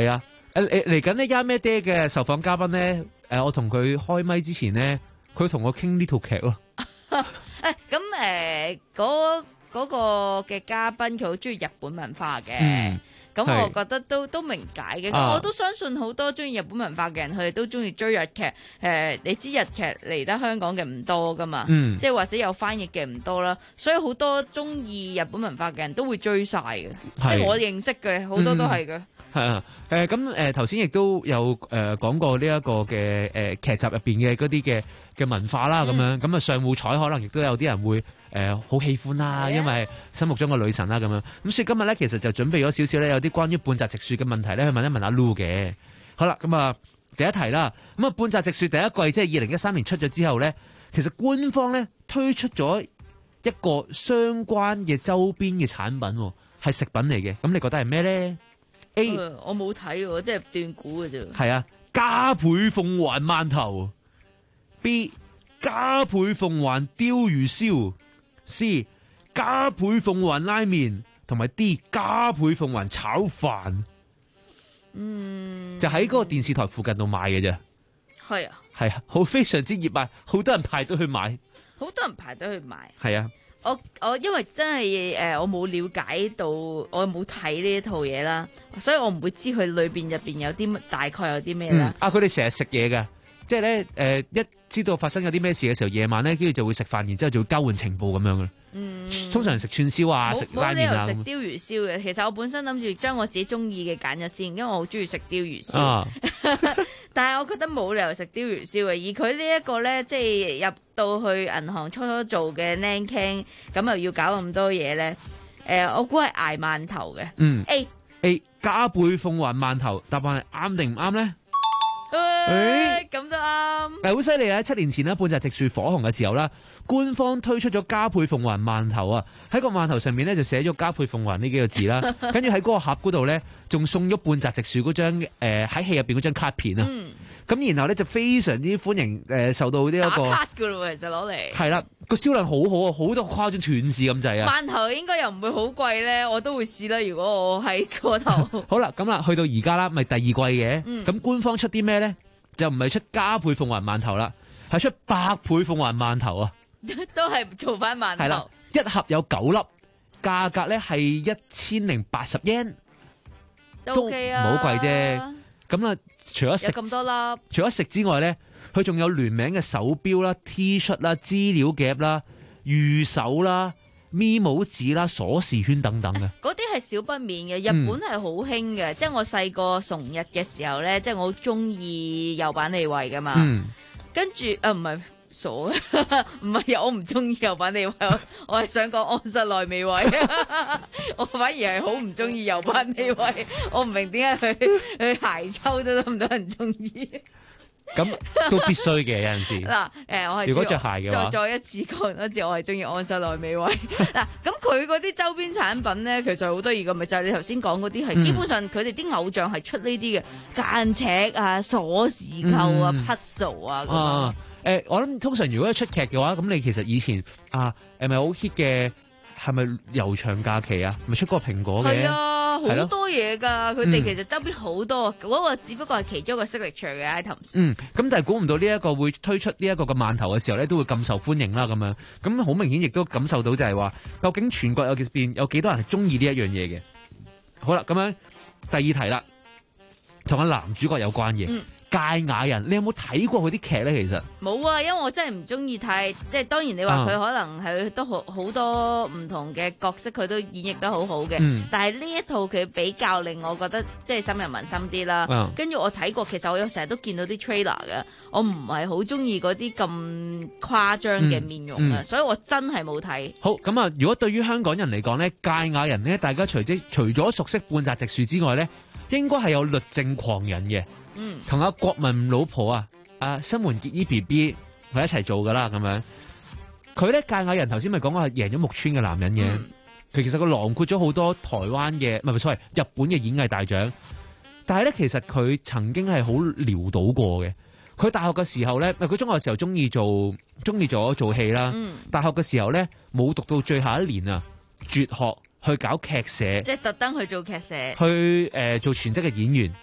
誒誒嚟緊呢家咩爹嘅受訪嘉賓咧？誒，我同佢開咪之前咧，佢同我傾呢套劇咯。 誒，咁誒嗰嗰個嘅嘉賓佢好中意日本文化嘅。 嗯咁我覺得都都明解嘅，咁、 啊、 我都相信好多中意日本文化嘅人，佢哋都中意追日劇。誒、呃，你知日劇嚟得香港嘅唔多噶嘛， 嗯、 即係或者有翻譯嘅唔多啦，所以好多中意日本文化嘅人都會追晒嘅，即係我認識嘅好多都係嘅。 係啊，誒咁誒頭先亦都有誒、呃、講過呢一個嘅誒、呃、劇集入邊嘅嗰啲嘅嘅文化啦，咁、嗯、樣咁啊上戶彩可能亦都有啲人會誒好、呃、喜歡啦，因為心目中嘅女神啦咁樣。咁所以今日咧其實就準備咗少少咧，有啲關於半澤直樹嘅問題咧，去問一問阿 Lu 嘅。好啦，咁啊第一題啦，咁啊半澤直樹第一季即係二零一三年出咗之後咧，其實官方咧推出咗一個相關嘅周邊嘅產品，係食品嚟嘅。咁你覺得係咩咧？A、 呃、我冇睇喎，即係斷估嘅啫。 係啊，加倍鳳環饅頭。B 加倍鳳環鯛魚燒。C 加倍鳳環拉麵，同埋 D 加倍鳳環炒飯。 嗯， 就喺嗰個電視台附近度賣嘅啫。 係啊， 係啊，好非常之熱賣，好多人排隊去買。 好多人排隊去買。 係啊。 我我因為真係誒、呃，我冇了解到，我冇睇呢一套嘢啦，所以我唔會知佢裏邊入邊有啲大概有啲咩啦。 啊，佢哋成日食嘢嘅，即係咧誒，一知道發生有啲咩事嘅時候，夜晚咧跟住就會食飯，然之後就會交換情報咁樣嘅。嗯，通常食串燒啊，食拉麵啊。 冇理由食鯛魚燒嘅，其實我本身諗住將我自己中意嘅揀咗先，因為我好中意食鯛魚燒。 啊但係我覺得冇理由食鯛魚燒嘅，而佢呢一個咧，即係入到去銀行初初做嘅僆 can，咁又要搞咁多嘢咧。誒、呃，我估係捱饅頭嘅。 嗯 A A 加倍鳳環饅頭，答案係啱定唔啱咧？ 誒，咁都啱。 誒，好犀利啊！七年前咧，半澤直樹火紅嘅時候啦，官方推出咗加倍鳳環饅頭啊，喺個饅頭上面咧就寫咗加倍鳳環呢幾個字啦，跟住喺嗰個盒嗰度咧，仲送咗半澤直樹嗰張誒喺戲入邊嗰張卡片啊。嗯咁然後咧就非常之歡迎，誒、呃、受到呢、這、一個打卡噶咯，其實攞嚟係啦，個銷量好好啊，好多誇張斷市咁滯啊！ 饅頭應該又唔會好貴咧，我都會試啦。如果我喺嗰頭， 好啦，咁啦，去到而家啦，咪第二季嘅，咁、 嗯、 官方出啲咩咧？就唔係出加倍鳳環饅頭啦，係出百倍鳳環饅頭啊！ 都係做翻饅頭，係啦， 一盒有九粒，價格咧係一千零八十 yen， 都 OK 啊， 唔好貴啫。咁啊，除咗食咁多粒， 除咗食之外咧，佢仲有聯名嘅手錶啦、T 恤啦、資料夾啦、御手啦、咪帽紙啦、鎖匙圈等等嘅。 嗰啲係少不免嘅，日本係好興嘅。即係我細個崇日嘅時候咧，即係我好中意右板利惠噶嘛。嗯、跟住啊，唔係傻嘅，唔係我唔中意右板利惠，我係想講安室奈美惠。我反而係好唔中意右板利惠，我唔明點解佢佢鞋抽都咁多人中意。 咁都必須嘅，有陣時。嗱， 誒，我係如果着鞋嘅話， 再再一次講多次，我係中意安室奈美惠。嗱，咁佢嗰啲周邊產品咧，其實好得意嘅，咪就係、是、你頭先講嗰啲，係、嗯、基本上佢哋啲偶像係出呢啲嘅間尺啊、鎖匙扣啊、puzzle 啊咁啊。 誒、呃，我諗通常如果一出劇嘅話，咁你其實以前啊，係咪好 hit 嘅？係咪悠長假期啊？咪出嗰個蘋果嘅？ 係啊，好多嘢噶。佢哋其實周邊好多，嗰、嗯嗰個只不過係其中一個 signature 嘅 items。嗯， 咁但係估唔到呢一個會推出呢一個嘅饅頭嘅時候咧，都會咁受歡迎啦。咁樣，咁好明顯亦都感受到就係話，究竟全國有幾邊有幾多人係中意呢一樣嘢嘅？好啦，咁樣第二題啦，同個男主角有關嘅。嗯堺雅人，你有冇睇過佢啲劇咧？其實冇啊，因為我真係唔中意睇，即係當然你話佢可能係都好好多唔同嘅角色，佢都演繹得好好嘅。嗯、但係呢一套佢比較令我覺得即係深入民心啲啦。嗯、跟住我睇過，其實我有成日都見到啲 trailer 嘅，我唔係好中意嗰啲咁誇張嘅面容啊，嗯嗯、所以我真係冇睇。 好咁啊！如果對於香港人嚟講咧，堺雅人咧，大家除即除咗熟悉半澤直樹之外咧，應該係有律政狂人嘅。嗯，同阿國民老婆啊，阿新垣結衣 B B 佢一齊做噶啦，咁樣佢咧堺雅人頭先咪講過係贏咗木村嘅男人嘅，佢、嗯、其實佢囊括咗好多台灣嘅唔係唔係 sorry 日本嘅演藝大獎，但係咧其實佢曾經係好潦倒過嘅。佢大學嘅時候咧，佢中學嘅時候中意做中意咗做戲啦，嗯、大學嘅時候咧冇讀到最後一年啊，輟學去搞劇社， 即係特登去做劇社， 去誒、呃、做全職嘅演員。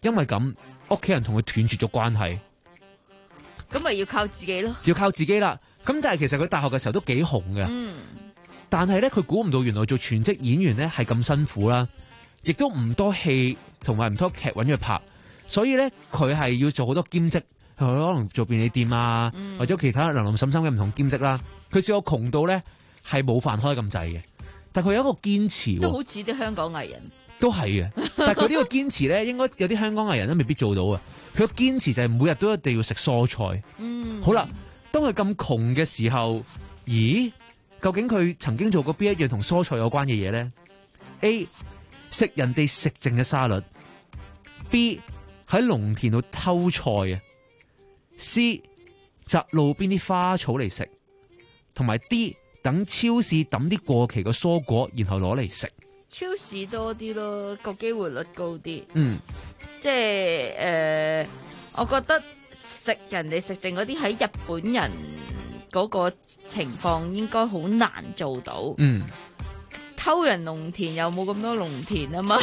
因為咁屋企人同佢斷絕咗關係， 咁咪要靠自己咯， 要靠自己啦。咁但係其實佢大學嘅時候都幾紅嘅， 嗯， 但係咧佢估唔到原來做全職演員咧係咁辛苦啦，亦都唔多戲同埋唔多劇揾佢拍，所以咧佢係要做好多兼職，可能做便利店啊， 嗯、 或者其他林林沈沈嘅唔同兼職啦。佢試過窮到咧係冇飯開咁滯嘅，但係佢有一個堅持喎， 都好似啲香港藝人。 都係嘅，但係佢呢個堅持咧，應該有啲香港藝人都未必做到啊！佢個堅持就係每日都一定要食蔬菜。 嗯， 好啦，當佢咁窮嘅時候，咦？究竟佢曾經做過邊一樣同蔬菜有關嘅嘢咧 ？A. 食人哋食剩嘅沙律 ，B. 喺農田度偷菜啊 ，C. 摘路邊啲花草嚟食，同埋 D. 等超市抌啲過期嘅蔬果，然後攞嚟食。 超市多啲咯，個機會率高啲。 嗯， 即係誒、呃，我覺得食人哋食剩嗰啲喺日本人嗰個情況應該好難做到。 嗯， 偷人農田又冇咁多農田啊嘛，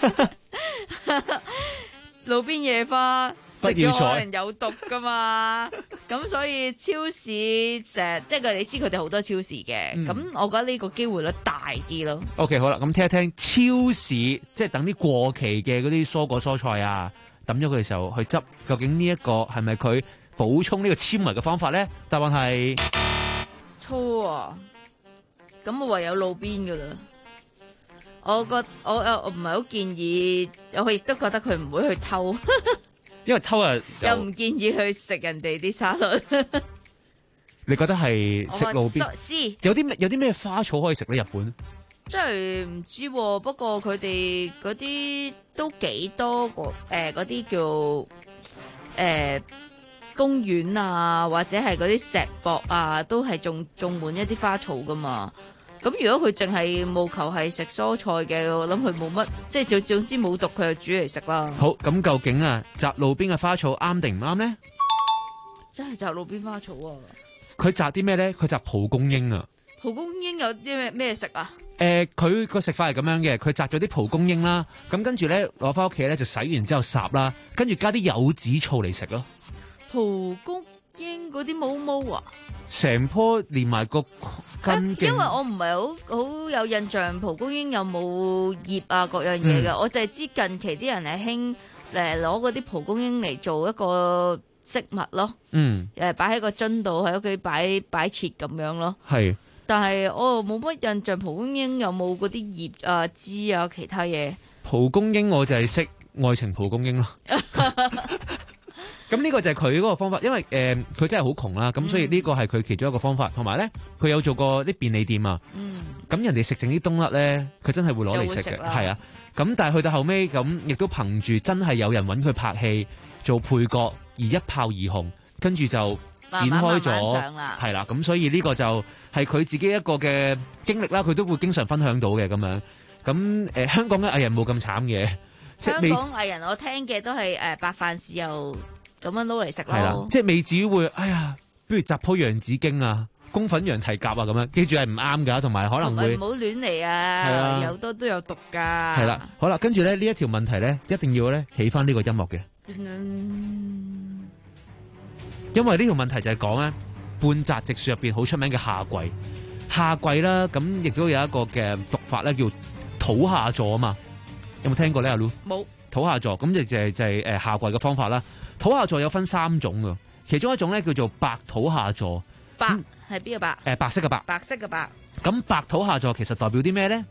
路邊野花食咗可能有毒噶嘛，咁所以超市成即係佢你知佢哋好多超市嘅，咁、嗯、我覺得呢個機會率大啲咯。 OK， 好啦，咁聽一聽超市即係等啲過期嘅嗰啲蔬果蔬菜啊，抌咗佢嘅時候去執，究竟呢一個係咪佢補充呢個纖維嘅方法咧？答案係粗啊，咁我唯有路邊噶啦。我覺我我唔係好建議，我亦都覺得佢唔會去偷。 因為偷啊， 又唔建議去食人哋啲沙律。 你覺得係食路邊？有啲咩有啲咩花草可以食咧？日本真係唔知、啊，不過佢哋嗰啲都幾多個誒，嗰啲叫誒、呃、公園啊，或者係嗰啲石博啊，都係種種滿一啲花草噶嘛。咁如果佢淨係務求係食蔬菜嘅，我諗佢冇乜，即係總總之冇毒，佢就煮嚟食啦。 好，咁究竟啊，摘路邊嘅花草啱定唔啱咧？ 真係摘路邊花草啊！ 佢摘啲咩咧？佢摘蒲公英啊！ 蒲公英有啲咩咩食啊？ 誒、呃，佢個食法係咁樣嘅，佢摘咗啲蒲公英啦，咁跟住咧攞翻屋企咧就洗完之後烚啦，跟住加啲柚子醋嚟食咯。 蒲公英嗰啲毛毛啊？ 成棵連埋個根莖， 因為我唔係好好有印象蒲公英有冇葉啊各樣嘢嘅、嗯，我就係知近期啲人係興誒攞嗰啲蒲公英嚟做一個飾物咯，嗯，誒擺喺個樽度喺屋企擺擺設咁樣咯，係。但係我冇乜印象蒲公英有冇嗰啲葉啊枝啊其他嘢。 蒲公英我就係識愛情蒲公英咯。咁呢個就係佢嗰個方法，因為誒佢、呃、真係好窮啦，咁所以呢個係佢其中一個方法。同埋咧，佢有做過啲便利店啊，咁、嗯、人哋食剩啲冬甩咧，佢真係會攞嚟食嘅，係啊。咁但係去到後尾，咁亦都憑住真係有人揾佢拍戲做配角而一炮而紅，跟住就展開咗，係啦。咁所以呢個就係佢自己一個嘅經歷啦，佢都會經常分享到嘅咁樣。咁誒、呃、香港嘅藝人冇咁慘嘅， 香港藝人我聽嘅都係誒白飯豉油。咁樣撈嚟食咯，係啦， 即係未至於會，哎呀，不如摘棵洋紫荊啊，宮粉羊蹄甲啊，咁樣，記住係唔啱噶，同埋可能會唔好亂嚟啊，有多都有毒噶。 係啦，好啦，跟住咧呢一條問題咧，一定要咧起翻呢個音樂嘅， 嗯、 因為呢條問題就係講咧半澤直樹入邊好出名嘅夏季，夏季啦，咁亦都有一個嘅讀法咧叫土下座啊嘛，有冇聽過咧阿 Lu？ 冇土下座，咁就就係就係誒夏季嘅方法啦。土下座有分三種噶，其中一種咧叫做白土下座。 白係邊個白？誒、 呃，白色嘅白。 白色嘅白。 咁白土下座其實代表啲咩咧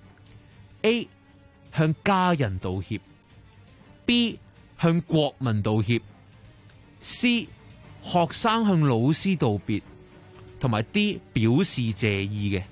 ？A 向家人道歉 ，B 向國民道歉 ，C 學生向老師道別，同埋 D 表示謝意嘅。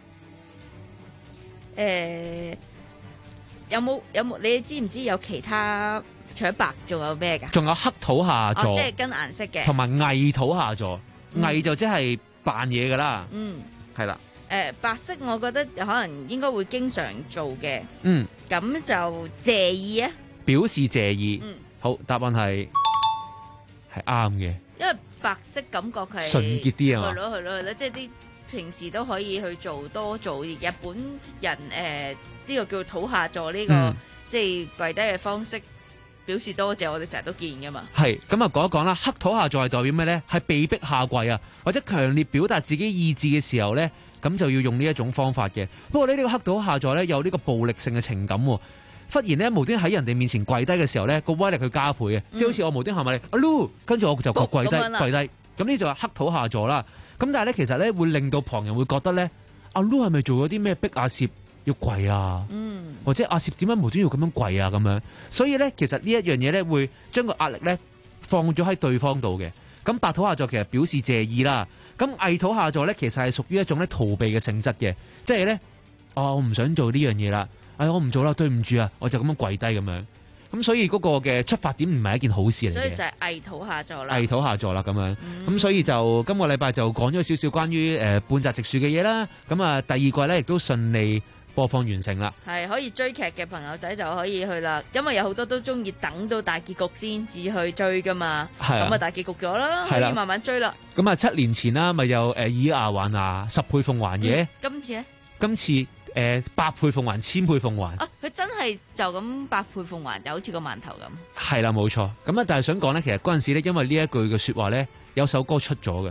誒、呃，有冇有冇？你知唔知有其他？除咗白，仲有咩噶？仲有黑土下座， 哦、即係跟顏色嘅， 同埋偽土下座。偽、嗯、就即係扮嘢噶啦。 嗯， 係啦。 誒、呃，白色我覺得可能應該會經常做嘅。 嗯， 咁就謝意啊， 表示謝意。嗯，好，答案係係啱嘅。 因為白色感覺佢係純潔啲啊嘛。 係咯係咯係咯，即係啲平時都可以去做多做。日本人誒呢、呃這個叫土下座呢、這個、嗯、即係跪低嘅方式。 表示多謝，我哋成日都見噶嘛。 係咁啊，講一講啦。黑土下座係代表咩咧？係被逼下跪啊，或者強烈表達自己意志嘅時候咧，咁就要用呢一種方法嘅。不過呢，呢個黑土下座咧有呢個暴力性嘅情感喎。忽然咧無端喺人哋面前跪低嘅時候咧，個威力佢加倍嘅，嗯、即係好似我無端行埋嚟，阿 Lu，跟住我就跪低跪低，咁呢就係黑土下座啦。咁但係咧，其實咧會令到旁人會覺得咧，阿 Lu 係咪做咗啲咩逼阿攝要跪啊？嗯，或者阿攝點解無端要咁樣跪啊？咁樣，所以咧其實呢一樣嘢咧會將個壓力咧放咗喺對方度嘅。咁白土下座其實表示謝意啦。咁偽土下座咧其實係屬於一種咧逃避嘅性質嘅，即係咧，哦，我唔想做呢樣嘢啦。哎，我唔做啦，對唔住啊，我就咁樣跪低咁樣，咁所以嗰個嘅出發點唔係一件好事嚟嘅。 所以就係偽土下座啦。 偽土下座啦，咁樣，咁、嗯、所以就今個禮拜就講咗少少關於誒、呃、半澤直樹嘅嘢啦。咁啊，第二季咧亦都順利播放完成啦。係可以追劇嘅朋友仔就可以去啦，因為有好多都中意等到大結局先至去追噶嘛。係啊，咁啊大結局咗啦，可以慢慢追啦。咁啊，七年前啦，咪有誒以牙還牙，十倍奉還嘅、嗯。今次咧？今次。誒、呃，百倍奉還，千倍奉還啊！ 佢真係就咁百倍奉還，就好似個饅頭咁。 係啦，冇錯。咁啊，但係想講咧，其實嗰陣時咧，因為呢一句嘅說話咧，有首歌出咗嘅，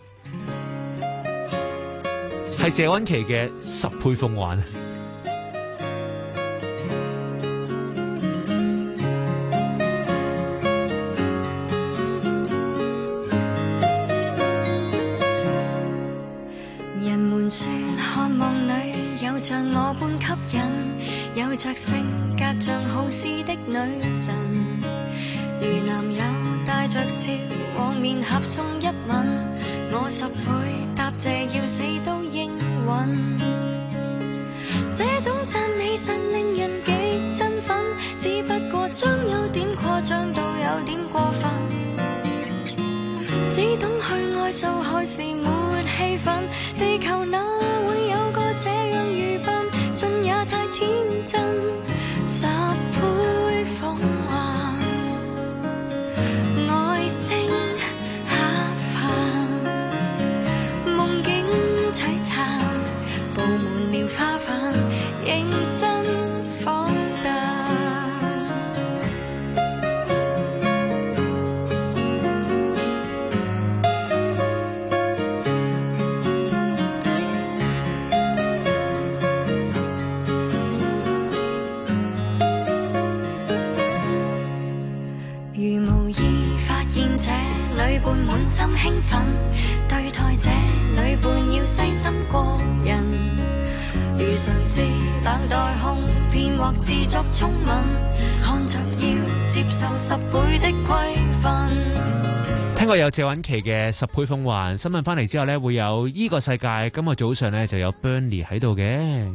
係謝安琪嘅《十倍奉還》。 人們說渴望你有像我般吸引，有着性格像好詩的女神，如男友帶着笑往面頰送一吻，我十倍答謝要死都應允。這種讚美實令人極振奮，只不過將有點誇張到有點過分，只懂去愛受害時沒氣氛，地球哪會有個這樣愚笨，信也太天真，十倍奉還，愛星下凡，夢境璀璨，布滿了花瓣，認真放蕩。女伴滿心興奮，對待這女伴要細心過人。如嘗試冷待控騙或自作聰敏，看着要接受十倍的規範。 聽過有謝韻琪嘅《十倍奉還》新聞翻嚟之後呢，會有依個世界。今日早上呢，就有 Bernie 喺度嘅。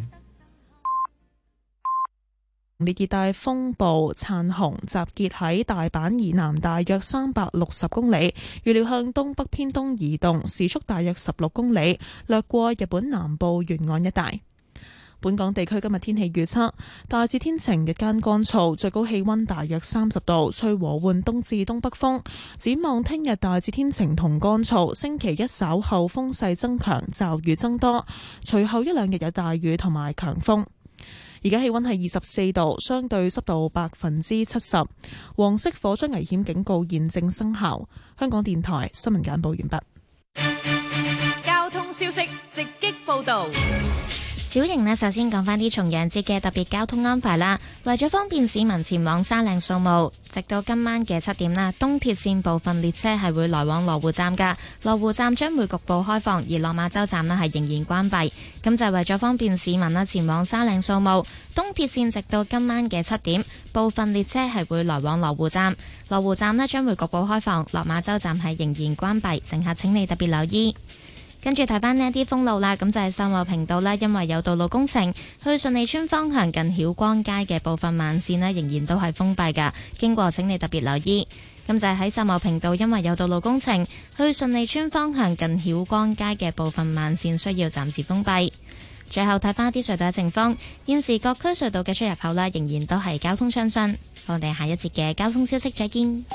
烈熱帶風暴燦紅集結喺大阪以南大約三百六十公里，預料向東北偏東移動，時速大約十六公里，掠過日本南部沿岸一帶。本港地區今日天氣預測大致天晴，日間乾燥，最高氣溫大約三十度，吹和緩東至東北風。展望聽日大致天晴同乾燥，星期一稍後風勢增強，驟雨增多，隨後一兩日有大雨同埋強風。而家氣溫係二十四度，相對濕度百分之七十，黃色火災危險警告現正生效。香港電台新聞簡報完畢。 交通消息直擊報道。 小瑩呢，首先講返啲重陽節嘅特別交通安排啦。為咗方便市民前往沙嶺掃墓，直到今晚嘅七點啦，東鐵線部分列車係會來往羅湖站噶，羅湖站將會局部開放，而落馬洲站呢係仍然關閉。咁就係為咗方便市民啦前往沙嶺掃墓，東鐵線直到今晚嘅七點，部分列車係會來往羅湖站，羅湖站呢將會局部開放，落馬洲站係仍然關閉，乘客請你特別留意。跟住睇翻呢一啲封路啦，咁就係秀茂坪道啦，因為有道路工程，去順利村方向近曉光街嘅部分慢線呢仍然都係封閉噶，經過請你特別留意。咁就係喺秀茂坪道，因為有道路工程，去順利村方向近曉光街嘅部分慢線需要暫時封閉。最後睇翻啲隧道嘅情況，現時各區隧道嘅出入口啦，仍然都係交通暢順。我哋下一節嘅交通消息再見。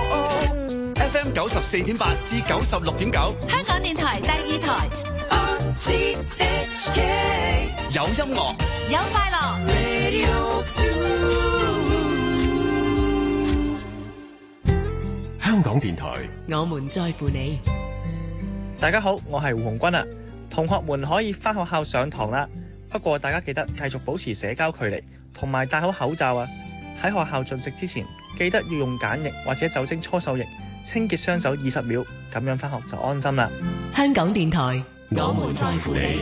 F M 九十四點八至九十六點九， 香港電台第二台。 C H K 有音樂， 有快樂。 香港電台， 我們在乎你。 大家好，我係胡鴻鈞啊。同學們可以返學校上堂啦，不過大家記得繼續保持社交距離，同埋戴好口罩啊。喺學校進食之前，記得要用梘液或者酒精搓手液清潔雙手二十秒，咁樣返學就安心啦。 香港電台， 我們在乎你。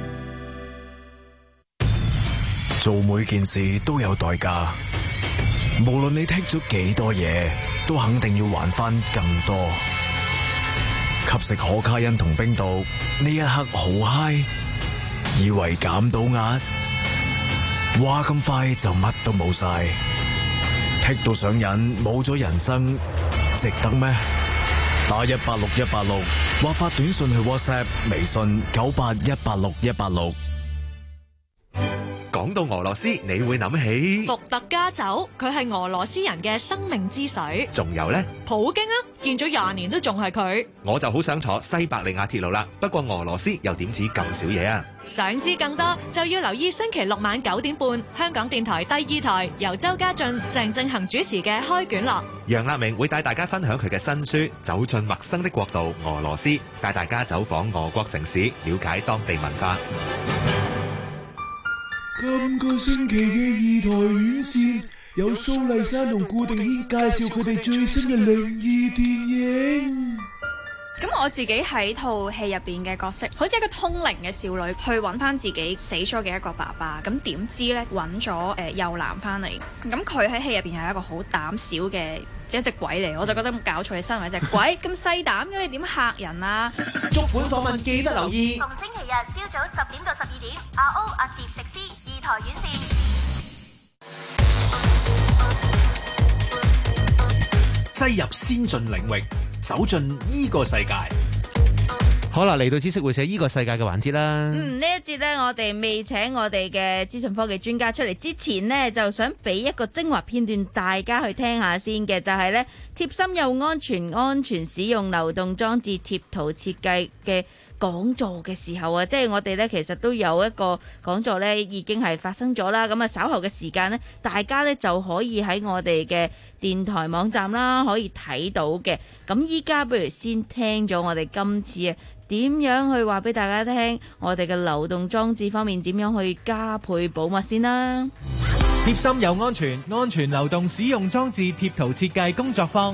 做每件事都有代價，無論你剔咗幾多嘢，都肯定要還翻更多。吸食可卡因同冰毒，呢一刻好嗨，以為減到壓，話咁快就乜都冇晒，剔到上癮，冇咗人生，值得咩？打一八六一八六，或發短信去 WhatsApp、微信九八一八六一八六。 講到俄羅斯，你會諗起伏特加酒，佢係俄羅斯人嘅生命之水。 仲有呢？ 普京啊，見咗廿年都仲係佢。 我就好想坐西伯利亞鐵路啦，不過俄羅斯又點止咁少嘢啊？ 想知更多就要留意星期六晚九點半，香港電台第二台由周家俊、鄭正恒主持嘅開卷樂。 楊立明會帶大家分享佢嘅新書《走進陌生的國度俄羅斯》，帶大家走訪俄國城市，了解當地文化。 今個星期嘅二台院線有蘇麗珊同顧定軒介紹佢哋最新嘅靈異電影。 咁我自己喺套戲入邊嘅角色，好似一個通靈嘅少女，去揾翻自己死咗嘅一個爸爸。咁點知呢？揾咗誒幼男翻嚟。咁佢喺戲入邊係一個好膽小嘅，即係一隻鬼嚟。我就覺得咁搞錯，你身為一隻鬼咁細膽嘅，你點嚇人啊？ 足本訪問記得留意。 逢星期日朝早十點到十二點，阿 O 阿攝迪斯二台院線， 擠入先進領域，走進依個世界。 好啦，嚟到知識會社依個世界嘅環節啦。 嗯，呢一節呢，我哋未請我哋嘅資訊科技專家出嚟之前呢，就想俾一個精華片段大家去聽下先嘅，就係呢貼心又安全、安全使用流動裝置貼圖設計嘅講座嘅時候啊，即係我哋呢其實都有一個講座呢已經係發生咗啦。咁啊稍後嘅時間呢，大家呢就可以喺我哋嘅電台網站啦，可以睇到嘅。咁依家不如先聽咗我哋今次啊點樣去話俾大家聽，我哋嘅流動裝置方面點樣去加倍保密先啦。 貼心又安全，安全流動使用裝置貼圖設計工作坊。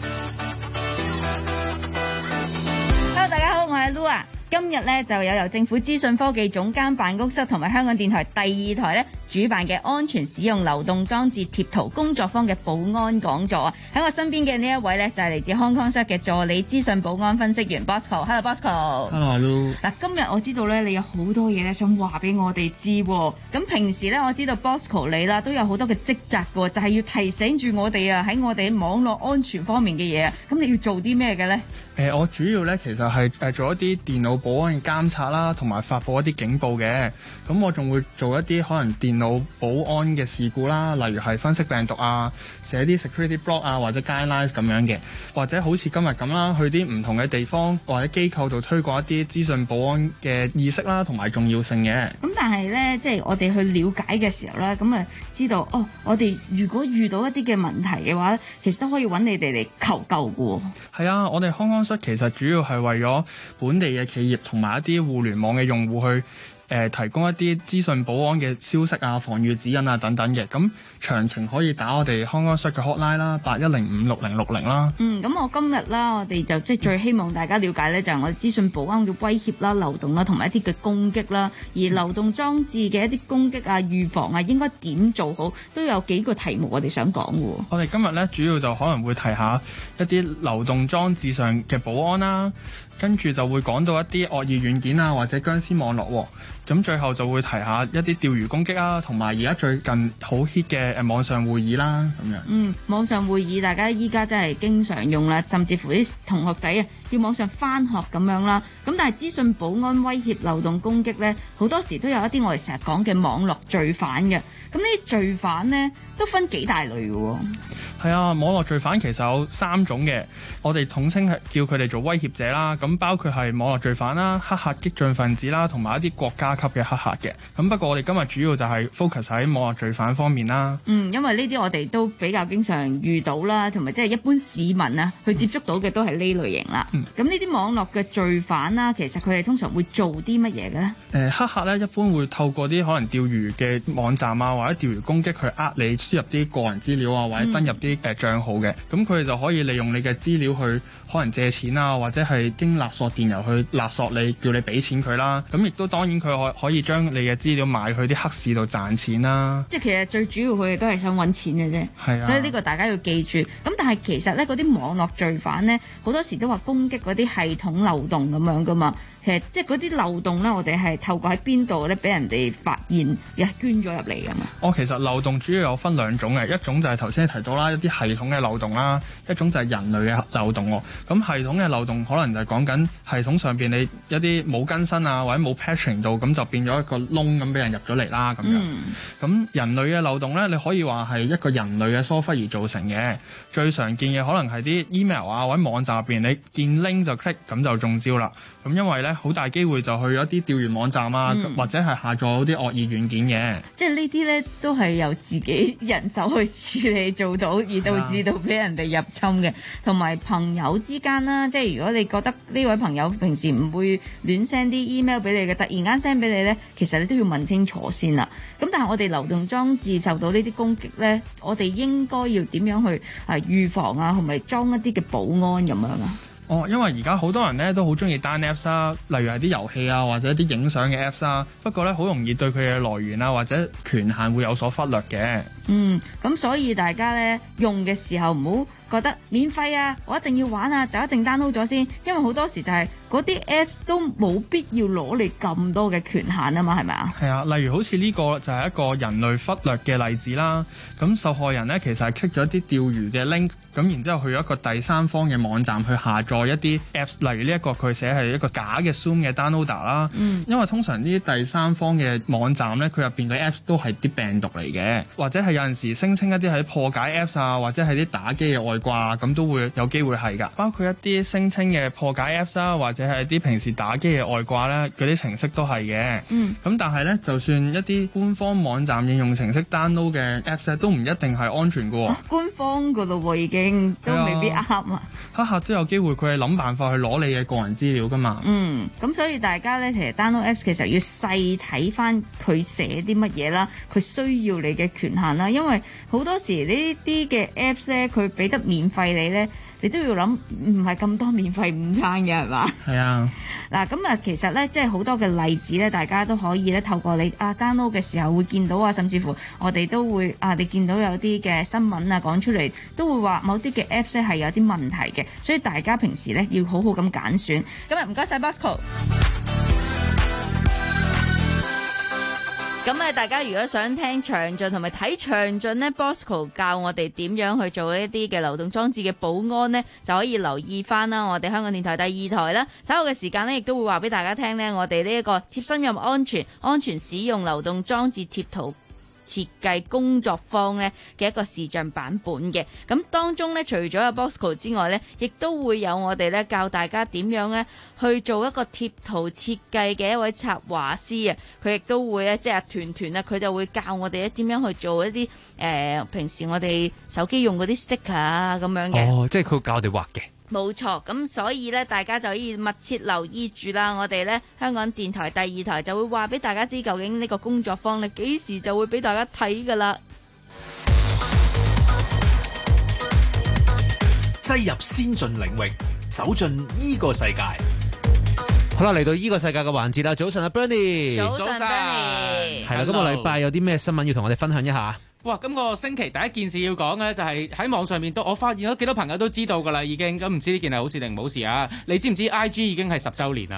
Hello， 大家好，我係 Lu 啊。今日咧就有由政府資訊科技總監辦公室同埋香港電台第二台咧主辦嘅安全使用流動裝置貼圖工作坊嘅保安講座啊！喺我身邊嘅呢一位咧就係嚟自康康室嘅助理資訊保安分析員 Bosco。Hello Bosco。Hello。嗱，今日我知道咧你有好多嘢咧想話俾我哋知。咁平時咧我知道 Bosco 你啦都有好多嘅職責嘅，就係要提醒住我哋啊喺我哋網絡安全方面嘅嘢啊。咁你要做啲咩嘅咧？ 誒、呃，我主要咧其實係誒做一啲電腦保安嘅監察啦，同埋發佈一啲警報嘅。咁我仲會做一啲可能電腦保安嘅事故啦，例如係分析病毒啊，寫啲 security blog 啊，或者 guidelines 咁樣嘅，或者好似今日咁啦，去啲唔同嘅地方或者機構度推廣一啲資訊保安嘅意識啦，同埋重要性嘅。 咁但係咧，即係我哋去了解嘅時候咧，咁啊知道哦，我哋如果遇到一啲嘅問題嘅話咧，其實都可以揾你哋嚟求救嘅。 係啊，我哋康康室其實主要係為咗本地嘅企業同埋一啲互聯網嘅用戶去。誒、呃、提供一啲資訊保安嘅消息啊、防禦指引啊等等嘅，咁詳情可以打我哋康康室嘅 hotline 啦，八一零五六零六零啦。 嗯，咁我今日啦，我哋就即係最希望大家了解咧，就係我哋資訊保安嘅威脅啦、流動啦，同埋一啲嘅攻擊啦。而流動裝置嘅一啲攻擊啊、預防啊，應該點做好，都有幾個題目我哋想講嘅。 我哋今日咧主要就可能會提下一啲流動裝置上嘅保安啦，跟住就會講到一啲惡意軟件啊，或者僵屍網絡。咁最後就會提下一啲釣魚攻擊啊，同埋而家最近好 hit 嘅誒網上會議啦，咁樣。 嗯，網上會議大家依家真係經常用啦，甚至乎啲同學仔啊要網上返學咁樣啦。咁但係資訊保安威脅漏洞攻擊咧，好多時都有一啲我哋成日講嘅網絡罪犯嘅。咁呢啲罪犯咧都分幾大類嘅喎。 係啊，網絡罪犯其實有三種嘅，我哋統稱係叫佢哋做威脅者啦。咁包括係網絡罪犯啦、黑客激進分子啦，同埋一啲國家級嘅黑客嘅。咁不過我哋今日主要就係 focus 喺網絡罪犯方面啦。 嗯，因為呢啲我哋都比較經常遇到啦，同埋即係一般市民啊去接觸到嘅都係呢類型啦。咁呢啲網絡嘅罪犯啦，其實佢哋通常會做啲乜嘢嘅咧？ 誒、呃、黑客咧一般會透過啲可能釣魚嘅網站啊，或者釣魚攻擊去呃你輸入啲個人資料啊，或者登入啲誒帳號嘅。咁佢哋就可以利用你嘅資料去可能借錢啊，或者係經勒索電郵去勒索你，叫你俾錢佢啦。咁亦都當然佢可可以將你嘅資料賣去啲黑市度賺錢啦。 即係其實最主要佢哋都係想揾錢嘅啫。 係啊， 所以呢個大家要記住。咁但係其實咧嗰啲網絡罪犯咧，好多時都話攻擊嗰啲系統漏洞咁樣噶嘛。其實即係嗰啲漏洞咧，我哋係透過喺邊度咧俾人哋發現，又捐咗入嚟㗎嘛。 哦，其實漏洞主要有分兩種嘅，一種就係頭先提到啦，一啲系統嘅漏洞啦，一種就係人類嘅漏洞喎。咁系統嘅漏洞可能就係講緊系統上邊你一啲冇更新啊，或者冇 patching 到，咁就變咗一個窿咁俾人入咗嚟啦咁樣。咁、嗯、人類嘅漏洞咧，你可以話係一個人類嘅疏忽而造成嘅。最常見嘅可能係啲 email 啊或者網站入邊，你見 link 就 click 咁就中招啦。咁因為咧好大機會就去咗啲釣魚網站啊，嗯、或者係下載嗰啲惡意軟件嘅。 即係呢啲咧都係由自己人手去處理做到，而導致到俾人哋入侵嘅。同埋朋友之間啦，即係如果你覺得呢位朋友平時唔會亂 send 啲 email 俾你嘅，突然間 send 俾你咧，其實你都要問清楚先啦。咁但係我哋流動裝置受到呢啲攻擊咧，我哋應該要點樣去啊預防啊，同埋裝一啲嘅保安咁樣啊？ 哦，因為而家好多人咧都好中意 down apps 啦，例如係啲遊戲啊，或者啲影相嘅 apps 啦。不過咧，好容易對佢嘅來源啊或者權限會有所忽略嘅。 嗯，咁所以大家咧用嘅時候唔好覺得免費啊，我一定要玩啊，就一定 download 咗先，因為好多時就係嗰啲 apps 都冇必要攞你咁多嘅權限啊嘛，係咪啊？ 係啊，例如好似呢個就係一個人類忽略嘅例子啦。咁受害人咧其實係 click 咗啲釣魚嘅 link，咁然之後去咗一個第三方嘅網站去下載一啲 apps，例如呢一個佢寫係一個假嘅 Zoom 嘅 downloader 啦。嗯，因為通常呢啲第三方嘅網站咧，佢入邊嘅 apps 都係啲病毒嚟嘅，或者係有陣時聲稱一啲係破解 apps 啊，或者係啲打機嘅外掛，咁都會有機會係㗎。包括一啲聲稱嘅破解 apps 啊，或者係啲平時打機嘅外掛咧，嗰啲程式都係嘅。嗯，咁但係咧，就算一啲官方網站應用程式 download 嘅 apps 咧，都唔一定係安全㗎喎。 官方㗎咯喎，已經都未必啱啊。 黑客都有機會佢係諗辦法去攞你嘅個人資料㗎嘛。 嗯，咁所以大家咧，其實 download apps 其實要細睇翻佢寫啲乜嘢啦，佢需要你嘅權限啦，因為好多時呢啲嘅 apps 咧，佢俾得免費你咧，你都要諗唔係咁多免費午餐嘅係嘛？ 係啊。 嗱咁啊，其實咧，即係好多嘅例子咧，大家都可以咧透過你啊 download 嘅時候會見到啊，甚至乎我哋都會啊，你見到有啲嘅新聞啊講出嚟，都會話某啲嘅 apps 咧係有啲問題嘅，所以大家平時咧要好好咁揀選。今日唔該晒 Bosco。咁啊，大家如果想聽詳盡同埋睇詳盡呢 Bosco 教我哋點樣去做一啲嘅流動裝置嘅保安呢，就可以留意翻啦。我哋香港電台第二台啦，稍後嘅時間呢，亦都會話俾大家聽呢，我哋呢一個貼身任務安全、安全使用流動裝置貼圖設計工作坊呢嘅一個視像版本嘅。咁當中呢，除咗有 Bosco 之外呢，亦都會有我哋呢教大家點樣呢去做一個貼圖設計嘅一位插畫師啊。佢亦都會呢，即係團團啊，佢就會教我哋咧點樣去做一啲誒、呃、平時我哋手機用嗰啲 sticker 啊咁樣嘅。 哦，即係佢教我哋畫嘅。 冇錯，咁所以咧，大家就可以密切留意住啦。我哋咧香港電台第二台就會話俾大家知，究竟呢個工作坊咧幾時就會俾大家睇噶啦。 擠入先進領域，走進依個世界。 好啦，嚟到依個世界嘅環節啦。早晨啊 ，Bernie。 早晨 ，Bernie。 係啦，今個禮拜有啲咩新聞要同我哋分享一下？ 哇！今個星期第一件事要講嘅就係喺網上面都，我發現咗幾多朋友都知道㗎啦，已經咁唔知呢件係好事定唔好事啊？你知唔知 I G 已經係十週年啦？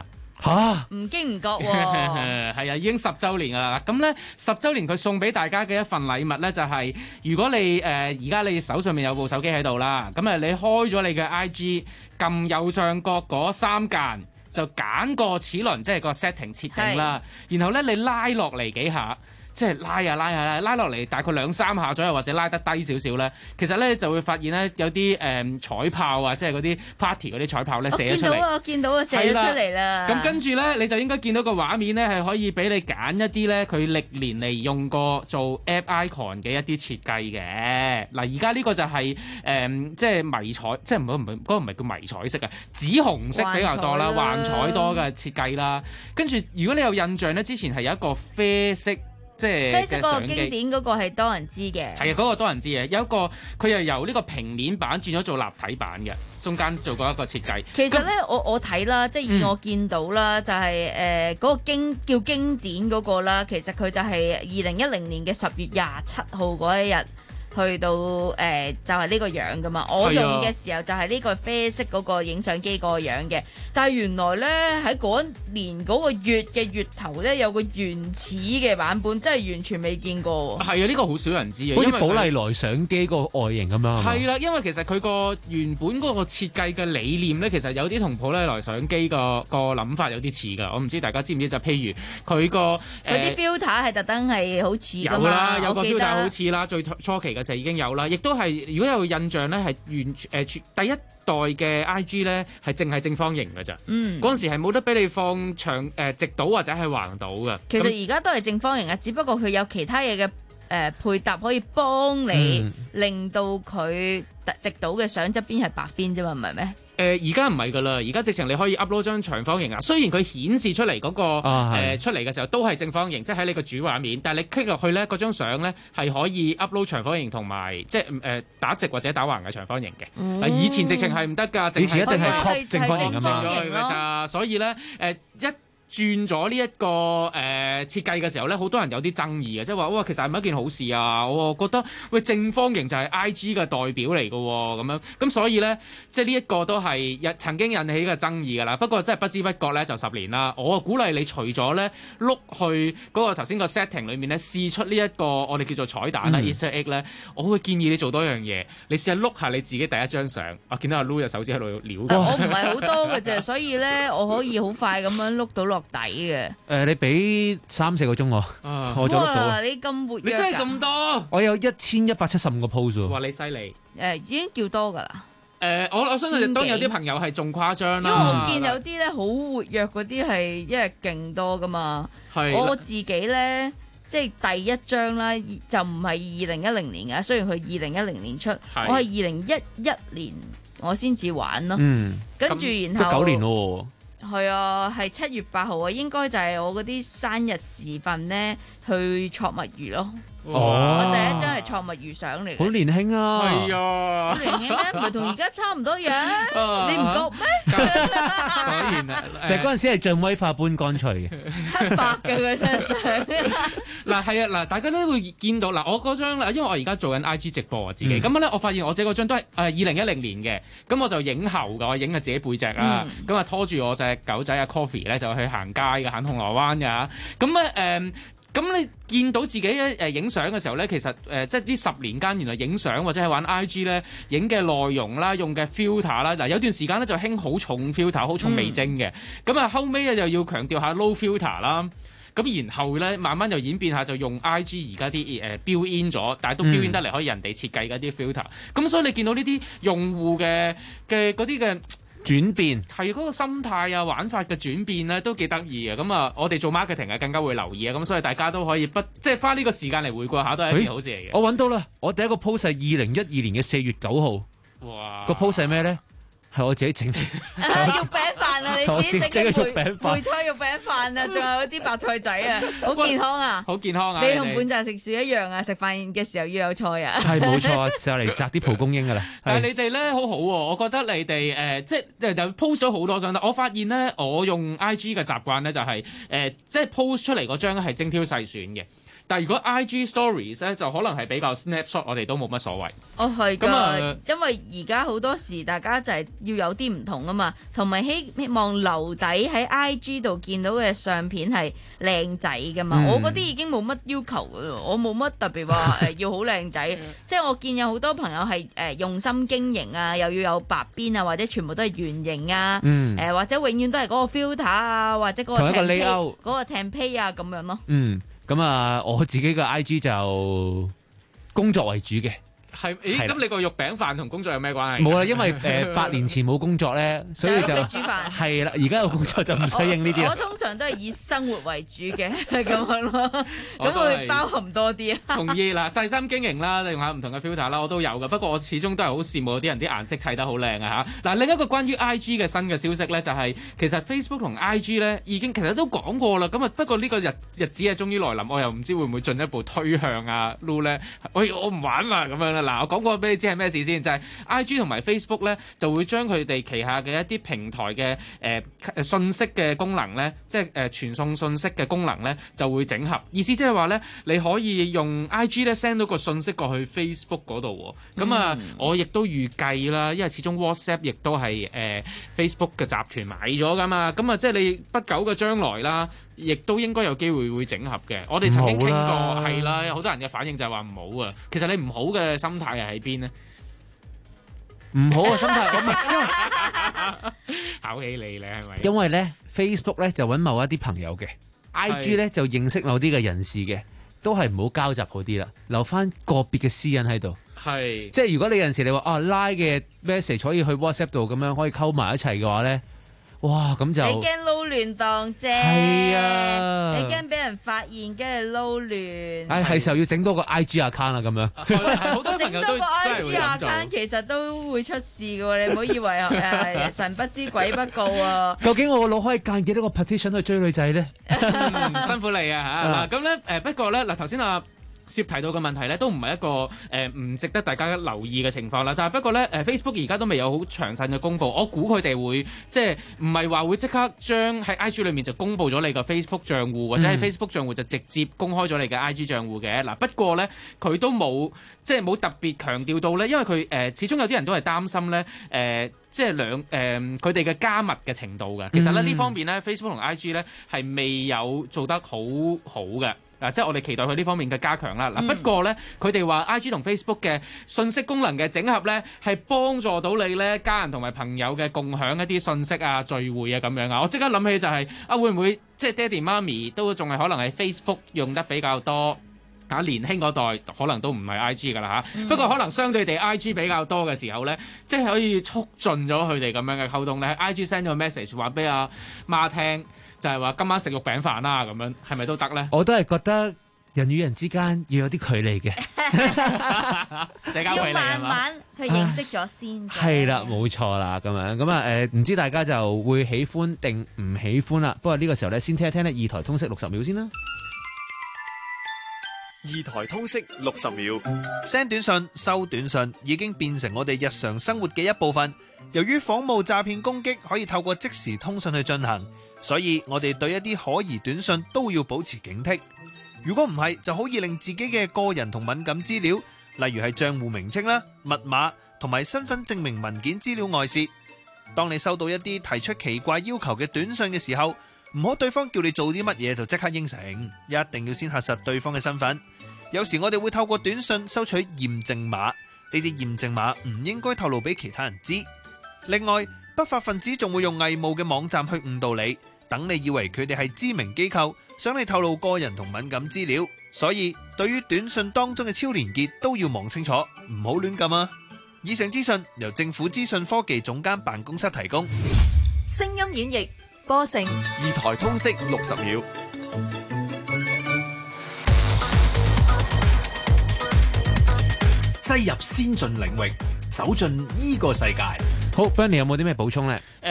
嚇， 唔經唔覺喎。 係啊，已經十週年㗎啦。咁咧十週年佢送俾大家嘅一份禮物咧，就係、是、如果你誒而家你手上面有部手機喺度啦，咁啊你開咗你嘅 I G， 撳右上角嗰三間，就揀個齒輪，即係個 setting 設定啦。然後咧你拉落嚟幾下。即係拉啊拉啊拉，拉落嚟大概兩三下左右，或者拉得低少少咧，其實咧就會發現咧有啲誒、嗯、彩炮啊，即係嗰啲 party 嗰啲彩炮咧射咗出嚟。 我見到啊，我見到啊，射咗出嚟啦。 咁跟住咧，你就應該見到個畫面咧，係可以俾你揀一啲咧，佢歷年嚟用過做 app icon 嘅一啲設計嘅。嗱，而家呢個就係、是、誒、嗯，即係迷彩，即係唔好唔係嗰個唔係叫迷彩色啊，紫紅色比較多啦，幻彩多嘅設計啦。跟住如果你有印象咧，之前係有一個啡色。即係啡色嗰個經典嗰個係多人知嘅， 係啊，嗰、嗰個多人知嘅，有一個佢又由呢個平面版轉咗做立體版嘅，中間做過一個設計。 其實咧，我我睇啦，即係以我見到啦，嗯、就係誒嗰個經叫經典嗰個啦，其實佢就係二零一零年嘅十月廿七號嗰一日。去到誒、呃、就係、是、呢個樣噶嘛，我用嘅時候就係呢個啡色嗰個影相機嗰個樣嘅，但係原來咧喺嗰年嗰個月嘅月頭咧有個原始嘅版本，真係完全未見過。 係啊，呢、這個好少人知啊， 好似寶麗來相機個外形咁樣。係啦，因為其實佢個原本嗰個設計嘅理念咧，其實有啲同寶麗來相機個個諗法有啲似㗎。我唔知大家知唔知？就譬如佢個佢啲 filter 係特登係好似㗎嘛， 有啦，有個 filter 好似啦，最初期嘅。就已經有啦，亦都係如果有印象咧，係完誒、呃、第一代嘅 I G 咧係淨係正方形嘅咋。嗯，嗰陣時係冇得俾你放長誒、呃、直倒或者係橫倒嘅。 其實而家都係正方形啊，只不過佢有其他嘢嘅誒配搭可以幫你、嗯、令到佢直倒嘅相側邊係白邊啫嘛，唔係咩？ 誒而家唔係㗎啦，而家直情你可以 upload 張長方形啊。雖然佢顯示出嚟嗰、嗰個、啊呃、出嚟嘅時候都係正方形，即係喺你個主畫面，但係你 click 落去咧，嗰張相咧係可以 upload 長方形同埋即係誒、呃、打直或者打橫嘅長方形嘅。嗯、以前直情係唔得㗎， 以前一定係 crop 正方形㗎嘛。 咋，所以咧誒、呃、一。轉咗呢一個誒、呃、設計嘅時候咧，好多人有啲爭議嘅，即係話哇，其實係咪一件好事啊？我覺得喂正方形就係 I G 嘅代表嚟嘅喎，咁樣咁所以咧，即係呢一個都係曾經引起嘅爭議㗎啦。不過真係不知不覺咧就十年啦。我鼓勵你除咗咧碌去嗰個頭先個 setting 裏面咧試出呢一個我哋叫做彩蛋啦 Easter egg 咧，我會建議你做多樣嘢，你試下碌下你自己第一張相。我見到阿 Lu 嘅手指喺度撩。 我唔係好多嘅啫，所以咧我可以好快咁樣碌到落底嘅。誒、 呃，你俾三四個鐘我，啊、我就碌到。 你咁活躍， 你真係咁多？ 我有一千一百七十五個 pose 喎。 哇，你犀利！誒、 呃，已經叫多噶啦。誒、 呃，我我相信當有啲朋友係仲誇張啦。 因為我見有啲咧好活躍嗰啲係一日勁多噶嘛。係。我自己咧，即係第一張啦，就唔係二零一零年嘅，雖然佢二零一零年出，我係二零一一年我先至玩咯。嗯。跟住然後。 都九年咯。 係啊，係七月八號啊，應該就係我嗰啲生日時分咧去戳墨魚咯。哦，我第一張係戳墨魚相嚟嘅。 好年輕啊！ 係啊， 好年輕咩？唔係同而家差唔多樣，啊、你唔覺咩？ 果然啊，但係嗰陣時係像威化般乾脆嘅， 黑白嘅佢張相。 嗱係啊，嗱大家都會見到嗱，我嗰張因為我而家做緊 I G 直播啊自己，咁樣咧我發現我自己嗰張都係誒二零一零年嘅，咁我就影後㗎，我影下自己背脊啊，咁啊、嗯、拖住我隻狗仔啊 Coffee 咧就去行街嘅，行銅鑼灣㗎，咁咧誒。嗯咁你見到自己誒影相嘅時候咧，其實誒、呃、即係呢十年間，原來影相或者係玩 I G 咧，影嘅內容啦，用嘅 filter 啦，嗱有段時間咧就興好重 filter， 好重味精嘅，咁啊、嗯、後尾咧又要強調下 low filter 啦，咁然後咧慢慢就演變下就用 I G 而家啲誒 build in 咗，但係都 build in 得嚟可以人哋設計嗰啲 filter，咁所以你見到呢啲用戶嘅嘅嗰啲嘅轉變係嗰個心態啊玩法嘅轉變咧都幾得意嘅，咁啊我哋做 marketing 啊更加會留意啊，咁所以大家都可以不即係花呢個時間嚟回顧下都係一件好事嚟嘅。 我揾到啦，我第一個 post 係二零一二年嘅四月九號，哇！個 post 係咩咧？係我自己整嘅， 肉餅飯啊！你自己整嘅梅梅菜肉餅飯啊，仲有啲白菜仔啊，好健康啊！ 好健康啊！ 你同本澤食樹一樣啊，食飯嘅時候要有菜啊！ 係冇錯啊，就嚟摘啲蒲公英噶啦。 但係你哋咧好好喎，我覺得你哋誒、呃、即係就 post 咗好多張，我發現咧我用 I G 嘅習慣咧就係、是、誒、呃、即係 post 出嚟嗰張係精挑細選嘅。 但係如果 I G Stories 咧，就可能係比較 snapshot，我哋都冇乜所謂。 哦，係咁啊㗎，因為而家好多時大家就係要有啲唔同啊嘛，同埋希希望留底喺 I G 度見到嘅相片係靚仔㗎嘛。 嗯我嗰啲已經冇乜要求㗎咯，我冇乜特別話誒要好靚仔。即係我見有好多朋友係誒用心經營啊，又要有白邊啊，或者全部都係圓形啊，誒、 嗯呃、或者永遠都係嗰個 filter 啊，或者嗰個同一個 template layout 嗰個 template 啊咁樣咯。 嗯，咁啊，我自己嘅 I G 就工作為主嘅。 係，咦？ 係啦咁你個肉餅飯同工作有咩關係？ 冇啦，因為誒八年前冇工作咧，所以就就喺屋企煮飯係啦。而家有工作就唔使應呢啲我啦。 通常都係以生活為主嘅咁樣咯， 我都係咁會包含多啲啊。 同意啦，細心經營啦，用下唔同嘅 filter 啦，我都有嘅。不過我始終都係好羨慕有啲人啲顏色砌得好靚啊嚇。嗱，另一個關於 I G 嘅新嘅消息咧，就係、是、其實 Facebook 同 I G 咧已經其實都講過啦。咁啊，不過呢個日日子係終於來臨，我又唔知會唔會進一步推向啊 Lu 咧？喂，我唔玩啦咁樣啦。嗱，我講過俾你知係咩事先，就係、是、I G 同埋 Facebook 咧就會將佢哋旗下嘅一啲平台嘅誒誒信息嘅功能咧，即係誒傳送信息嘅功能咧就會整合。意思即係話咧，你可以用 I G 咧 send 到個信息過去 Facebook 嗰度喎。咁啊，我亦都預計啦，因為始終 WhatsApp 亦都係誒、呃、Facebook 嘅集團買咗噶嘛。咁啊，即係你不久嘅將來啦，亦都應該有機會會整合嘅。我哋曾經傾過，係啦，有好多人嘅反應就係話唔好啊。其實你唔好嘅心態係喺邊呢？ 唔好嘅心態咁啊， 考起你咧係咪？ 因為咧 Facebook 咧就揾某一啲朋友嘅，I G 咧就認識某啲嘅人士嘅，都係唔好交集好啲啦，留翻個別嘅私隱喺度。 係， 即係如果你有陣時你話啊拉嘅 message 可以去 WhatsApp 度咁樣可以溝埋一齊嘅話咧。哇，咁就你驚撈亂當啫， 係啊， 你驚俾人發現，驚係撈亂。 唉，係時候要整多個 I G account 啦，咁樣。 好多朋友都整多個 I 真 G 係會咁做 account 其實都會出事嘅喎，你唔好以為誒神不知鬼不覺啊。 究竟我個腦可以間幾多個 petition 去追女仔咧？ 嗯辛苦你啊嚇！嗱咁咧誒，不過咧嗱頭先啊。涉提到嘅問題咧，都唔係一個誒唔、呃、值得大家留意嘅情況啦。但係不過咧，誒、呃、Facebook 而家都未有好詳細嘅公佈。我估佢哋會即係唔係話會即刻將喺 I G 裏面就公佈咗你個 Facebook 賬戶，或者喺 Facebook 賬戶就直接公開咗你嘅 I G 賬戶嘅。嗱不過咧，佢都冇即係冇特別強調到咧，因為佢誒、呃、始終有啲人都係擔心咧誒。呃即係兩誒佢哋嘅加密嘅程度嘅，其實咧呢、嗯、方面咧 Facebook 同 I G 咧係未有做得好好嘅，嗱即係我哋期待佢呢方面嘅加強啦。嗱、嗯、不過咧佢哋話 I G 同 Facebook 嘅信息功能嘅整合咧係幫助到你咧家人同埋朋友嘅共享一啲信息啊聚會啊咁樣啊，我即刻諗起就係、是、啊會唔會即係爹哋媽咪都仲係可能係 Facebook 用得比較多。啊，年輕嗰代可能都唔係 I G 㗎啦嚇，不過可能相對地 I G 比較多嘅時候咧，即係可以促進咗佢哋咁樣嘅溝通咧。喺 I G send 咗個 message 話俾阿媽聽，就係、是、話今晚食肉餅飯啦，咁樣係咪都得咧？ 我都係覺得人與人之間要有啲距離嘅， 社交距離要慢慢去認識咗先。 係啦，冇錯啦，咁樣咁啊誒，唔知大家就會喜歡定唔喜歡啦？不過呢個時候咧，先聽一聽咧二台通識六十秒先啦。 二台通識六十秒 ，send 短信、收短信已經變成我哋日常生活嘅一部分。由於仿冒詐騙攻擊可以透過即時通訊去進行，所以我哋對一啲可疑短信都要保持警惕。如果唔係，就好易令自己嘅個人同敏感資料，例如係賬戶名稱啦、密碼同埋身份證明文件資料外泄。當你收到一啲提出奇怪要求嘅短信嘅時候，唔好對方叫你做啲乜嘢就即刻應承，一定要先核實對方嘅身份。有時我哋會透過短信收取驗證碼，呢啲驗證碼唔應該透露俾其他人知。另外，不法分子仲會用偽冒嘅網站去誤導你，等你以為佢哋係知名機構，想你透露個人同敏感資料。所以，對於短信當中嘅超連結都要望清楚，唔好亂撳啊！以上資訊由政府資訊科技總監辦公室提供。 聲音演繹波成二台通識六十秒，擠入先進領域，走進呢個世界。 好 ，Bernie 有冇啲咩補充咧？ 誒、呃，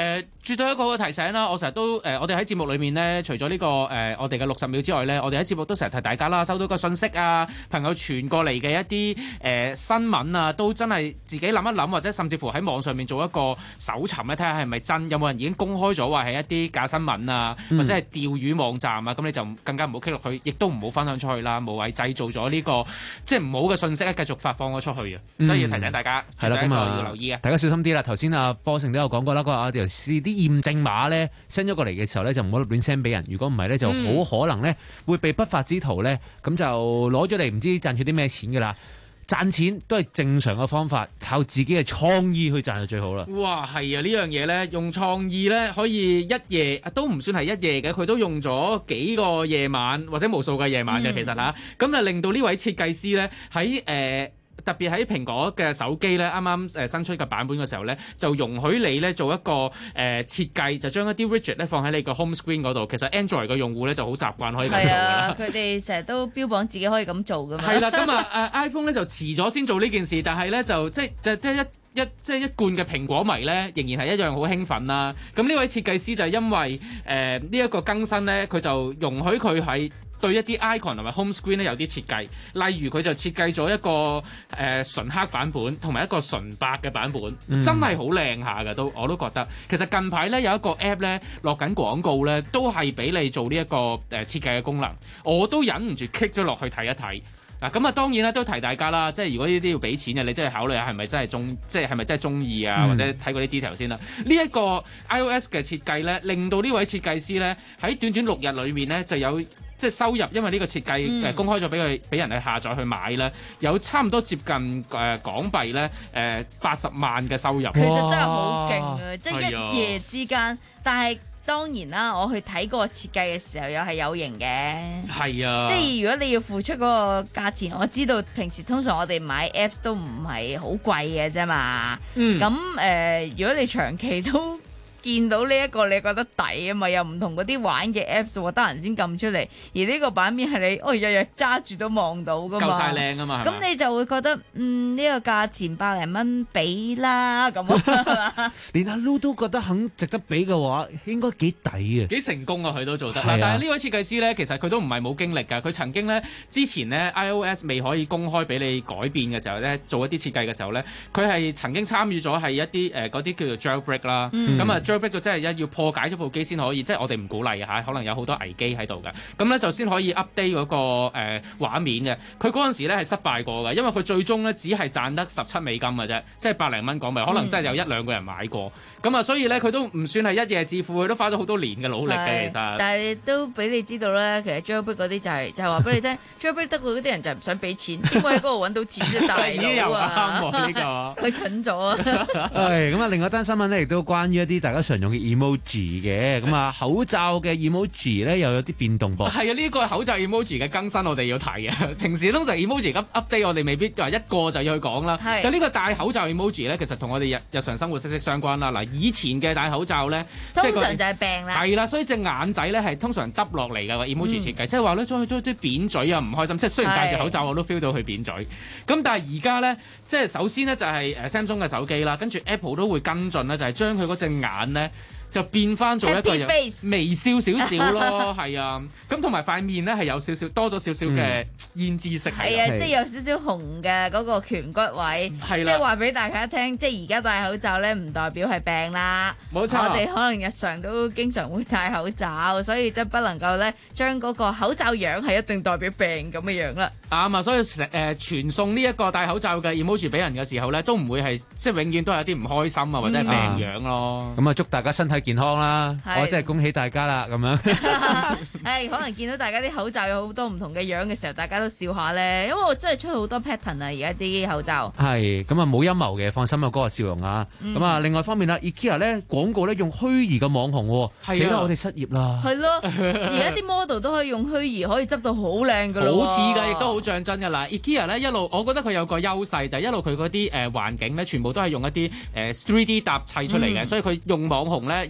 絕對係一個好嘅提醒啦！我成日都誒、呃，我哋喺節目裏面咧，除咗呢、這個誒、呃，我哋嘅六十秒之外咧，我哋喺節目都成日提大家啦，收到個信息啊，朋友傳過嚟嘅一啲誒、呃、新聞啊，都真係自己諗一諗，或者甚至乎喺網上面做一個搜尋咧，睇下係咪真，有冇人已經公開咗話係一啲假新聞啊， 嗯、 或者係釣魚網站啊，咁你就更加唔好 click 落去，亦都唔好分享出去啦，無謂製造咗呢、這個即係唔好嘅信息咧，繼續發放咗出去啊！所以要提醒大家，係啦、嗯，咁啊要留意啊， 大家小心啲啦。頭先阿波成都有講過啦，佢話有時啲驗證碼咧 send 咗過嚟嘅時候咧，就唔好亂 send 俾人。如果唔係咧，就好可能咧會被不法之徒咧咁就攞咗嚟，唔知賺取啲咩錢噶啦。賺錢都係正常嘅方法，靠自己嘅創意去賺就最好啦。 哇，係啊！呢樣嘢咧，用創意咧可以一夜都唔算係一夜嘅，佢都用咗幾個夜晚或者無數個夜晚嘅，嗯、其實嚇咁啊，令到呢位設計師咧喺誒。特別喺蘋果嘅手機咧，啱啱誒新出嘅版本嘅時候咧，就容許你咧做一個誒、呃、設計，就將一啲 widget 咧放喺你個 home screen 嗰度。其實 Android 嘅用戶咧就好習慣可以咁做㗎啦。 佢哋成日都標榜自己可以咁做㗎嘛。係啦，咁啊誒 iPhone 咧就遲咗先做呢件事，但係咧就即係即係一一即係一貫嘅蘋果迷咧，仍然係一樣好興奮啦。咁呢位設計師就係因為誒呢一個更新咧，佢就容許佢喺對一啲 icon 同埋 home screen 咧有啲設計，例如佢就設計咗一個誒、呃、純黑版本同埋一個純白嘅版本，嗯、真係好靚下嘅，都我都覺得。其實近排咧有一個 app 咧落緊廣告咧，都係俾你做呢、這、一個誒、呃、設計嘅功能，我都忍唔住 click 咗落去睇一睇。嗱咁啊，當然啦，都提大家啦，即係如果呢啲要俾錢嘅，你真係考慮下係咪真係中，即係係咪真係中意啊，嗯、或者睇過啲 detail 先啦。呢、這、一個 iOS 嘅設計咧，令到呢位設計師咧喺短短六日裏面咧就有。即係收入，因為呢個設計誒、呃、公開咗俾佢俾人去下載去買咧，有差唔多接近誒、呃、港幣咧誒八十萬嘅收入。 其實真係好勁啊！即係一夜之間，但係當然啦，我去睇嗰個設計嘅時候又係有型嘅。係啊，即係如果你要付出嗰個價錢，我知道平時通常我哋買 Apps 都唔係好貴嘅啫嘛。嗯，咁誒、呃，如果你長期都見到呢一個你覺得抵啊嘛，又唔同嗰啲玩嘅 Apps 喎，得閒先撳出嚟，而呢個版面係你哦日日揸住都望到噶嘛，夠晒靚啊嘛，咁你就會覺得嗯呢、呢個價錢百零蚊俾啦咁啊， 連阿 Lu 都覺得肯值得俾嘅話，應該幾抵啊， 幾成功啊佢都做得。嗱，但係呢位設計師咧，其實佢都唔係冇經歷㗎，佢曾經咧之前咧 iOS 未可以公開俾你改變嘅時候咧，做一啲設計嘅時候咧，佢係曾經參與咗係一啲誒嗰啲叫做 jailbreak 啦，咁啊、嗯。jailbreak 就真係一要破解咗部機先可以，即係我哋唔鼓勵嚇，可能有好多危機喺度嘅，咁咧就先可以 update 嗰個誒畫面嘅。佢嗰陣時咧係失敗過嘅，因為佢最終咧只係賺得十七美金嘅啫，即係百零蚊港幣，可能真係有一兩個人買過。咁啊，所以咧佢都唔算係一夜致富，佢都花咗好多年嘅努力嘅，其實。但係都俾你知道咧，其實 jailbreak 嗰啲就係、是、就係話俾你聽，jailbreak 得嗰啲人就唔想俾錢，點會喺嗰度揾到錢啫？大佬啊，啱喎呢個。佢蠢咗啊！ 係咁啊，另外一單新聞咧，亦都關於一啲大家常用嘅 emoji 嘅，咁啊口罩嘅 emoji 咧又有啲變動噃。係啊，呢、這個口罩 emoji 嘅更新我哋要提啊。平時通常 emoji 咁 update 我哋未必話一個就要去講啦。係。但呢個戴口罩 emoji 咧，其實同我哋日日常生活息息相關啦。嗱。以前嘅戴口罩咧， 通常就係病啦， 係啦，所以隻眼仔咧係通常耷落嚟㗎個 emoji 設計，嗯、即係話咧，將將啲扁嘴啊，唔開心。即係雖然戴住口罩，我都 feel 到佢扁嘴。咁但係而家咧，即係首先咧就係誒 Samsung 嘅手機啦，跟住 Apple 都會跟進咧，就係將佢嗰隻眼咧。就變翻做一個微笑少少咯，係啊，咁同埋塊面咧係有少少多咗少少嘅胭脂色喺度， 係啊，即係有少少紅嘅嗰個顴骨位，即係話俾大家聽，即係而家戴口罩咧唔代表係病啦，冇錯，我哋可能日常都經常會戴口罩，所以即係不能夠咧將嗰個口罩樣係一定代表病咁嘅樣啦。啱啊，所以誒傳送呢一個戴口罩嘅 emoji 俾人嘅時候咧，都唔會係即係永遠都係有啲唔開心啊或者係病樣咯。 咁啊，祝大家身體健康啦！我真係恭喜大家啦，咁樣。 誒，可能見到大家啲口罩有好多唔同嘅樣嘅時候，大家都笑下咧，因為我真係出好多 pattern 啊！而家啲口罩係咁啊，冇陰謀嘅，放心啊，嗰個笑容啊。咁啊，另外一方面啦 ，IKEA 咧廣告咧用虛擬嘅網紅，死啦！我哋失業啦。係咯，而家啲 model 都可以用虛擬，可以執到好靚噶咯。 好似㗎，亦都好像真㗎啦。IKEA 咧一路，我覺得佢有個優勢就係一路佢嗰啲誒環境咧，全部都係用一啲誒 three D 搭砌出嚟嘅，所以佢用網紅咧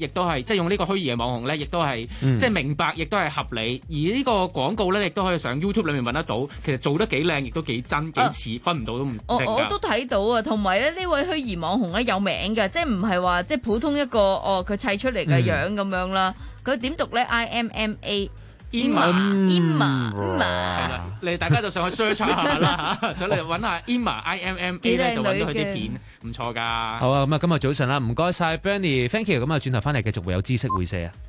亦都係即係用呢個虛擬嘅網紅咧，亦都係、 嗯、 即係明白，亦都係合理。而呢個廣告咧，亦都可以上 YouTube 裏面揾得到，其實做得幾靚，亦都幾真幾似，分唔到都唔定㗎。 我我都睇到啊，同埋咧呢位虛擬網紅咧有名嘅，即係唔係話即係普通一個哦佢砌出嚟嘅樣咁樣啦。佢點讀咧 ？I M M A。Emma Emma Emma 係啦，你大家就上去 search 下啦嚇，就嚟揾下 Emma I M M A 咧，就揾到佢啲片，唔錯㗎。 好啊，咁啊，今日早晨啦，唔該晒 Bernie，thank you。咁啊，轉頭翻嚟繼續會有知識會社啊。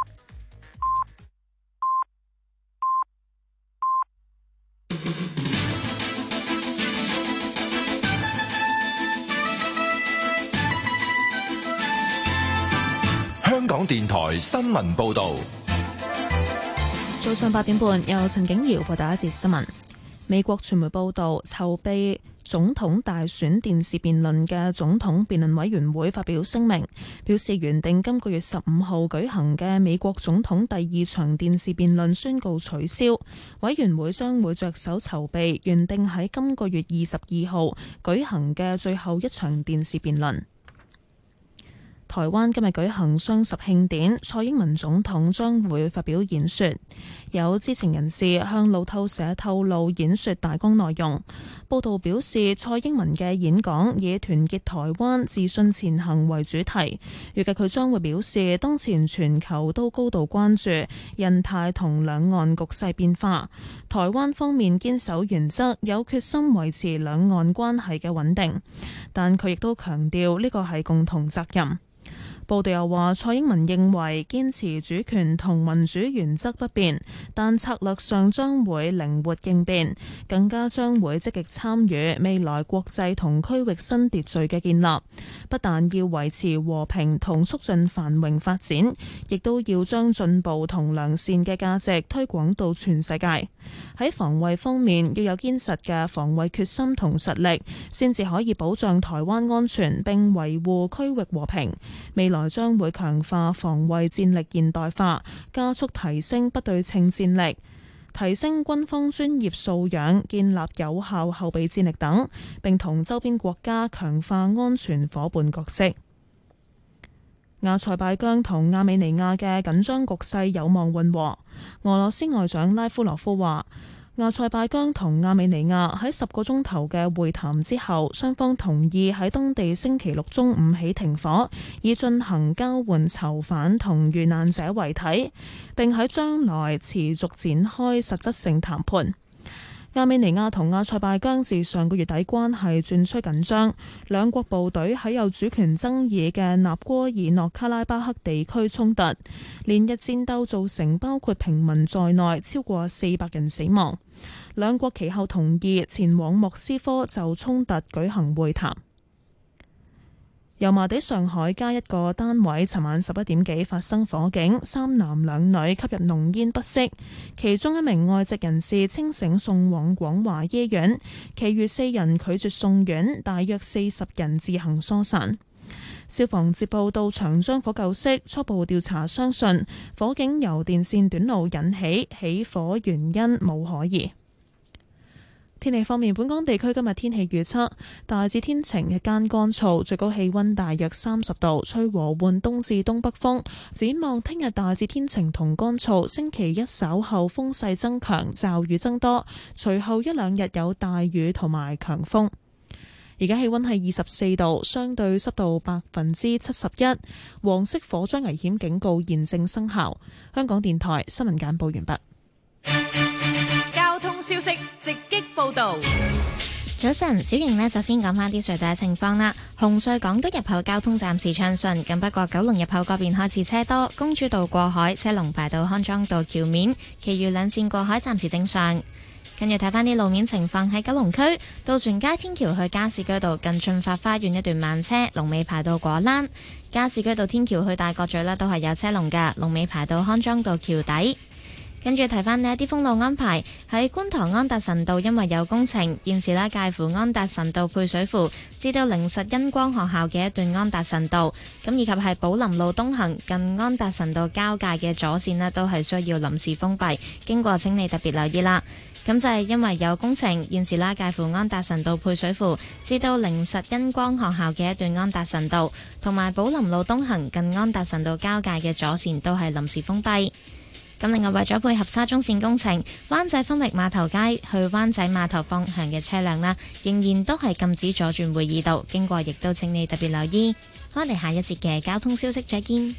香港電台新聞報導。 早上八點半，由陳景瑤報道一節新聞。美國傳媒報道，籌備總統大選電視辯論嘅總統辯論委員會發表聲明，表示原定今個月十五號舉行嘅美國總統第二場電視辯論宣告取消。委員會將會着手籌備原定喺今個月二十二號舉行嘅最後一場電視辯論。台灣今日舉行雙十慶典，蔡英文總統將會發表演說。有知情人士向路透社透露演說大綱內容。報道表示，蔡英文嘅演講以團結台灣、自信前行為主題。預計佢將會表示，當前全球都高度關注印太同兩岸局勢變化，台灣方面堅守原則，有決心維持兩岸關係嘅穩定。但佢亦都強調呢個係共同責任。報道又話，蔡英文認為堅持主權同民主原則不變，但策略上將會靈活應變，更加將會積極參與未來國際同區域新秩序嘅建立。不但要維持和平同促進繁榮發展，亦都要將進步同良善嘅價值推廣到全世界。喺防衛方面，要有堅實嘅防衛決心同實力，先至可以保障台灣安全並維護區域和平。未來將會強化防衛戰力現代化，加速提升不對稱戰力，提升軍方專業素養，建立有效後備戰力等，並同周邊國家強化安全夥伴角色。亞塞拜疆同亞美尼亞嘅緊張局勢有望緩和。俄羅斯外長拉夫羅夫話，亞塞拜疆同亞美尼亞喺十個鐘頭嘅會談之後，雙方同意喺當地星期六中午起停火，以進行交換囚犯同遇難者遺體，並喺將來持續展開實質性談判。亞美尼亞同亞塞拜疆自上個月底關係轉趨緊張，兩國部隊喺有主權爭議嘅納戈爾諾卡拉巴克地區衝突，連日戰鬥造成包括平民在內超過四百人死亡。兩國其後同意前往莫斯科就衝突舉行會談。油麻地上海街一個單位，尋晚十一點幾發生火警，三男兩女吸入濃煙不適，其中一名外籍人士清醒送往廣華醫院，其餘四人拒絕送院，大約四十人自行疏散。消防接報到場將火救熄，初步調查相信火警由電線短路引起，起火原因無可疑。天氣方面，本港地區今日天氣預測大致天晴，日間乾燥，最高氣溫大約三十度，吹和緩東至東北風。展望聽日大致天晴同乾燥，星期一稍後風勢增強，驟雨增多，隨後一兩日有大雨同埋強風。而家氣溫係二十四度，相對濕度百分之七十一，黃色火災危險警告現正生效。香港電台新聞簡報完畢。 交通消息直擊報道。 早晨，小瑩呢，首先講翻啲隧道嘅情況啦。紅隧港島入口交通暫時暢順，咁不過九龍入口嗰邊開始車多，公主道過海車龍排到康莊道橋面，其餘兩線過海暫時正常。跟住睇翻啲路面情況，喺九龍區渡船街天橋去加士居道近駿發花園一段慢車，龍尾排到果欄；加士居道天橋去大角咀呢都係有車龍㗎，龍尾排到康莊道橋底。跟住提翻呢一啲封路安排，喺觀塘安達臣道因為有工程，現時呢介乎安達臣道配水庫至到靈實恩光學校嘅一段安達臣道，咁以及係寶林路東行近安達臣道交界嘅左線呢都係需要臨時封閉，經過請你特別留意啦。 咁就係因為有工程，現時啦介乎安達臣道配水庫至到靈實恩光學校嘅一段安達臣道，同埋寶林路東行近安達臣道交界嘅左前都係臨時封閉。咁另外為咗配合沙中線工程，灣仔分域碼頭街去灣仔碼頭方向嘅車輛啦，仍然都係禁止左轉會議道，經過亦都請你特別留意。我哋下一節嘅交通消息再見。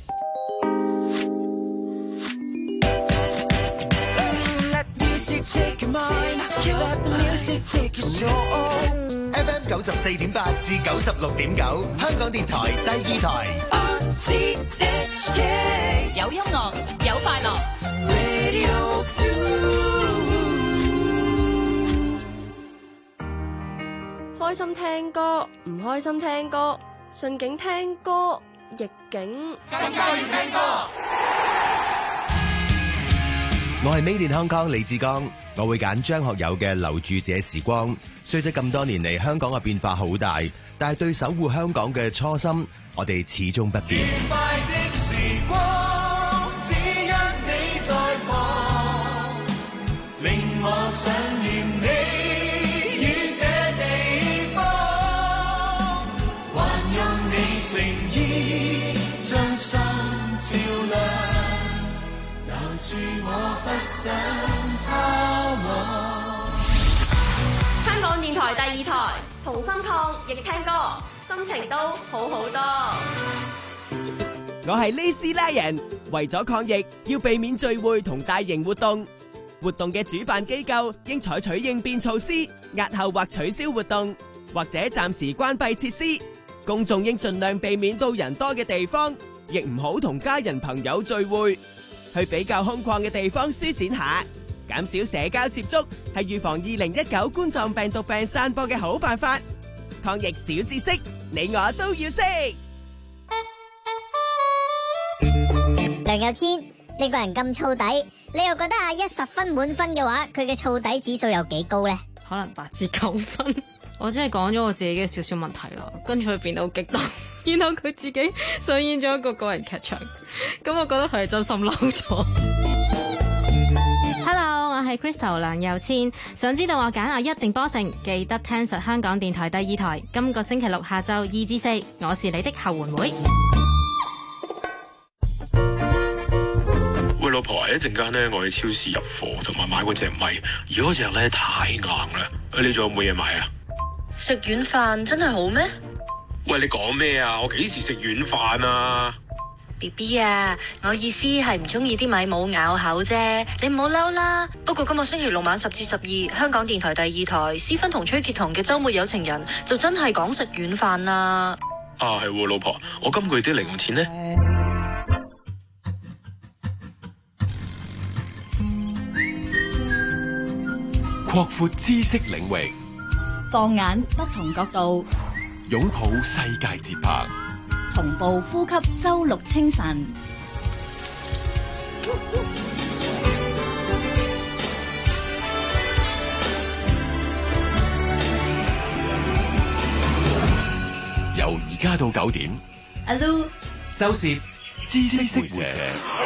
F M 九十四點八至九十六點九，香港電台第二台。 有音樂，有快樂。 開心聽歌，唔開心聽歌，順境聽歌，逆境更加要聽歌。我係 Made in Hong Kong 李志剛，我會揀張學友嘅《留住這時光》。雖則咁多年嚟，香港嘅變化好大，但係對守護香港嘅初心，我哋始終不變。愉快的時光，只因你在旁，令我想念你與這地方，還用你誠意將心照亮，留住我不想拋忘。 香港電台第二台，同心抗疫聽歌，心情都好好多。 我係呢斯拉人，為咗抗疫，要避免聚會同大型活動。活動嘅主辦機構應採取應變措施，押後或取消活動，或者暫時關閉設施。公眾應盡量避免到人多嘅地方，亦唔好同家人朋友聚會。去比較空曠嘅地方舒展下。減少社交接觸係預防二零一九冠狀病毒病散播嘅好辦法。抗疫小知識，你我都要識。 梁有千呢個人咁燥底，你又覺得阿一十分滿分嘅話，佢嘅燥底指數有幾高呢？ 可能八至九分。我真係講咗我自己嘅少少問題啦，跟住佢變到激動，然後佢自己上演咗一個個人劇場，咁我覺得佢係真心嬲咗。Hello， 我係 Crystal 梁又千，想知道我揀阿一定波成，記得聽實香港電台第二台，今個星期六下晝二至四，我是你的後援會。 喂，老婆，一陣間咧，我去超市入貨，同埋買嗰隻米，如果嗰隻咧太硬啦，你仲有冇嘢買啊？ 食軟飯真係好咩？ 喂，你講咩啊？我幾時食軟飯啊？ B B 啊，我意思係唔中意啲米冇咬口啫，你唔好嬲啦。不過今個星期六晚十至十二，香港電台第二台，思芬同崔潔彤嘅週末有情人就真係講食軟飯啦。 啊，係喎，老婆，我今個月啲零用錢呢？ 擴闊知識領域， 放眼不同角度， 擁抱世界節拍， 同步呼吸周六清晨。 由而家到九點， 阿 Lu 周涉知識會社。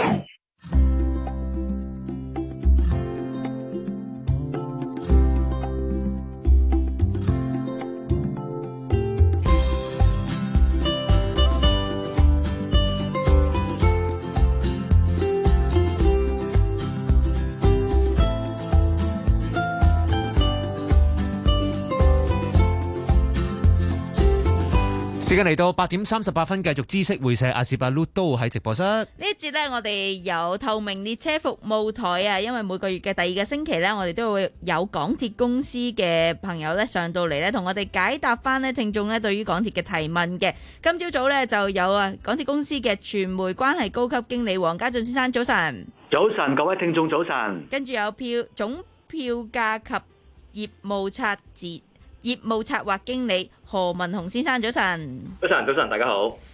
時間嚟到八點三十八分，繼續知識會社，阿士巴魯都喺直播室。 呢一節呢，我哋有透明列車服務台啊，因為每個月嘅第二個星期呢，我哋都會有港鐵公司嘅朋友呢上到嚟呢，同我哋解答翻呢聽眾呢對於港鐵嘅提問嘅。今朝早呢，就有啊港鐵公司嘅傳媒關係高級經理黃家俊先生，早晨。 早晨，各位聽眾早晨。 跟住有票總票價及業務策字業務策劃經理何文雄先生，早晨。 早晨，早晨，大家好。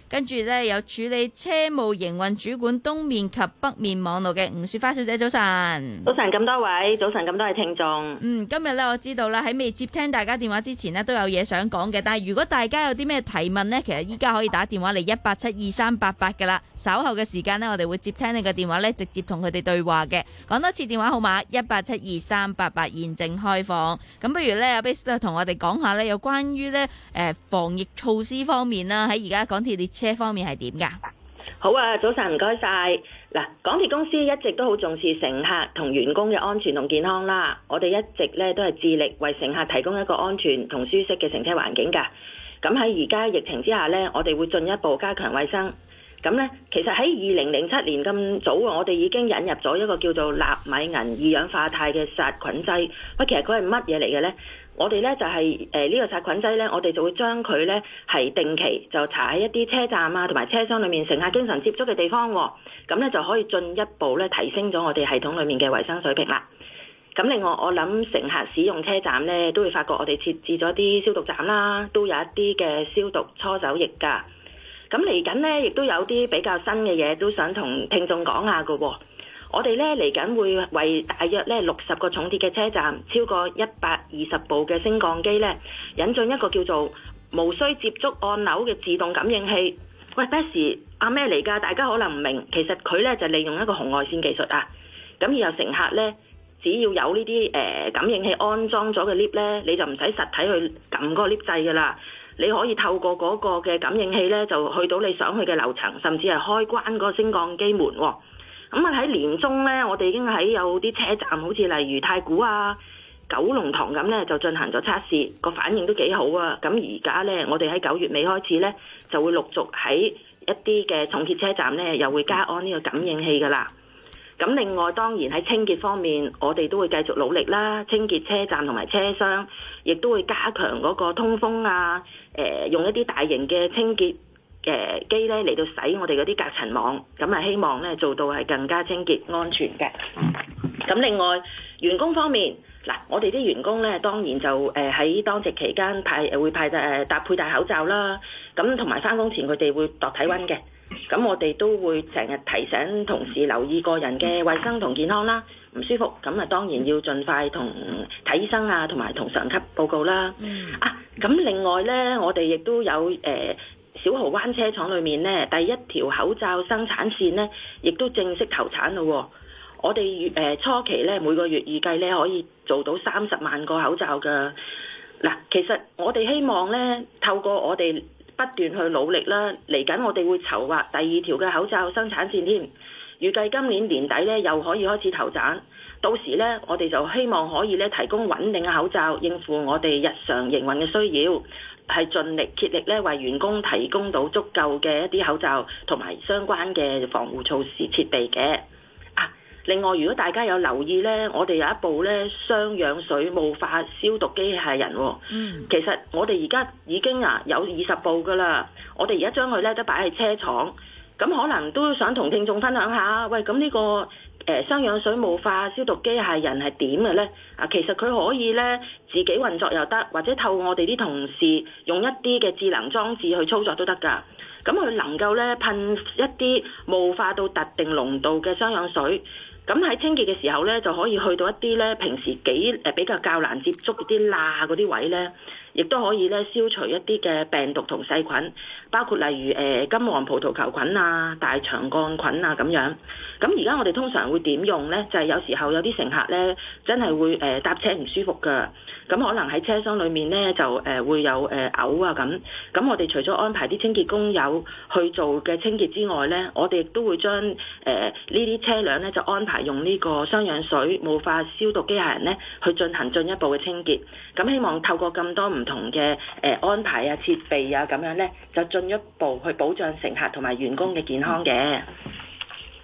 跟住咧有處理車務營運主管東面及北面網路嘅吳雪花小姐，早晨。 早晨咁多位，早晨咁多位聽眾。 嗯，今日咧我知道啦，喺未接聽大家電話之前呢，都有嘢想講嘅。但係如果大家有啲咩提問呢，其實依家可以打電話嚟一八七二三八八噶啦。稍後嘅時間呢，我哋會接聽你嘅電話咧，直接同佢哋對話嘅。講多次電話號碼一八七二三八八，現正開放。咁不如咧，阿 Base 同我哋講下咧，有關於咧誒防疫措施方面啦，喺而家港鐵列車方面係點噶？ 好啊，早晨唔該晒。嗱，港鐵公司一直都好重視乘客同員工嘅安全同健康啦。我哋一直咧都係致力為乘客提供一個安全同舒適嘅乘車環境㗎。咁喺而家疫情之下咧，我哋會進一步加強衛生。咁咧，其實喺二零零七年咁早啊，我哋已經引入咗一個叫做納米銀二氧化鈦嘅殺菌劑。喂，其實佢係乜嘢嚟嘅咧？我哋咧就係誒呢個殺菌劑咧，我哋就會將佢咧係定期就搽喺一啲車站啊同埋車廂裏面乘客經常接觸嘅地方，咁咧就可以進一步咧提升咗我哋系統裏面嘅衛生水平啦。咁另外我諗乘客使用車站咧都會發覺我哋設置咗啲消毒站啦，都有一啲嘅消毒搓手液㗎。咁嚟緊咧亦都有啲比較新嘅嘢都想同聽眾講下㗎喎。我哋咧嚟緊會為大約咧六十個重鐵嘅車站，超過一百二十部嘅升降機咧，引進一個叫做無需接觸按鈕嘅自動感應器。喂 Bess 啊咩嚟㗎？大家可能唔明，其實佢咧就利用一個紅外線技術啊。咁然後乘客咧，只要有呢啲誒感應器安裝咗嘅 lift 咧，你就唔使實體去撳嗰個 lift 掣㗎啦。你可以透過嗰個嘅感應器咧，就去到你想去嘅樓層，甚至係開關嗰個升降機門喎。咁啊喺年中咧，我哋已經喺有啲車站，好似例如太古啊、九龍塘咁咧，就進行咗測試，個反應都幾好啊！咁而家咧，我哋喺九月尾開始咧，就會陸續喺一啲嘅重鐵車站咧，又會加安呢個感應器噶啦。咁另外當然喺清潔方面，我哋都會繼續努力啦，清潔車站同埋車廂，亦都會加強嗰個通風啊，誒用一啲大型嘅清潔嘅機咧嚟到洗我哋嗰啲隔塵網，咁啊希望咧做到係更加清潔安全嘅。咁另外員工方面，嗱我哋啲員工咧當然就誒喺當值期間派誒會派誒搭佩戴口罩啦，咁同埋返工前佢哋會度體温嘅。咁我哋都會成日提醒同事留意個人嘅衛生同健康啦，唔舒服咁啊當然要盡快同睇醫生啊，同埋同上級報告啦。嗯、啊，咁另外咧，我哋亦都有誒、呃、小蠔灣車廠裏面咧第一條口罩生產線咧，亦都正式投產咯。我哋誒、呃、初期咧每個月預計咧可以做到三十萬個口罩㗎。嗱，其實我哋希望咧透過我哋不斷去努力啦，嚟緊我哋會籌劃第二條嘅口罩生產線添，預計今年年底咧又可以開始投產，到時咧我哋就希望可以咧提供穩定嘅口罩，應付我哋日常營運嘅需要，係盡力竭力咧為員工提供到足夠嘅一啲口罩同埋相關嘅防護措施設備嘅。另外，如果大家有留意呢，我哋有一部呢雙氧水霧化消毒機械人。嗯，其實我哋而家已經啊有二十部㗎啦。我哋而家將佢呢都擺喺車廠，咁可能都想同聽眾分享下。喂，咁呢個誒雙氧水霧化消毒機械人係點嘅呢？啊，其實佢可以呢自己運作又得，或者透過我哋啲同事用一啲嘅智能裝置去操作都得㗎。咁佢能夠呢噴一啲霧化到特定濃度嘅雙氧水。咁喺清潔嘅時候咧，就可以去到一啲咧平時幾誒比較較難接觸啲罅嗰啲位咧，亦都可以咧消除一啲嘅病毒同細菌，包括例如誒金黃葡萄球菌啊、大腸桿菌啊咁樣。咁而家我哋通常會點用咧？就係、是、有時候有啲乘客咧真係會誒搭車唔舒服㗎，咁可能喺車廂裡面咧就誒會有誒嘔啊咁。咁我哋除咗安排啲清潔工友去做嘅清潔之外咧，我哋亦都會將誒呢啲車輛咧就安排用呢個雙氧水霧化消毒機械人咧去進行進一步嘅清潔。咁希望透過咁多唔同嘅誒安排啊、設備啊咁樣咧，就進一步去保障乘客同埋員工嘅健康嘅。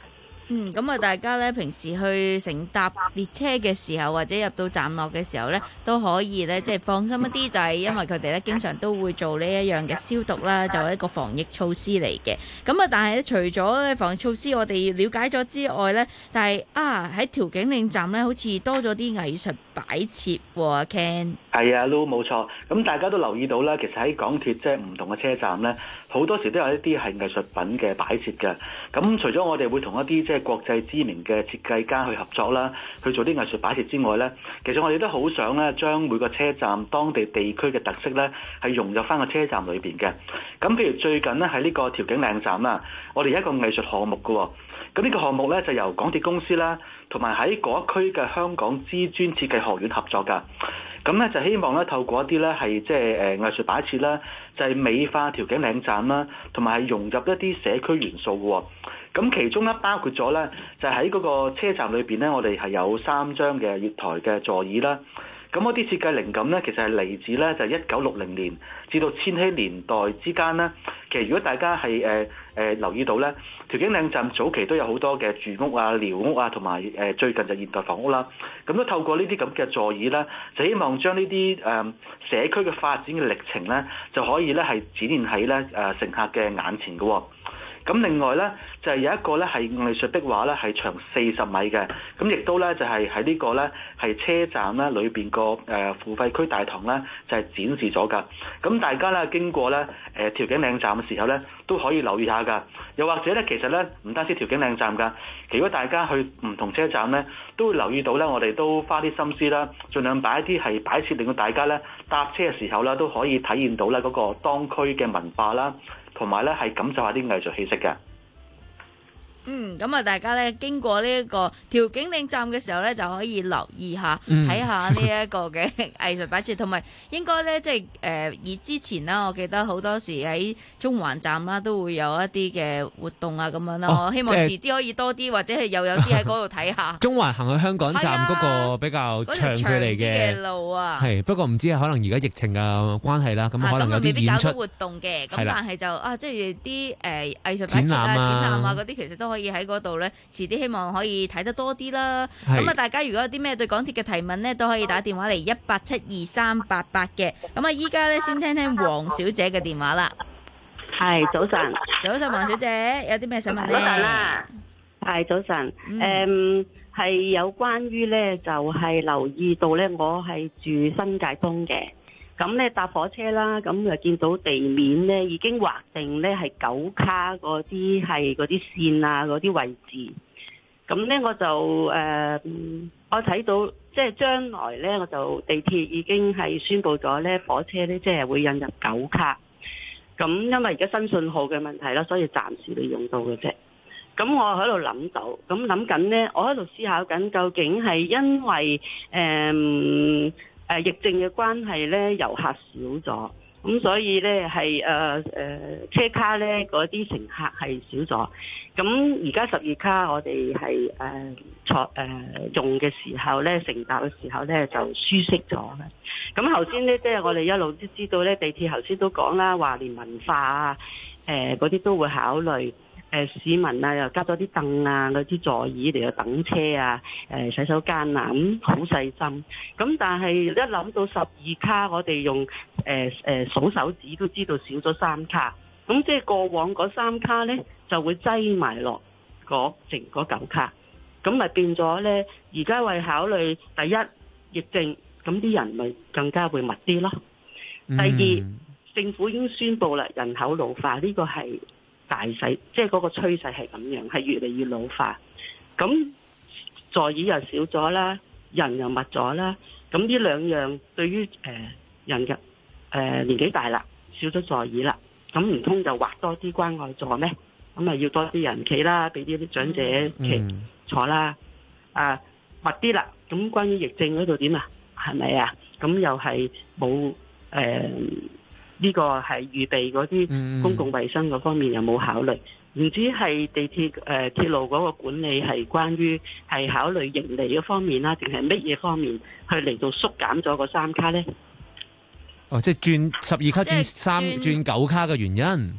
嗯，咁啊，大家咧平時去乘搭列車嘅時候，或者入到站落嘅時候咧，都可以咧即係放心一啲，就係因為佢哋咧經常都會做呢一樣嘅消毒啦，就係一個防疫措施嚟嘅。咁啊，但係咧除咗咧防疫措施我哋了解咗之外咧，但係啊喺調景嶺站咧，好似多咗啲藝術擺設喎 ，Ken。 係啊，Lu 冇錯。咁大家都留意到啦，其實喺港鐵即係唔同嘅車站咧，好多時都有一啲係藝術品嘅擺設嘅。咁除咗我哋會同一啲即係國際知名嘅設計家去合作啦，去做啲藝術擺設之外咧，其實我哋都好想咧將每個車站當地地區嘅特色咧係融入翻個車站裏邊嘅。咁譬如最近咧喺呢個調景嶺站啦，我哋有一個藝術項目嘅喎。咁呢個項目咧就由港鐵公司啦，同埋喺嗰一區嘅香港知專設計學院合作㗎。咁咧就希望咧透過一啲咧係即係誒藝術擺設啦，就係美化調景嶺站啦，同埋係融入一啲社區元素嘅喎。咁其中咧包括咗咧就喺嗰個車站裏邊咧，我哋係有三張嘅月台嘅座椅啦。咁嗰啲設計靈感咧，其實係嚟自咧就係一九六零年至到千禧年代之間咧。其實如果大家係誒誒留意到咧，調景嶺站早期都有好多嘅住屋啊、寮屋啊，同埋誒最近就現代房屋啦。咁都透過呢啲咁嘅座椅咧，就希望將呢啲誒社區嘅發展嘅歷程咧，就可以咧係展現喺咧誒乘客嘅眼前嘅喎。咁另外咧就係有一個咧係藝術壁畫咧係長四十米嘅，咁亦都咧就係喺呢個咧係車站咧裏邊個誒付費區大堂咧就係展示咗㗎。咁大家咧經過咧誒調景嶺站嘅時候咧都可以留意下㗎。又或者咧其實咧唔單止調景嶺站㗎，如果大家去唔同車站咧都會留意到咧，我哋都花啲心思啦，盡量擺一啲係擺設，令到大家咧搭車嘅時候咧都可以體驗到咧嗰個當區嘅文化啦。同埋咧，係感受下啲藝術氣息嘅。 嗯，咁啊，大家咧經過呢一個調景嶺站嘅時候咧，就可以留意下睇下呢一個嘅藝術擺設，同埋應該咧即係誒以之前啦，我記得好多時喺中環站啦都會有一啲嘅活動啊咁樣啦。 哦、 我希望遲啲可以多啲，或者係又有啲喺嗰度睇下。 中環行去香港站嗰個比較長距離嘅路啊， 係不過唔知可能而家疫情嘅關係啦，咁可能有啲演出、 啊、活動嘅，咁但係就啊，即係啲誒藝術擺設啊、 展覽啊、 展覽啊嗰啲，其實都可以喺嗰度咧，遲啲希望可以睇得多啲啦。咁啊，大家如果有啲咩對港鐵嘅提問咧，都可以打電話嚟一八七二三八八嘅。咁啊，依家咧先聽聽黃小姐嘅電話啦。 係早晨， 早晨黃小姐，有啲咩想問咧？ 早晨啦，係早晨。誒，係有關於咧，就係留意到咧，我係住新界東嘅。咁咧搭火車啦，咁就見到地面咧已經劃定咧係九卡嗰啲係嗰啲線啊嗰啲位置。咁咧我就誒、呃，我睇到即係將來咧，我就地鐵已經係宣布咗咧，火車咧即係會引入九卡。咁因為而家新信號嘅問題啦，所以暫時未用到嘅啫。咁我喺度諗到，咁諗緊咧，我喺度思考緊，究竟係因為誒。呃誒疫症嘅關係咧，遊客少咗，咁所以咧係誒誒車卡咧嗰啲乘客係少咗。咁而家十二卡我哋係誒坐誒用嘅時候咧，乘搭嘅時候咧就舒適咗嘅。咁頭先咧即係我哋一路都知道咧，地鐵頭先都講啦，話連文化啊誒嗰啲都會考慮。誒市民啊，又加咗啲凳啊，嗰啲座椅嚟到等車啊，誒洗手間啊，咁好細心。咁但係一諗到十二卡，我哋用誒誒數手指都知道少咗三卡。咁即係過往嗰三卡咧，就會擠埋落嗰剩嗰九卡。咁咪變咗咧？而家為考慮第一疫症，咁啲人咪更加會密啲咯。第二，嗯、政府已經宣布啦，人口老化呢個係。大細即係嗰個趨勢係咁樣，係越嚟越老化。咁座椅又少咗啦，人又密咗啦。咁呢兩樣對於誒、呃、人嘅誒、呃、年紀大啦，少咗座椅啦，咁唔通就劃多啲關愛座咩？咁啊要多啲人企啦，俾啲啲長者企、嗯、坐啦。啊密啲啦。咁關於疫症嗰度點啊？係咪啊？咁又係冇誒。呃呢個係預備嗰啲公共衛生嗰方面有冇考慮？唔知係地鐵誒、呃、鐵路嗰個管理係關於係考慮盈利嗰方面啦，定係乜嘢方面去嚟到縮減咗個三卡呢？ 哦，即係轉十二卡轉三轉九卡嘅原因。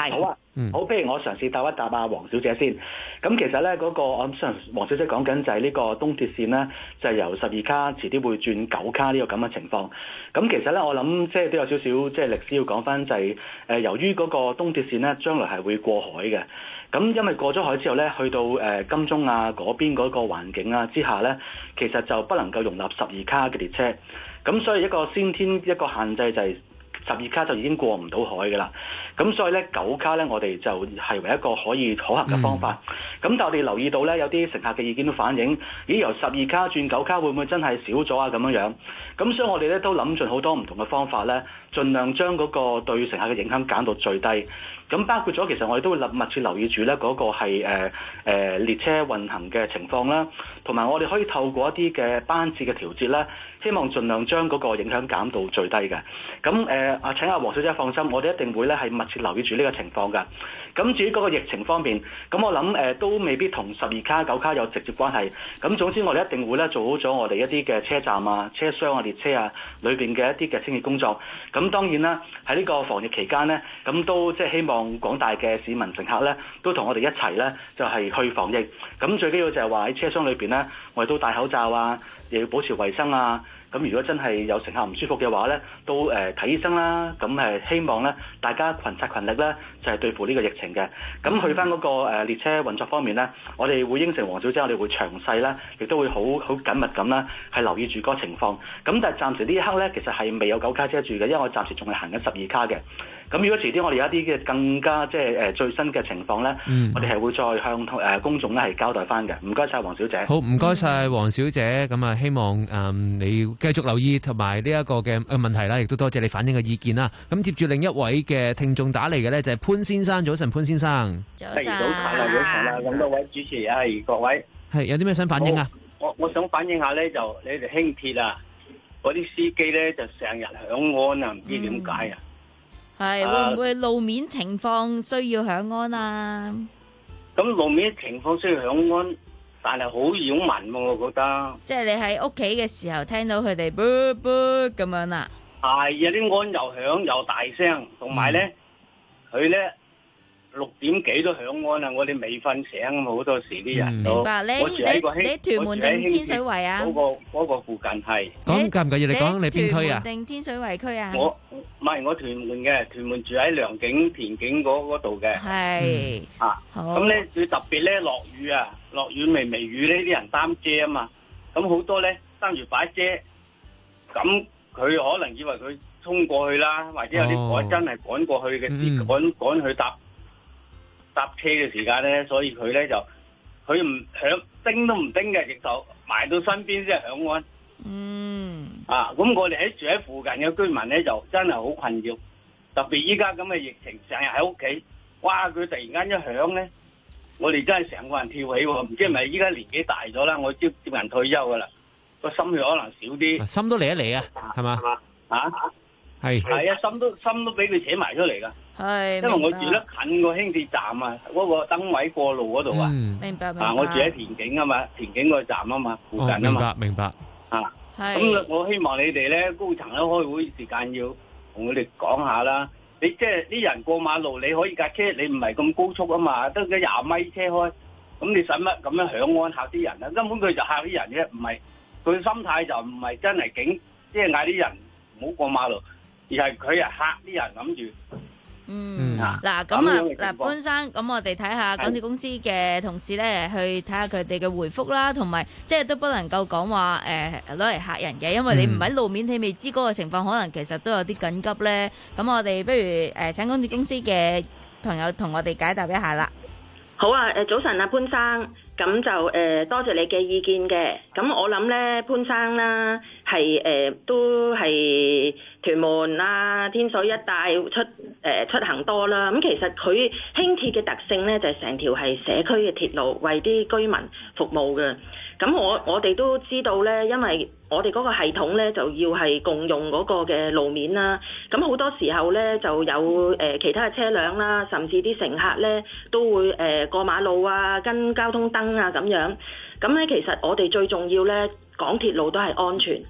係好啊，好，譬如我嘗試答一答啊，黃小姐先。咁其實咧嗰、那個我諗上黃小姐講緊就係呢個東鐵線咧，就係、是、由十二卡遲啲會轉九卡呢個咁嘅情況。咁其實咧我諗即係都有少少即係歷史要講翻，就係、是、誒由於嗰個東鐵線咧將來係會過海嘅。咁因為過咗海之後咧，去到誒金鐘啊嗰邊嗰個環境啊之下咧，其實就不能夠容納十二卡嘅列車。咁所以一個先天一個限制就係十二卡就已經過唔到海㗎啦。咁所以咧九卡咧，我哋就係為一個可以可行嘅方法。咁、嗯、但係我哋留意到咧，有啲乘客嘅意見都反映，咦由十二卡轉九卡會唔會真係少咗啊？咁樣樣。咁所以我哋咧都諗盡好多唔同嘅方法咧，盡量將嗰個對乘客嘅影響減到最低。咁包括咗，其實我哋都會密切留意住咧嗰個係誒誒列車運行嘅情況啦，同埋我哋可以透過一啲嘅班次嘅調節咧，希望盡量將嗰個影響減到最低嘅。咁誒啊，請阿黃小姐放心，我哋一定會咧係密切留意住呢個情況㗎。咁至於嗰個疫情方面，咁我諗誒、呃、都未必同十二卡九卡有直接關係。咁總之我哋一定會咧做好咗我哋一啲嘅車站啊、車廂啊、列車啊裏邊嘅一啲嘅清潔工作。咁當然啦，喺呢個防疫期間咧，咁都即係希望廣大嘅市民乘客咧，都同我哋一齊咧，就係、是、去防疫。咁最緊要就係話喺車廂裏邊咧，我哋都戴口罩啊，又要保持衞生啊。咁如果真係有乘客唔舒服嘅話咧，都誒睇、呃、醫生啦。咁誒希望咧，大家群策群力咧，就係、是、對付呢個疫情嘅。咁去翻嗰個誒列車運作方面咧，我哋會應承黃小姐，我哋會詳細啦，亦都會好好緊密咁啦，係留意住嗰個情況。咁但係暫時呢一刻咧，其實係未有九卡車住嘅，因為我暫時仲係行緊十二卡嘅。咁如果遲啲我哋有一啲嘅更加即係誒最新嘅情況咧，嗯、我哋係會再向誒公眾咧係交代翻嘅。唔該晒黃小姐。 好，唔該晒黃小姐。咁啊，希望誒、嗯、你繼續留意同埋呢一個嘅問題啦，亦都多謝你反映嘅意見啦。咁接住另一位嘅聽眾打嚟嘅咧就係潘先生，早晨潘先生。 早晨，早晨啦，早晨啦，咁多位主持啊，係各位。 係有啲咩想反映啊？ 我我想反映下咧，就你哋輕鐵啊，嗰啲司機咧就成日響安啊，唔知點解啊？ 係會唔會路面情況需要響安啊？ 咁路面情況需要響安，但係好擾民喎，我覺得。 即係你喺屋企嘅時候聽到佢哋啵啵咁樣啦。 係有啲安又響又大聲，同埋咧佢咧六點幾都響安啊！我哋未瞓醒啊嘛，好多時啲人都。 明白。你你你屯門定天水圍啊？ 嗰個嗰個附近係。 講介唔介意你講你邊區啊？ 屯門定天水圍區啊？ 我唔係我屯門嘅，屯門住喺良景田景嗰嗰度嘅。係。啊。好。咁咧最特別咧落雨啊，落雨微微雨呢啲人擔遮啊嘛，咁好多咧擔住把遮，咁佢可能以為佢衝過去啦，或者有啲趕真係趕過去嘅時，趕趕去搭搭車嘅時間咧，所以佢咧就佢唔響叮都唔叮嘅，直頭埋到身邊先係響安。嗯。啊，咁我哋喺住喺附近嘅居民咧，就真係好困擾。特別依家咁嘅疫情，成日喺屋企，哇！佢突然間一響咧，我哋真係成個人跳起喎。唔知係咪依家年紀大咗啦？我接接近退休噶啦，個心血可能少啲。 心都嚟一嚟啊，係嘛？ 啊？係係啊，心都心都俾佢扯埋出嚟噶。係，因為我住得近個輕鐵站啊，嗰個燈位過路嗰度啊。 明白明白。 啊，我住喺田景啊嘛，田景個站啊嘛，附近啊嘛。 明白明白。 啊，咁我希望你哋咧高層咧開會時間要同佢哋講下啦。你即係啲人過馬路，你可以架車，你唔係咁高速啊嘛，得個廿米車開，咁你使乜咁樣響安嚇啲人啊？根本佢就嚇啲人啫，唔係佢心態就唔係真係警，即係嗌啲人唔好過馬路，而係佢係嚇啲人諗住。 嗯，嗱咁啊，嗱潘生，咁我哋睇下港鐵公司嘅同事咧，去睇下佢哋嘅回覆啦，同埋即係都不能夠講話誒攞嚟嚇人嘅，因為你唔喺路面，你未知嗰個情況，可能其實都有啲緊急咧。咁我哋不如誒請港鐵公司嘅朋友同我哋解答一下啦。 好啊，誒早晨啊潘生，咁就誒、呃、多謝你嘅意見嘅。咁我諗咧潘生啦係誒都係屯門啊天水一帶出誒、呃、出行多啦。咁其實佢輕鐵嘅特性咧就係、是、成條係社區嘅鐵路，為啲居民服務嘅。咁我我哋都知道咧，因為我哋嗰個系統咧就要係共用嗰個嘅路面啦，咁好多時候咧就有誒、呃、其他嘅車輛啦，甚至啲乘客咧都會誒、呃、過馬路啊，跟交通燈啊咁樣。咁咧其實我哋最重要咧，港鐵路都係安全。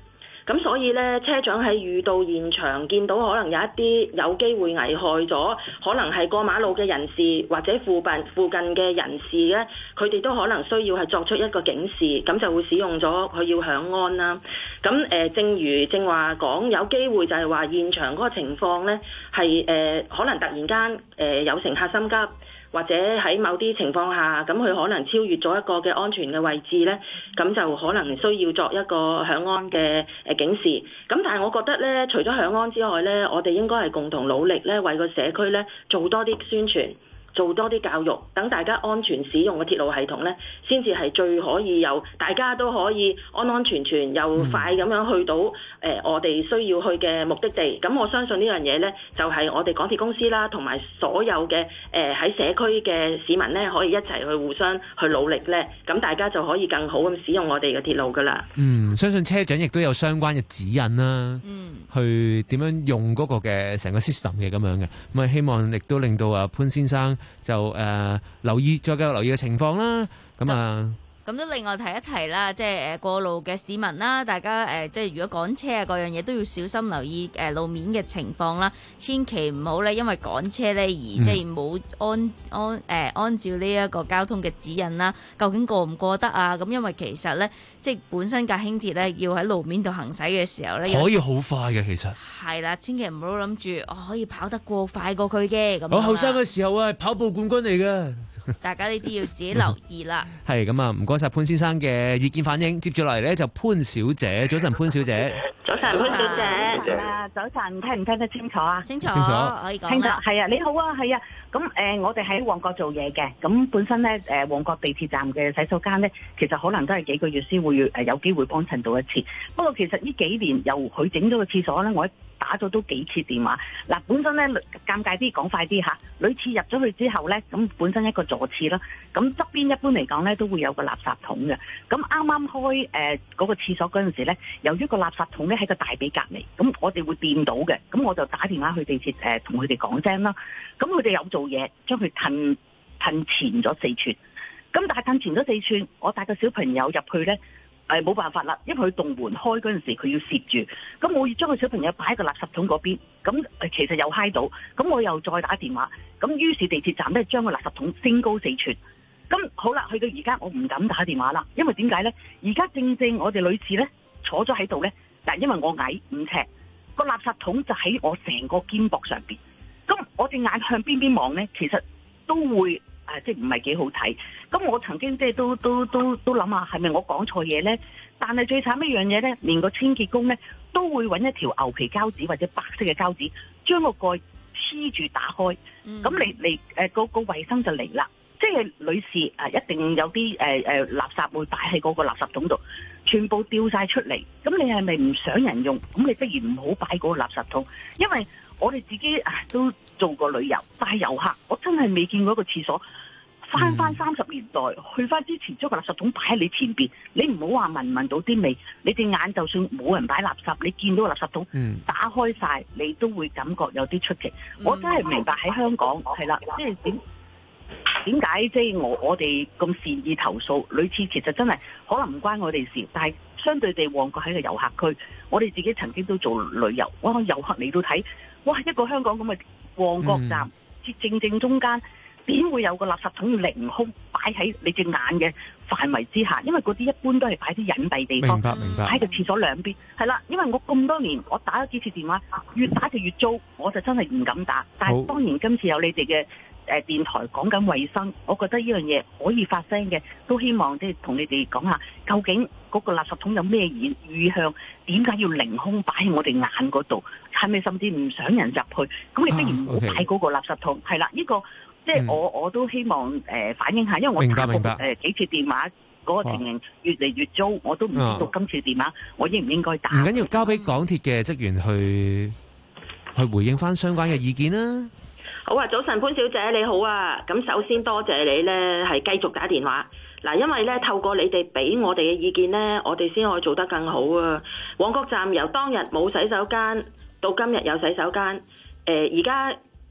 咁所以咧，車長喺遇到現場見到可能有一啲有機會危害咗，可能係過馬路嘅人士或者附近附近嘅人士咧，佢哋都可能需要係作出一個警示，咁就會使用咗佢要響安啦。咁誒、呃，正如正話講，有機會就係話現場嗰個情況咧，係誒、呃、可能突然間誒、呃、有乘客心急。或者喺某啲情況下，咁佢可能超越咗一個嘅安全嘅位置呢，咁就可能需要作一個響安嘅誒警示。咁但係我覺得呢，除咗響安之外呢，我哋應該係共同努力呢，為個社區呢做多啲宣傳。做多啲教育，等大家安全使用嘅鐵路系統呢，先至係最可以有大家都可以安安全全又快咁樣去到誒、呃、我哋需要去嘅目的地。咁我相信呢樣嘢呢，就係、是、我哋港鐵公司啦，同埋所有嘅誒喺社區嘅市民呢，可以一齊去互相去努力呢。咁大家就可以更好咁使用我哋嘅鐵路噶啦。 嗯，相信車長亦都有相關嘅指引啦，嗯，去點樣用嗰個嘅成個 system 嘅咁樣嘅。咁啊，希望亦都令到啊潘先生就誒、呃、留意，再繼續留意嘅情況啦。咁啊， 咁都另外提一提啦，即係誒過路嘅市民啦，大家誒、呃、即係如果趕車啊，各樣嘢都要小心留意誒、呃、路面嘅情況啦，千祈唔好咧，因為趕車咧而即係冇安安誒、呃、按照呢一個交通嘅指引啦，究竟過唔過得啊？咁因為其實咧，即係本身架輕鐵咧要喺路面度行駛嘅時候咧， 可以好快嘅，其實係啦，千祈唔好諗住我可以跑得過快過佢嘅咁。 我後生嘅時候啊，係跑步冠軍嚟㗎。 大家呢啲要自己留意啦。 係咁啊，唔該晒潘先生嘅意見反映。接住落嚟咧就潘小姐，早晨潘小姐。 早晨潘小姐。 啊，早晨，聽唔聽得清楚啊？ 清楚， 清楚可以講啦。 清楚，係啊，你好啊，係啊。咁誒、呃，我哋喺旺角做嘢嘅，咁本身咧誒旺角地鐵站嘅洗手間咧，其實可能都係幾個月先會誒有機會幫襯到一次。不過其實呢幾年由佢整咗個廁所咧，我打咗都幾次電話。嗱，本身咧尷尬啲講快啲嚇，女廁入咗去之後咧，咁本身一個座廁啦，咁側邊一般嚟講咧都會有個垃圾桶嘅。咁啱啱開誒嗰、呃那個廁所嗰陣時咧，由於個垃圾桶咧喺個大髀隔離，咁我哋會掂到嘅，咁我就打電話去地鐵誒同佢哋講聲啦。咁佢哋有做嘢，將佢褪褪前咗四寸。咁但係褪前咗四寸，我帶個小朋友入去咧，誒、呃、冇辦法啦，因為佢洞門開嗰陣時佢要攝住，咁我要將個小朋友擺喺個垃圾桶嗰邊，咁誒其實又揩到，咁我又再打電話，咁於是地鐵站咧將個垃圾桶升高四寸。咁好啦，去到而家我唔敢打電話啦，因為點解咧？而家正正我哋女士咧坐咗喺度咧，嗱，因為我矮五尺，個垃圾桶就喺我成個肩膊上邊。咁我隻眼向邊邊望咧，其實都會誒、呃，即係唔係幾好睇。咁我曾經即係都都都都諗下，係咪我講錯嘢咧？但係最慘一樣嘢咧，連個清潔工咧都會揾一條牛皮膠紙或者白色嘅膠紙，將個蓋黐住打開。咁、嗯、你嚟誒嗰個衞生就嚟啦。即係女士啊，一定有啲誒誒垃圾會擺喺嗰個垃圾桶度，全部掉晒出嚟。咁你係咪唔想人用？咁你不如唔好擺嗰個垃圾桶，因為我哋自己啊都做過旅遊帶遊客，我真係未見過一個廁所翻翻三十年代、嗯、去翻之前將個垃圾桶擺喺你前邊，你唔好話聞唔聞到啲味，你隻眼就算冇人擺垃圾，你見到個垃圾桶、嗯、打開晒，你都會感覺有啲出奇。嗯、我真係明白喺香港係啦，即係點點解即係我我哋咁善意投訴，類似其實真係可能唔關我哋事，但係相對地旺角喺個遊客區，我哋自己曾經都做旅遊，哇！遊客嚟到睇，哇！一個香港咁嘅旺角站，嗯、正正中間，點會有個垃圾桶凌空擺喺你隻眼嘅範圍之下？因為嗰啲一般都係擺啲隱蔽地方， 明白明白， 喺個廁所兩邊。係啦，因為我咁多年，我打咗幾次電話，越打就越糟，我就真係唔敢打。但係當然今次有你哋嘅誒電台講緊衞生，我覺得呢樣嘢可以發聲嘅，都希望即係同你哋講下，究竟嗰個垃圾桶有咩意意向？點解要凌空擺喺我哋眼嗰度？係咪甚至唔想人入去？咁你不如唔好擺嗰個垃圾桶。係啦、啊，呢、okay 呢個即係我我都希望誒、呃、反映下，因為我打過誒、呃、幾次電話，嗰、嗰個情形越嚟越糟，我都唔知道今次電話、啊、我應唔應該打。 唔緊要，交俾港鐵嘅職員去去回應翻相關嘅意見啦。 好啊，早晨潘小姐你好啊，咁首先多謝你呢係繼續打電話嗱，因為呢透過你哋俾我哋嘅意見呢，我哋先可以做得更好啊。旺角站由當日冇洗手間到今日有洗手間，誒而家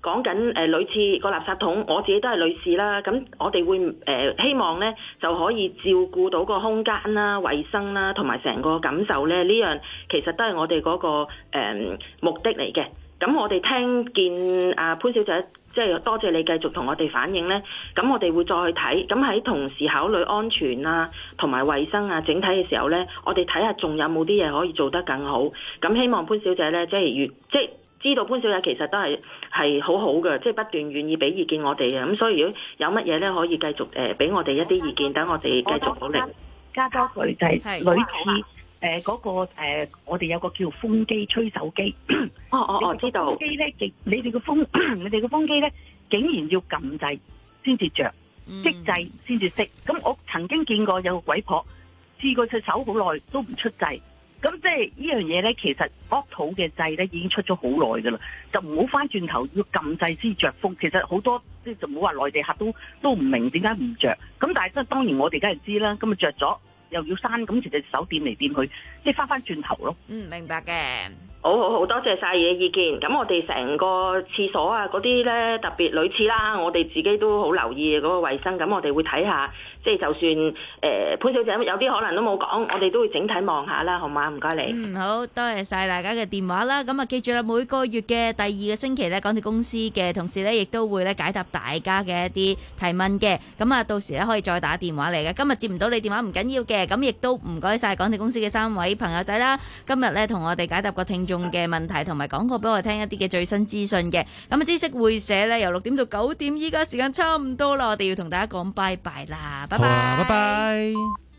講緊誒女廁個垃圾桶，我自己都係女士啦，咁我哋會誒、呃、希望咧就可以照顧到個空間啦、衞生啦，同埋成個感受咧，呢樣其實都係我哋嗰、嗰個、呃、目的嚟嘅。咁我哋聽見阿潘小姐，即係多謝你繼續同我哋反映呢。咁我哋會再去睇，咁喺同時考慮安全啊，同埋衞生啊，整體嘅時候呢，我哋睇下仲有冇啲嘢可以做得更好。咁希望潘小姐呢，即係越即係知道潘小姐其實都係係好好嘅，即係不斷願意俾意見我哋嘅。咁所以如果有乜嘢呢，可以繼續誒俾我哋一啲意見，等我哋繼續努力。 加多句就係女廁。誒嗰、呃那個、呃、我哋有個叫風機吹手機。 哦哦哦，知道。風機咧，你哋個風，你哋個風機咧，竟然要撳掣先至着，熄掣先至熄。咁我曾經見過有個鬼婆試過隻手好耐都唔出掣。咁即係呢樣嘢咧，其實屋土嘅掣咧已經出咗好耐㗎啦，就唔好翻轉頭要撳掣先着風。其實好多即係就唔好話內地客都都唔明點解唔着。咁但係即係當然我哋梗係知啦，咁啊着咗。又要閂，咁其實手掂嚟掂去，即係翻翻轉頭咯。 嗯，明白嘅。 好好好，多謝晒你嘅意見。咁我哋成個廁所啊，嗰啲咧特別女廁啦，我哋自己都好留意嗰個衞生。咁我哋會睇下，即係就算誒、呃、潘小姐有啲可能都冇講，我哋都會整體望下啦，好嗎？唔該你。 嗯，好多謝晒大家嘅電話啦。咁啊，記住啦，每個月嘅第二個星期咧，港鐵公司嘅同事咧，亦都會咧解答大家嘅一啲提問嘅。咁啊，到時咧可以再打電話嚟嘅。今日接唔到你電話唔緊要嘅，咁亦都唔該晒港鐵公司嘅三位朋友仔啦。今日咧同我哋解答個聽眾嘅問題，同埋講過俾我聽一啲嘅最新資訊嘅。咁啊，知識會社咧由六點到九點，依家時間差唔多啦，我哋要同大家講拜拜啦，拜拜， 拜拜。